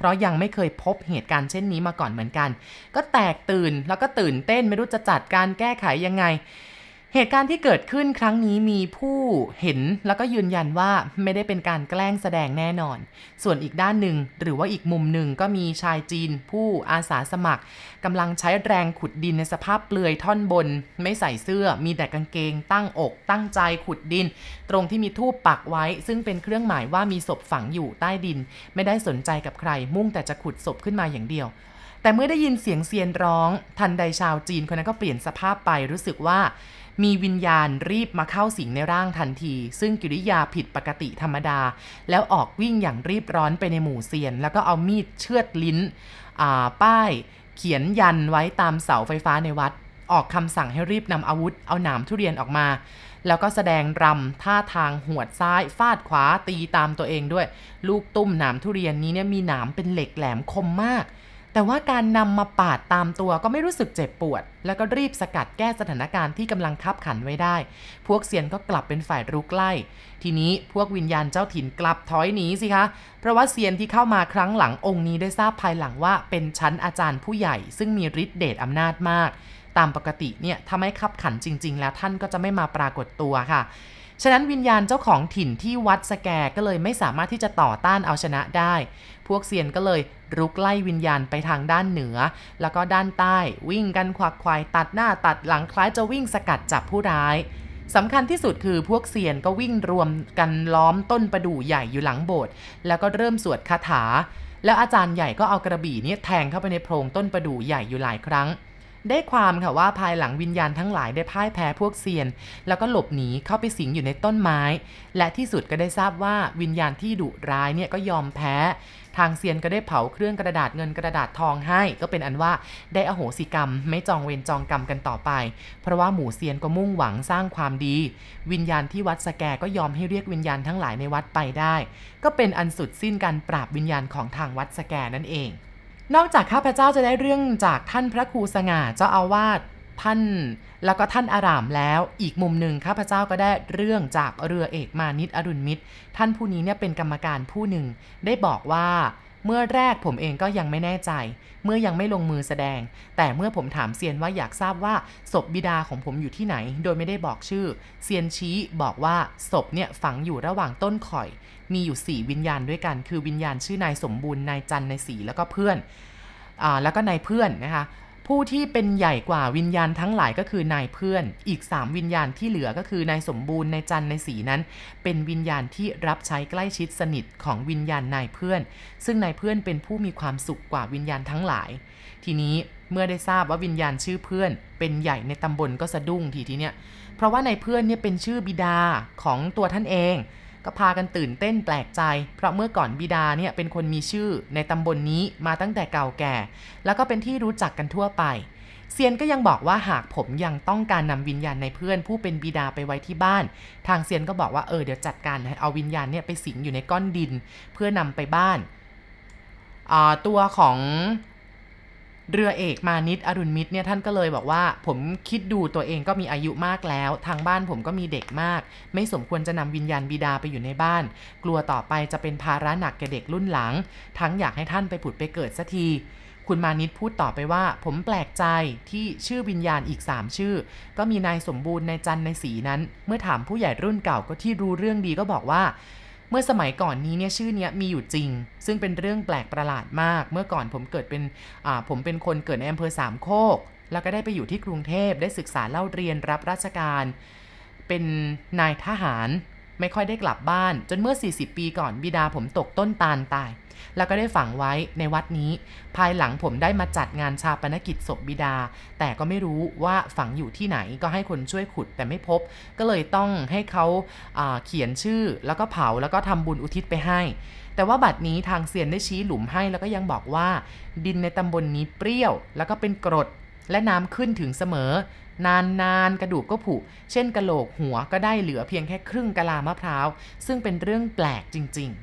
เพราะยังไม่เคยพบเหตุการณ์เช่นนี้มาก่อนเหมือนกันก็แตกตื่นแล้วก็ตื่นเต้นไม่รู้จะจัดการแก้ไขยังไงเหตุการณ์ที่เกิดขึ้นครั้งนี้มีผู้เห็นแล้วก็ยืนยันว่าไม่ได้เป็นการแกล้งแสดงแน่นอนส่วนอีกด้านหนึ่งหรือว่าอีกมุมหนึ่งก็มีชายจีนผู้อาสาสมัครกำลังใช้แรงขุดดินในสภาพเปลือยท่อนบนไม่ใส่เสื้อมีแต่กางเกงตั้งอกตั้งใจขุดดินตรงที่มีธูปปักไว้ซึ่งเป็นเครื่องหมายว่ามีศพฝังอยู่ใต้ดินไม่ได้สนใจกับใครมุ่งแต่จะขุดศพขึ้นมาอย่างเดียวแต่เมื่อได้ยินเสียงเซียนร้องทันใดชาวจีนคนนั้นก็เปลี่ยนสภาพไปรู้สึกว่ามีวิญญาณรีบมาเข้าสิงในร่างทันทีซึ่งกิริยาผิดปกติธรรมดาแล้วออกวิ่งอย่างรีบร้อนไปในหมู่เซียนแล้วก็เอามีดเชือดลิ้นป้ายเขียนยันไว้ตามเสาไฟฟ้าในวัดออกคำสั่งให้รีบนำอาวุธเอาหนามทุเรียนออกมาแล้วก็แสดงรำท่าทางหวดซ้ายฟาดขวาตีตามตัวเองด้วยลูกตุ้มหนามทุเรียนนี้เนี่ยมีหนามเป็นเหล็กแหลมคมมากแต่ว่าการนำมาปาดตามตัวก็ไม่รู้สึกเจ็บปวดแล้วก็รีบสกัดแก้สถานการณ์ที่กำลังคับขันไว้ได้พวกเซียนก็กลับเป็นฝ่ายรุกไล่ทีนี้พวกวิญญาณเจ้าถิ่นกลับถอยหนีสิคะเพราะว่าเซียนที่เข้ามาครั้งหลังองค์นี้ได้ทราบภายหลังว่าเป็นชั้นอาจารย์ผู้ใหญ่ซึ่งมีฤทธิ์เดชอำนาจมากตามปกติเนี่ยถ้าไม่คับขันจริงๆแล้วท่านก็จะไม่มาปรากฏตัวค่ะฉะนั้นวิญญาณเจ้าของถิ่นที่วัดสแกก็เลยไม่สามารถที่จะต่อต้านเอาชนะได้พวกเซียนก็เลยรุกไล่วิญญาณไปทางด้านเหนือแล้วก็ด้านใต้วิ่งกันขวักไขว่ตัดหน้าตัดหลังคล้ายจะวิ่งสกัดจับผู้ร้ายสำคัญที่สุดคือพวกเซียนก็วิ่งรวมกันล้อมต้นประดู่ใหญ่อยู่หลังโบสถ์แล้วก็เริ่มสวดคาถาแล้วอาจารย์ใหญ่ก็เอากระบี่นี้แทงเข้าไปในโพรงต้นประดู่ใหญ่อยู่หลายครั้งได้ความค่ะว่าภายหลังวิญญาณทั้งหลายได้พ่ายแพ้พวกเซียนแล้วก็หลบหนีเข้าไปสิงอยู่ในต้นไม้และที่สุดก็ได้ทราบว่าวิญญาณที่ดุร้ายเนี่ยก็ยอมแพ้ทางเซียนก็ได้เผาเครื่องกระดาษเงินกระดาษทองให้ก็เป็นอันว่าได้อโหสิกรรมไม่จองเวรจองกรรมกันต่อไปเพราะว่าหมู่เซียนก็มุ่งหวังสร้างความดีวิญญาณที่วัดสแกก็ยอมให้เรียกวิญญาณทั้งหลายในวัดไปได้ก็เป็นอันสุดสิ้นการปราบวิญญาณของทางวัดสแกนั่นเองนอกจากข้าพเจ้าจะได้เรื่องจากท่านพระครูสง่าเจ้าอาวาสท่านแล้วก็ท่านอารามแล้วอีกมุมหนึ่งข้าพเจ้าก็ได้เรื่องจากเรือเอกมานิตอรุณมิตรท่านผู้นี้เนี่ยเป็นกรรมการผู้หนึ่งได้บอกว่าเมื่อแรกผมเองก็ยังไม่แน่ใจเมื่อยังไม่ลงมือแสดงแต่เมื่อผมถามเซียนว่าอยากทราบว่าศพบิดาของผมอยู่ที่ไหนโดยไม่ได้บอกชื่อเซียนชี้บอกว่าศพเนี่ยฝังอยู่ระหว่างต้นข่อยมีอยู่4วิญญาณด้วยกันคือวิญญาณชื่อนายสมบูรณ์นายจันนายศรีแล้วก็เพื่อนแล้วก็นายเพื่อนนะคะผู้ที่เป็นใหญ่กว่าวิญญาณทั้งหลายก็คือนายเพื่อนอีก3วิญญาณที่เหลือก็คือนายสมบูรณ์นายจันนายศรีนั้นเป็นวิญญาณที่รับใช้ใกล้ชิดสนิทของวิญญาณนายเพื่อนซึ่งนายเพื่อนเป็นผู้มีความสุขกว่าวิญญาณทั้งหลายทีนี้เมื่อได้ทราบว่าวิญญาณชื่อเพื่อนเป็นใหญ่ในตำบลก็สะดุ้งทีเนี้ยเพราะว่านายเพื่อนเนี่ยเป็นชื่อบิดาของตัวท่านเองก็พากันตื่นเต้นแปลกใจเพราะเมื่อก่อนบิดาเนี่ยเป็นคนมีชื่อในตำบลนี้มาตั้งแต่เก่าแก่แล้วก็เป็นที่รู้จักกันทั่วไปเซียนก็ยังบอกว่าหากผมยังต้องการนำวิญญาณในเพื่อนผู้เป็นบิดาไปไว้ที่บ้านทางเซียนก็บอกว่าเดี๋ยวจัดการเอาวิญญาณเนี่ยไปสิงอยู่ในก้อนดินเพื่อนำไปบ้านตัวของเรือเอกมานิตอรุณมิตรเนี่ยท่านก็เลยบอกว่าผมคิดดูตัวเองก็มีอายุมากแล้วทางบ้านผมก็มีเด็กมากไม่สมควรจะนำวิญญาณบิดาไปอยู่ในบ้านกลัวต่อไปจะเป็นภาระหนักแก่เด็กรุ่นหลังทั้งอยากให้ท่านไปผุดไปเกิดสักทีคุณมานิตพูดต่อไปว่าผมแปลกใจที่ชื่อวิญญาณอีก3ชื่อก็มีนายสมบูรณ์นายจันนายศรีนั้นเมื่อถามผู้ใหญ่รุ่นเก่าก็ที่รู้เรื่องดีก็บอกว่าเมื่อสมัยก่อนนี้เนี่ยชื่อเนี้ยมีอยู่จริงซึ่งเป็นเรื่องแปลกประหลาดมากเมื่อก่อนผมเป็นคนเกิดในอำเภอสามโคกแล้วก็ได้ไปอยู่ที่กรุงเทพได้ศึกษาเล่าเรียนรับราชการเป็นนายทหารไม่ค่อยได้กลับบ้านจนเมื่อ40ปีก่อนบิดาผมตกต้นตาลตายแล้วก็ได้ฝังไว้ในวัดนี้ภายหลังผมได้มาจัดงานชาปนกิจศพบิดาแต่ก็ไม่รู้ว่าฝังอยู่ที่ไหนก็ให้คนช่วยขุดแต่ไม่พบก็เลยต้องให้เขาเขียนชื่อแล้วก็เผาแล้วก็ทำบุญอุทิศไปให้แต่ว่าบัดนี้ทางเซียนได้ชี้หลุมให้แล้วก็ยังบอกว่าดินในตำบลนี้เปรี้ยวแล้วก็เป็นกรดและน้ำขึ้นถึงเสมอนานกระดูกก็ผุเช่นกะโหลกหัวก็ได้เหลือเพียงแค่ครึ่งกะลามะพร้าวซึ่งเป็นเรื่องแปลกจริงๆ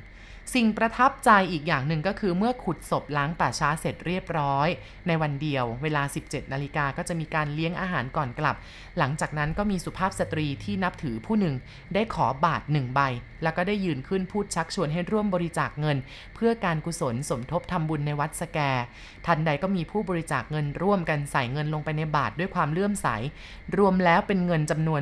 สิ่งประทับใจอีกอย่างหนึ่งก็คือเมื่อขุดศพล้างป่าช้าเสร็จเรียบร้อยในวันเดียวเวลา 17 นาฬิกาก็จะมีการเลี้ยงอาหารก่อนกลับหลังจากนั้นก็มีสุภาพสตรีที่นับถือผู้หนึ่งได้ขอบาท1ใบแล้วก็ได้ยืนขึ้นพูดชักชวนให้ร่วมบริจาคเงินเพื่อการกุศลสมทบทำบุญในวัดสแกทันใดก็มีผู้บริจาคเงินร่วมกันใส่เงินลงไปในบาทด้วยความเลื่อมใสรวมแล้วเป็นเงินจำนวน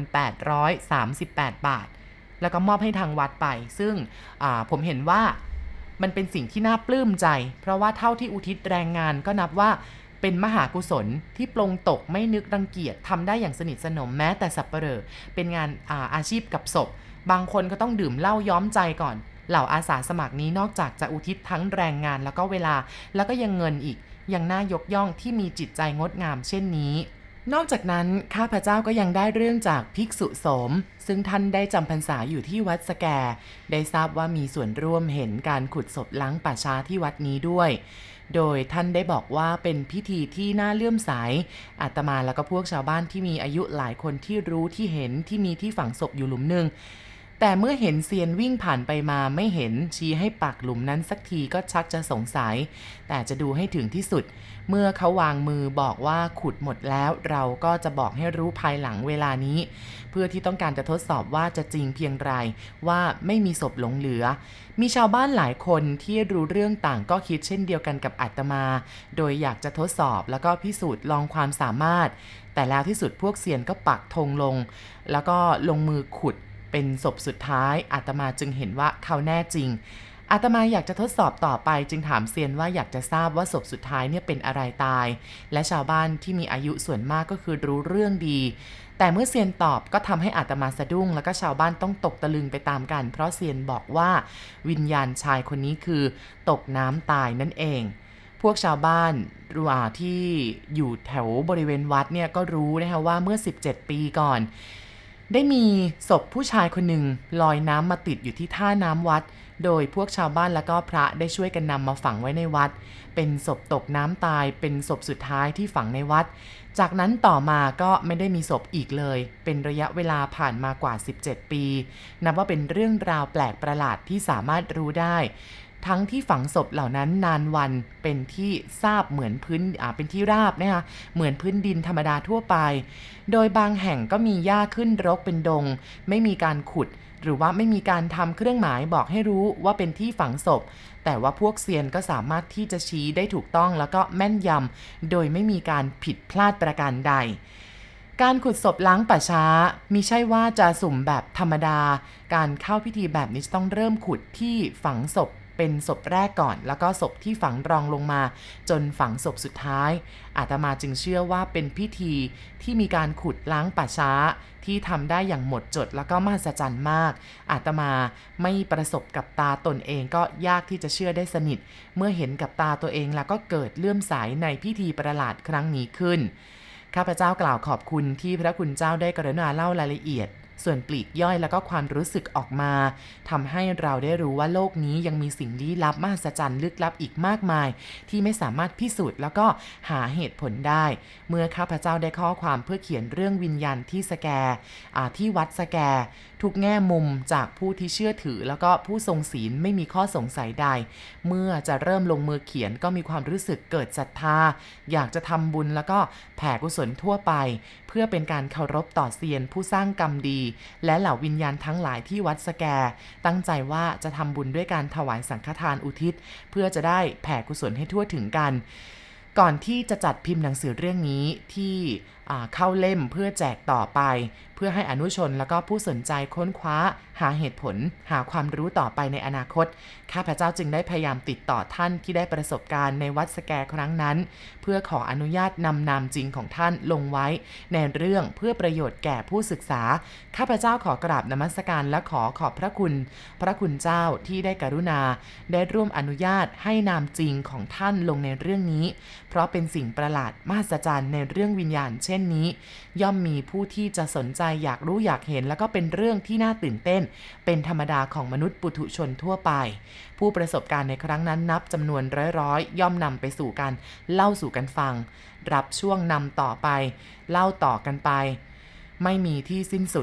838 บาทแล้วก็มอบให้ทางวัดไปซึ่งผมเห็นว่ามันเป็นสิ่งที่น่าปลื้มใจเพราะว่าเท่าที่อุทิศแรงงานก็นับว่าเป็นมหากุศลที่ปลงตกไม่นึกรังเกียจทำได้อย่างสนิทสนมแม้แต่สับเปลอเป็นงานอาชีพกับศพบางคนก็ต้องดื่มเหล้าย้อมใจก่อนเหล่าอาสาสมัครนี้นอกจากจะอุทิศทั้งแรงงานแล้วก็เวลาแล้วก็ยังเงินอีกยังน่ายกย่องที่มีจิตใจงดงามเช่นนี้นอกจากนั้นข้าพเจ้าก็ยังได้เรื่องจากภิกษุโสมซึ่งท่านได้จำพรรษาอยู่ที่วัดสแกได้ทราบว่ามีส่วนร่วมเห็นการขุดศพล้างป่าช้าที่วัดนี้ด้วยโดยท่านได้บอกว่าเป็นพิธีที่น่าเลื่อมใสอาตมาแล้วก็พวกชาวบ้านที่มีอายุหลายคนที่รู้ที่เห็นที่มีที่ฝังศพอยู่หลุมหนึ่งแต่เมื่อเห็นเซียนวิ่งผ่านไปมาไม่เห็นชี้ให้ปักหลุมนั้นสักทีก็ชักจะสงสัยแต่จะดูให้ถึงที่สุดเมื่อเขาวางมือบอกว่าขุดหมดแล้วเราก็จะบอกให้รู้ภายหลังเวลานี้เพื่อที่ต้องการจะทดสอบว่าจะจริงเพียงไรว่าไม่มีศพหลงเหลือมีชาวบ้านหลายคนที่รู้เรื่องต่างก็คิดเช่นเดียวกันกับอาตมาโดยอยากจะทดสอบแล้วก็พิสูจน์ลองความสามารถแต่แล้วที่สุดพวกเซียนก็ปักธงลงแล้วก็ลงมือขุดเป็นศพสุดท้ายอาตมาจึงเห็นว่าเขาแน่จริงอาตมาอยากจะทดสอบต่อไปจึงถามเซียนว่าอยากจะทราบว่าศพสุดท้ายเนี่ยเป็นอะไรตายและชาวบ้านที่มีอายุส่วนมากก็คือรู้เรื่องดีแต่เมื่อเซียนตอบก็ทำให้อาตมาสะดุ้งแล้วก็ชาวบ้านต้องตกตะลึงไปตามกันเพราะเซียนบอกว่าวิญญาณชายคนนี้คือตกน้ำตายนั่นเองพวกชาวบ้านที่อยู่แถวบริเวณวัดเนี่ยก็รู้นะคะว่าเมื่อ17 ปีก่อนได้มีศพผู้ชายคนหนึ่งลอยน้ำมาติดอยู่ที่ท่าน้ำวัดโดยพวกชาวบ้านและก็พระได้ช่วยกันนำมาฝังไว้ในวัดเป็นศพตกน้ำตายเป็นศพสุดท้ายที่ฝังในวัดจากนั้นต่อมาก็ไม่ได้มีศพอีกเลยเป็นระยะเวลาผ่านมากว่า17 ปีนับว่าเป็นเรื่องราวแปลกประหลาดที่สามารถรู้ได้ทั้งที่ฝังศพเหล่านั้นนานวันเป็นที่ราบเหมือนพื้นเป็นที่ราบนะคะเหมือนพื้นดินธรรมดาทั่วไปโดยบางแห่งก็มีหญ้าขึ้นรกเป็นดงไม่มีการขุดหรือว่าไม่มีการทำเครื่องหมายบอกให้รู้ว่าเป็นที่ฝังศพแต่ว่าพวกเซียนก็สามารถที่จะชี้ได้ถูกต้องแล้วก็แม่นยำโดยไม่มีการผิดพลาดประการใดการขุดศพล้างป่าช้ามิใช่ว่าจะสุ่มแบบธรรมดาการเข้าพิธีแบบนี้ต้องเริ่มขุดที่ฝังศพเป็นศพแรกก่อนแล้วก็ศพที่ฝังรองลงมาจนฝังศพสุดท้ายอาตมาจึงเชื่อว่าเป็นพิธีที่มีการขุดล้างป่าช้าที่ทำได้อย่างหมดจดแล้วก็มหัศจรรย์มากอาตมาไม่ประสบกับตาตนเองก็ยากที่จะเชื่อได้สนิทเมื่อเห็นกับตาตัวเองแล้วก็เกิดเลื่อมใสในพิธีประหลาดครั้งนี้ขึ้นข้าพเจ้ากล่าวขอบคุณที่พระคุณเจ้าได้กรุณาเล่ารายละเอียดส่วนปลีกย่อยแล้วก็ความรู้สึกออกมาทำให้เราได้รู้ว่าโลกนี้ยังมีสิ่งลี้ลับมหัศจรรย์ลึกลับอีกมากมายที่ไม่สามารถพิสูจน์แล้วก็หาเหตุผลได้เมื่อข้าพเจ้าได้ข้อความเพื่อเขียนเรื่องวิญญาณที่สแกที่วัดสแกทุกแง่มุมจากผู้ที่เชื่อถือแล้วก็ผู้ทรงศีลไม่มีข้อสงสัยใดเมื่อจะเริ่มลงมือเขียนก็มีความรู้สึกเกิดศรัทธาอยากจะทำบุญแล้วก็แผ่กุศลทั่วไปเพื่อเป็นการเคารพต่อเซียนผู้สร้างกรรมดีและเหล่าวิญญาณทั้งหลายที่วัดสแกตั้งใจว่าจะทำบุญด้วยการถวายสังฆทานอุทิศเพื่อจะได้แผ่กุศลให้ทั่วถึงกันก่อนที่จะจัดพิมพ์หนังสือเรื่องนี้ที่เข้าเล่มเพื่อแจกต่อไปเพื่อให้อนุชนแล้วก็ผู้สนใจค้นคว้าหาเหตุผลหาความรู้ต่อไปในอนาคตข้าพเจ้าจึงได้พยายามติดต่อท่านที่ได้ประสบการณ์ในวัดสแกครั้งนั้นเพื่อขออนุญาตนำนามจริงของท่านลงไว้ในเรื่องเพื่อประโยชน์แก่ผู้ศึกษาข้าพเจ้าขอกราบนมัสการและขอบพระคุณเจ้าที่ได้กรุณาได้ร่วมอนุญาตให้นามจริงของท่านลงในเรื่องนี้เพราะเป็นสิ่งประหลาดมหัศจรรย์ในเรื่องวิญญาณเช่นนี้ย่อมมีผู้ที่จะสนใจอยากรู้อยากเห็นแล้วก็เป็นเรื่องที่น่าตื่นเต้นเป็นธรรมดาของมนุษย์ปุถุชนทั่วไปผู้ประสบการณ์ในครั้งนั้นนับจำนวนร้อยย่อมนำไปสู่การเล่าสู่กันฟังรับช่วงนำต่อไปเล่าต่อกันไปไม่มีที่สิ้นสุด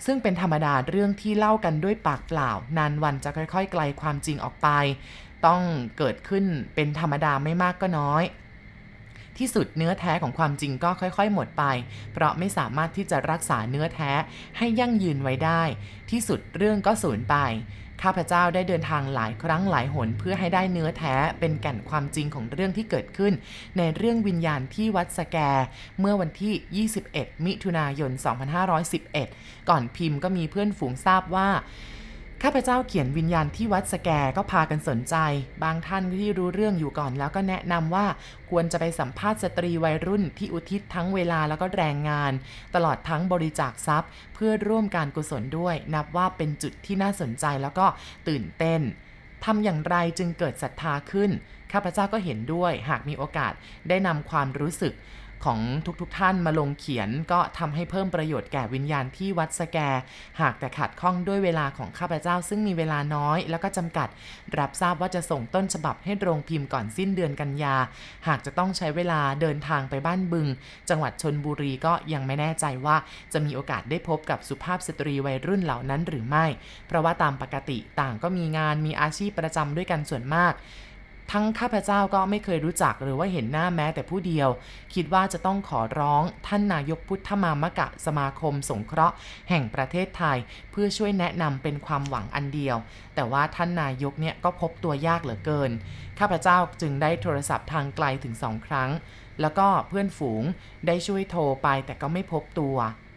ซึ่งเป็นธรรมดาเรื่องที่เล่ากันด้วยปากเปล่านานวันจะค่อยๆไกลความจริงออกไปต้องเกิดขึ้นเป็นธรรมดาไม่มากก็น้อยที่สุดเนื้อแท้ของความจริงก็ค่อยๆหมดไปเพราะไม่สามารถที่จะรักษาเนื้อแท้ให้ยั่งยืนไว้ได้ที่สุดเรื่องก็สูญไปข้าพเจ้าได้เดินทางหลายครั้งหลายหนเพื่อให้ได้เนื้อแท้เป็นแก่นความจริงของเรื่องที่เกิดขึ้นในเรื่องวิญญาณที่วัดสแกเมื่อวันที่ 21 มิถุนายน 2511 ก่อนพิมพ์ก็มีเพื่อนฝูงทราบว่าข้าพเจ้าเขียนวิญญาณที่วัดสแกก็พากันสนใจบางท่านที่รู้เรื่องอยู่ก่อนแล้วก็แนะนำว่าควรจะไปสัมภาษณ์สตรีวัยรุ่นที่อุทิศทั้งเวลาแล้วก็แรงงานตลอดทั้งบริจาคทรัพย์เพื่อร่วมการกุศลด้วยนับว่าเป็นจุดที่น่าสนใจแล้วก็ตื่นเต้นทำอย่างไรจึงเกิดศรัทธาขึ้นข้าพเจ้าก็เห็นด้วยหากมีโอกาสได้นำความรู้สึกของทุกท่านมาลงเขียนก็ทำให้เพิ่มประโยชน์แก่วิญญาณที่วัดสแกหากแต่ขัดข้องด้วยเวลาของข้าพเจ้าซึ่งมีเวลาน้อยแล้วก็จำกัดรับทราบว่าจะส่งต้นฉบับให้โรงพิมพ์ก่อนสิ้นเดือนกันยาหากจะต้องใช้เวลาเดินทางไปบ้านบึงจังหวัดชลบุรีก็ยังไม่แน่ใจว่าจะมีโอกาสได้พบกับสุภาพสตรีวัยรุ่นเหล่านั้นหรือไม่เพราะว่าตามปกติต่างก็มีงานมีอาชีพประจำด้วยกันส่วนมากทั้งข้าพเจ้าก็ไม่เคยรู้จักหรือว่าเห็นหน้าแม้แต่ผู้เดียวคิดว่าจะต้องขอร้องท่านนายกพุทธมามกะสมาคมสงเคราะห์แห่งประเทศไทยเพื่อช่วยแนะนำเป็นความหวังอันเดียวแต่ว่าท่านนายกเนี่ยก็พบตัวยากเหลือเกินข้าพเจ้าจึงได้โทรศัพท์ทางไกลถึง2 ครั้งแล้วก็เพื่อนฝูงได้ช่วยโทรไปแต่ก็ไม่พบตัว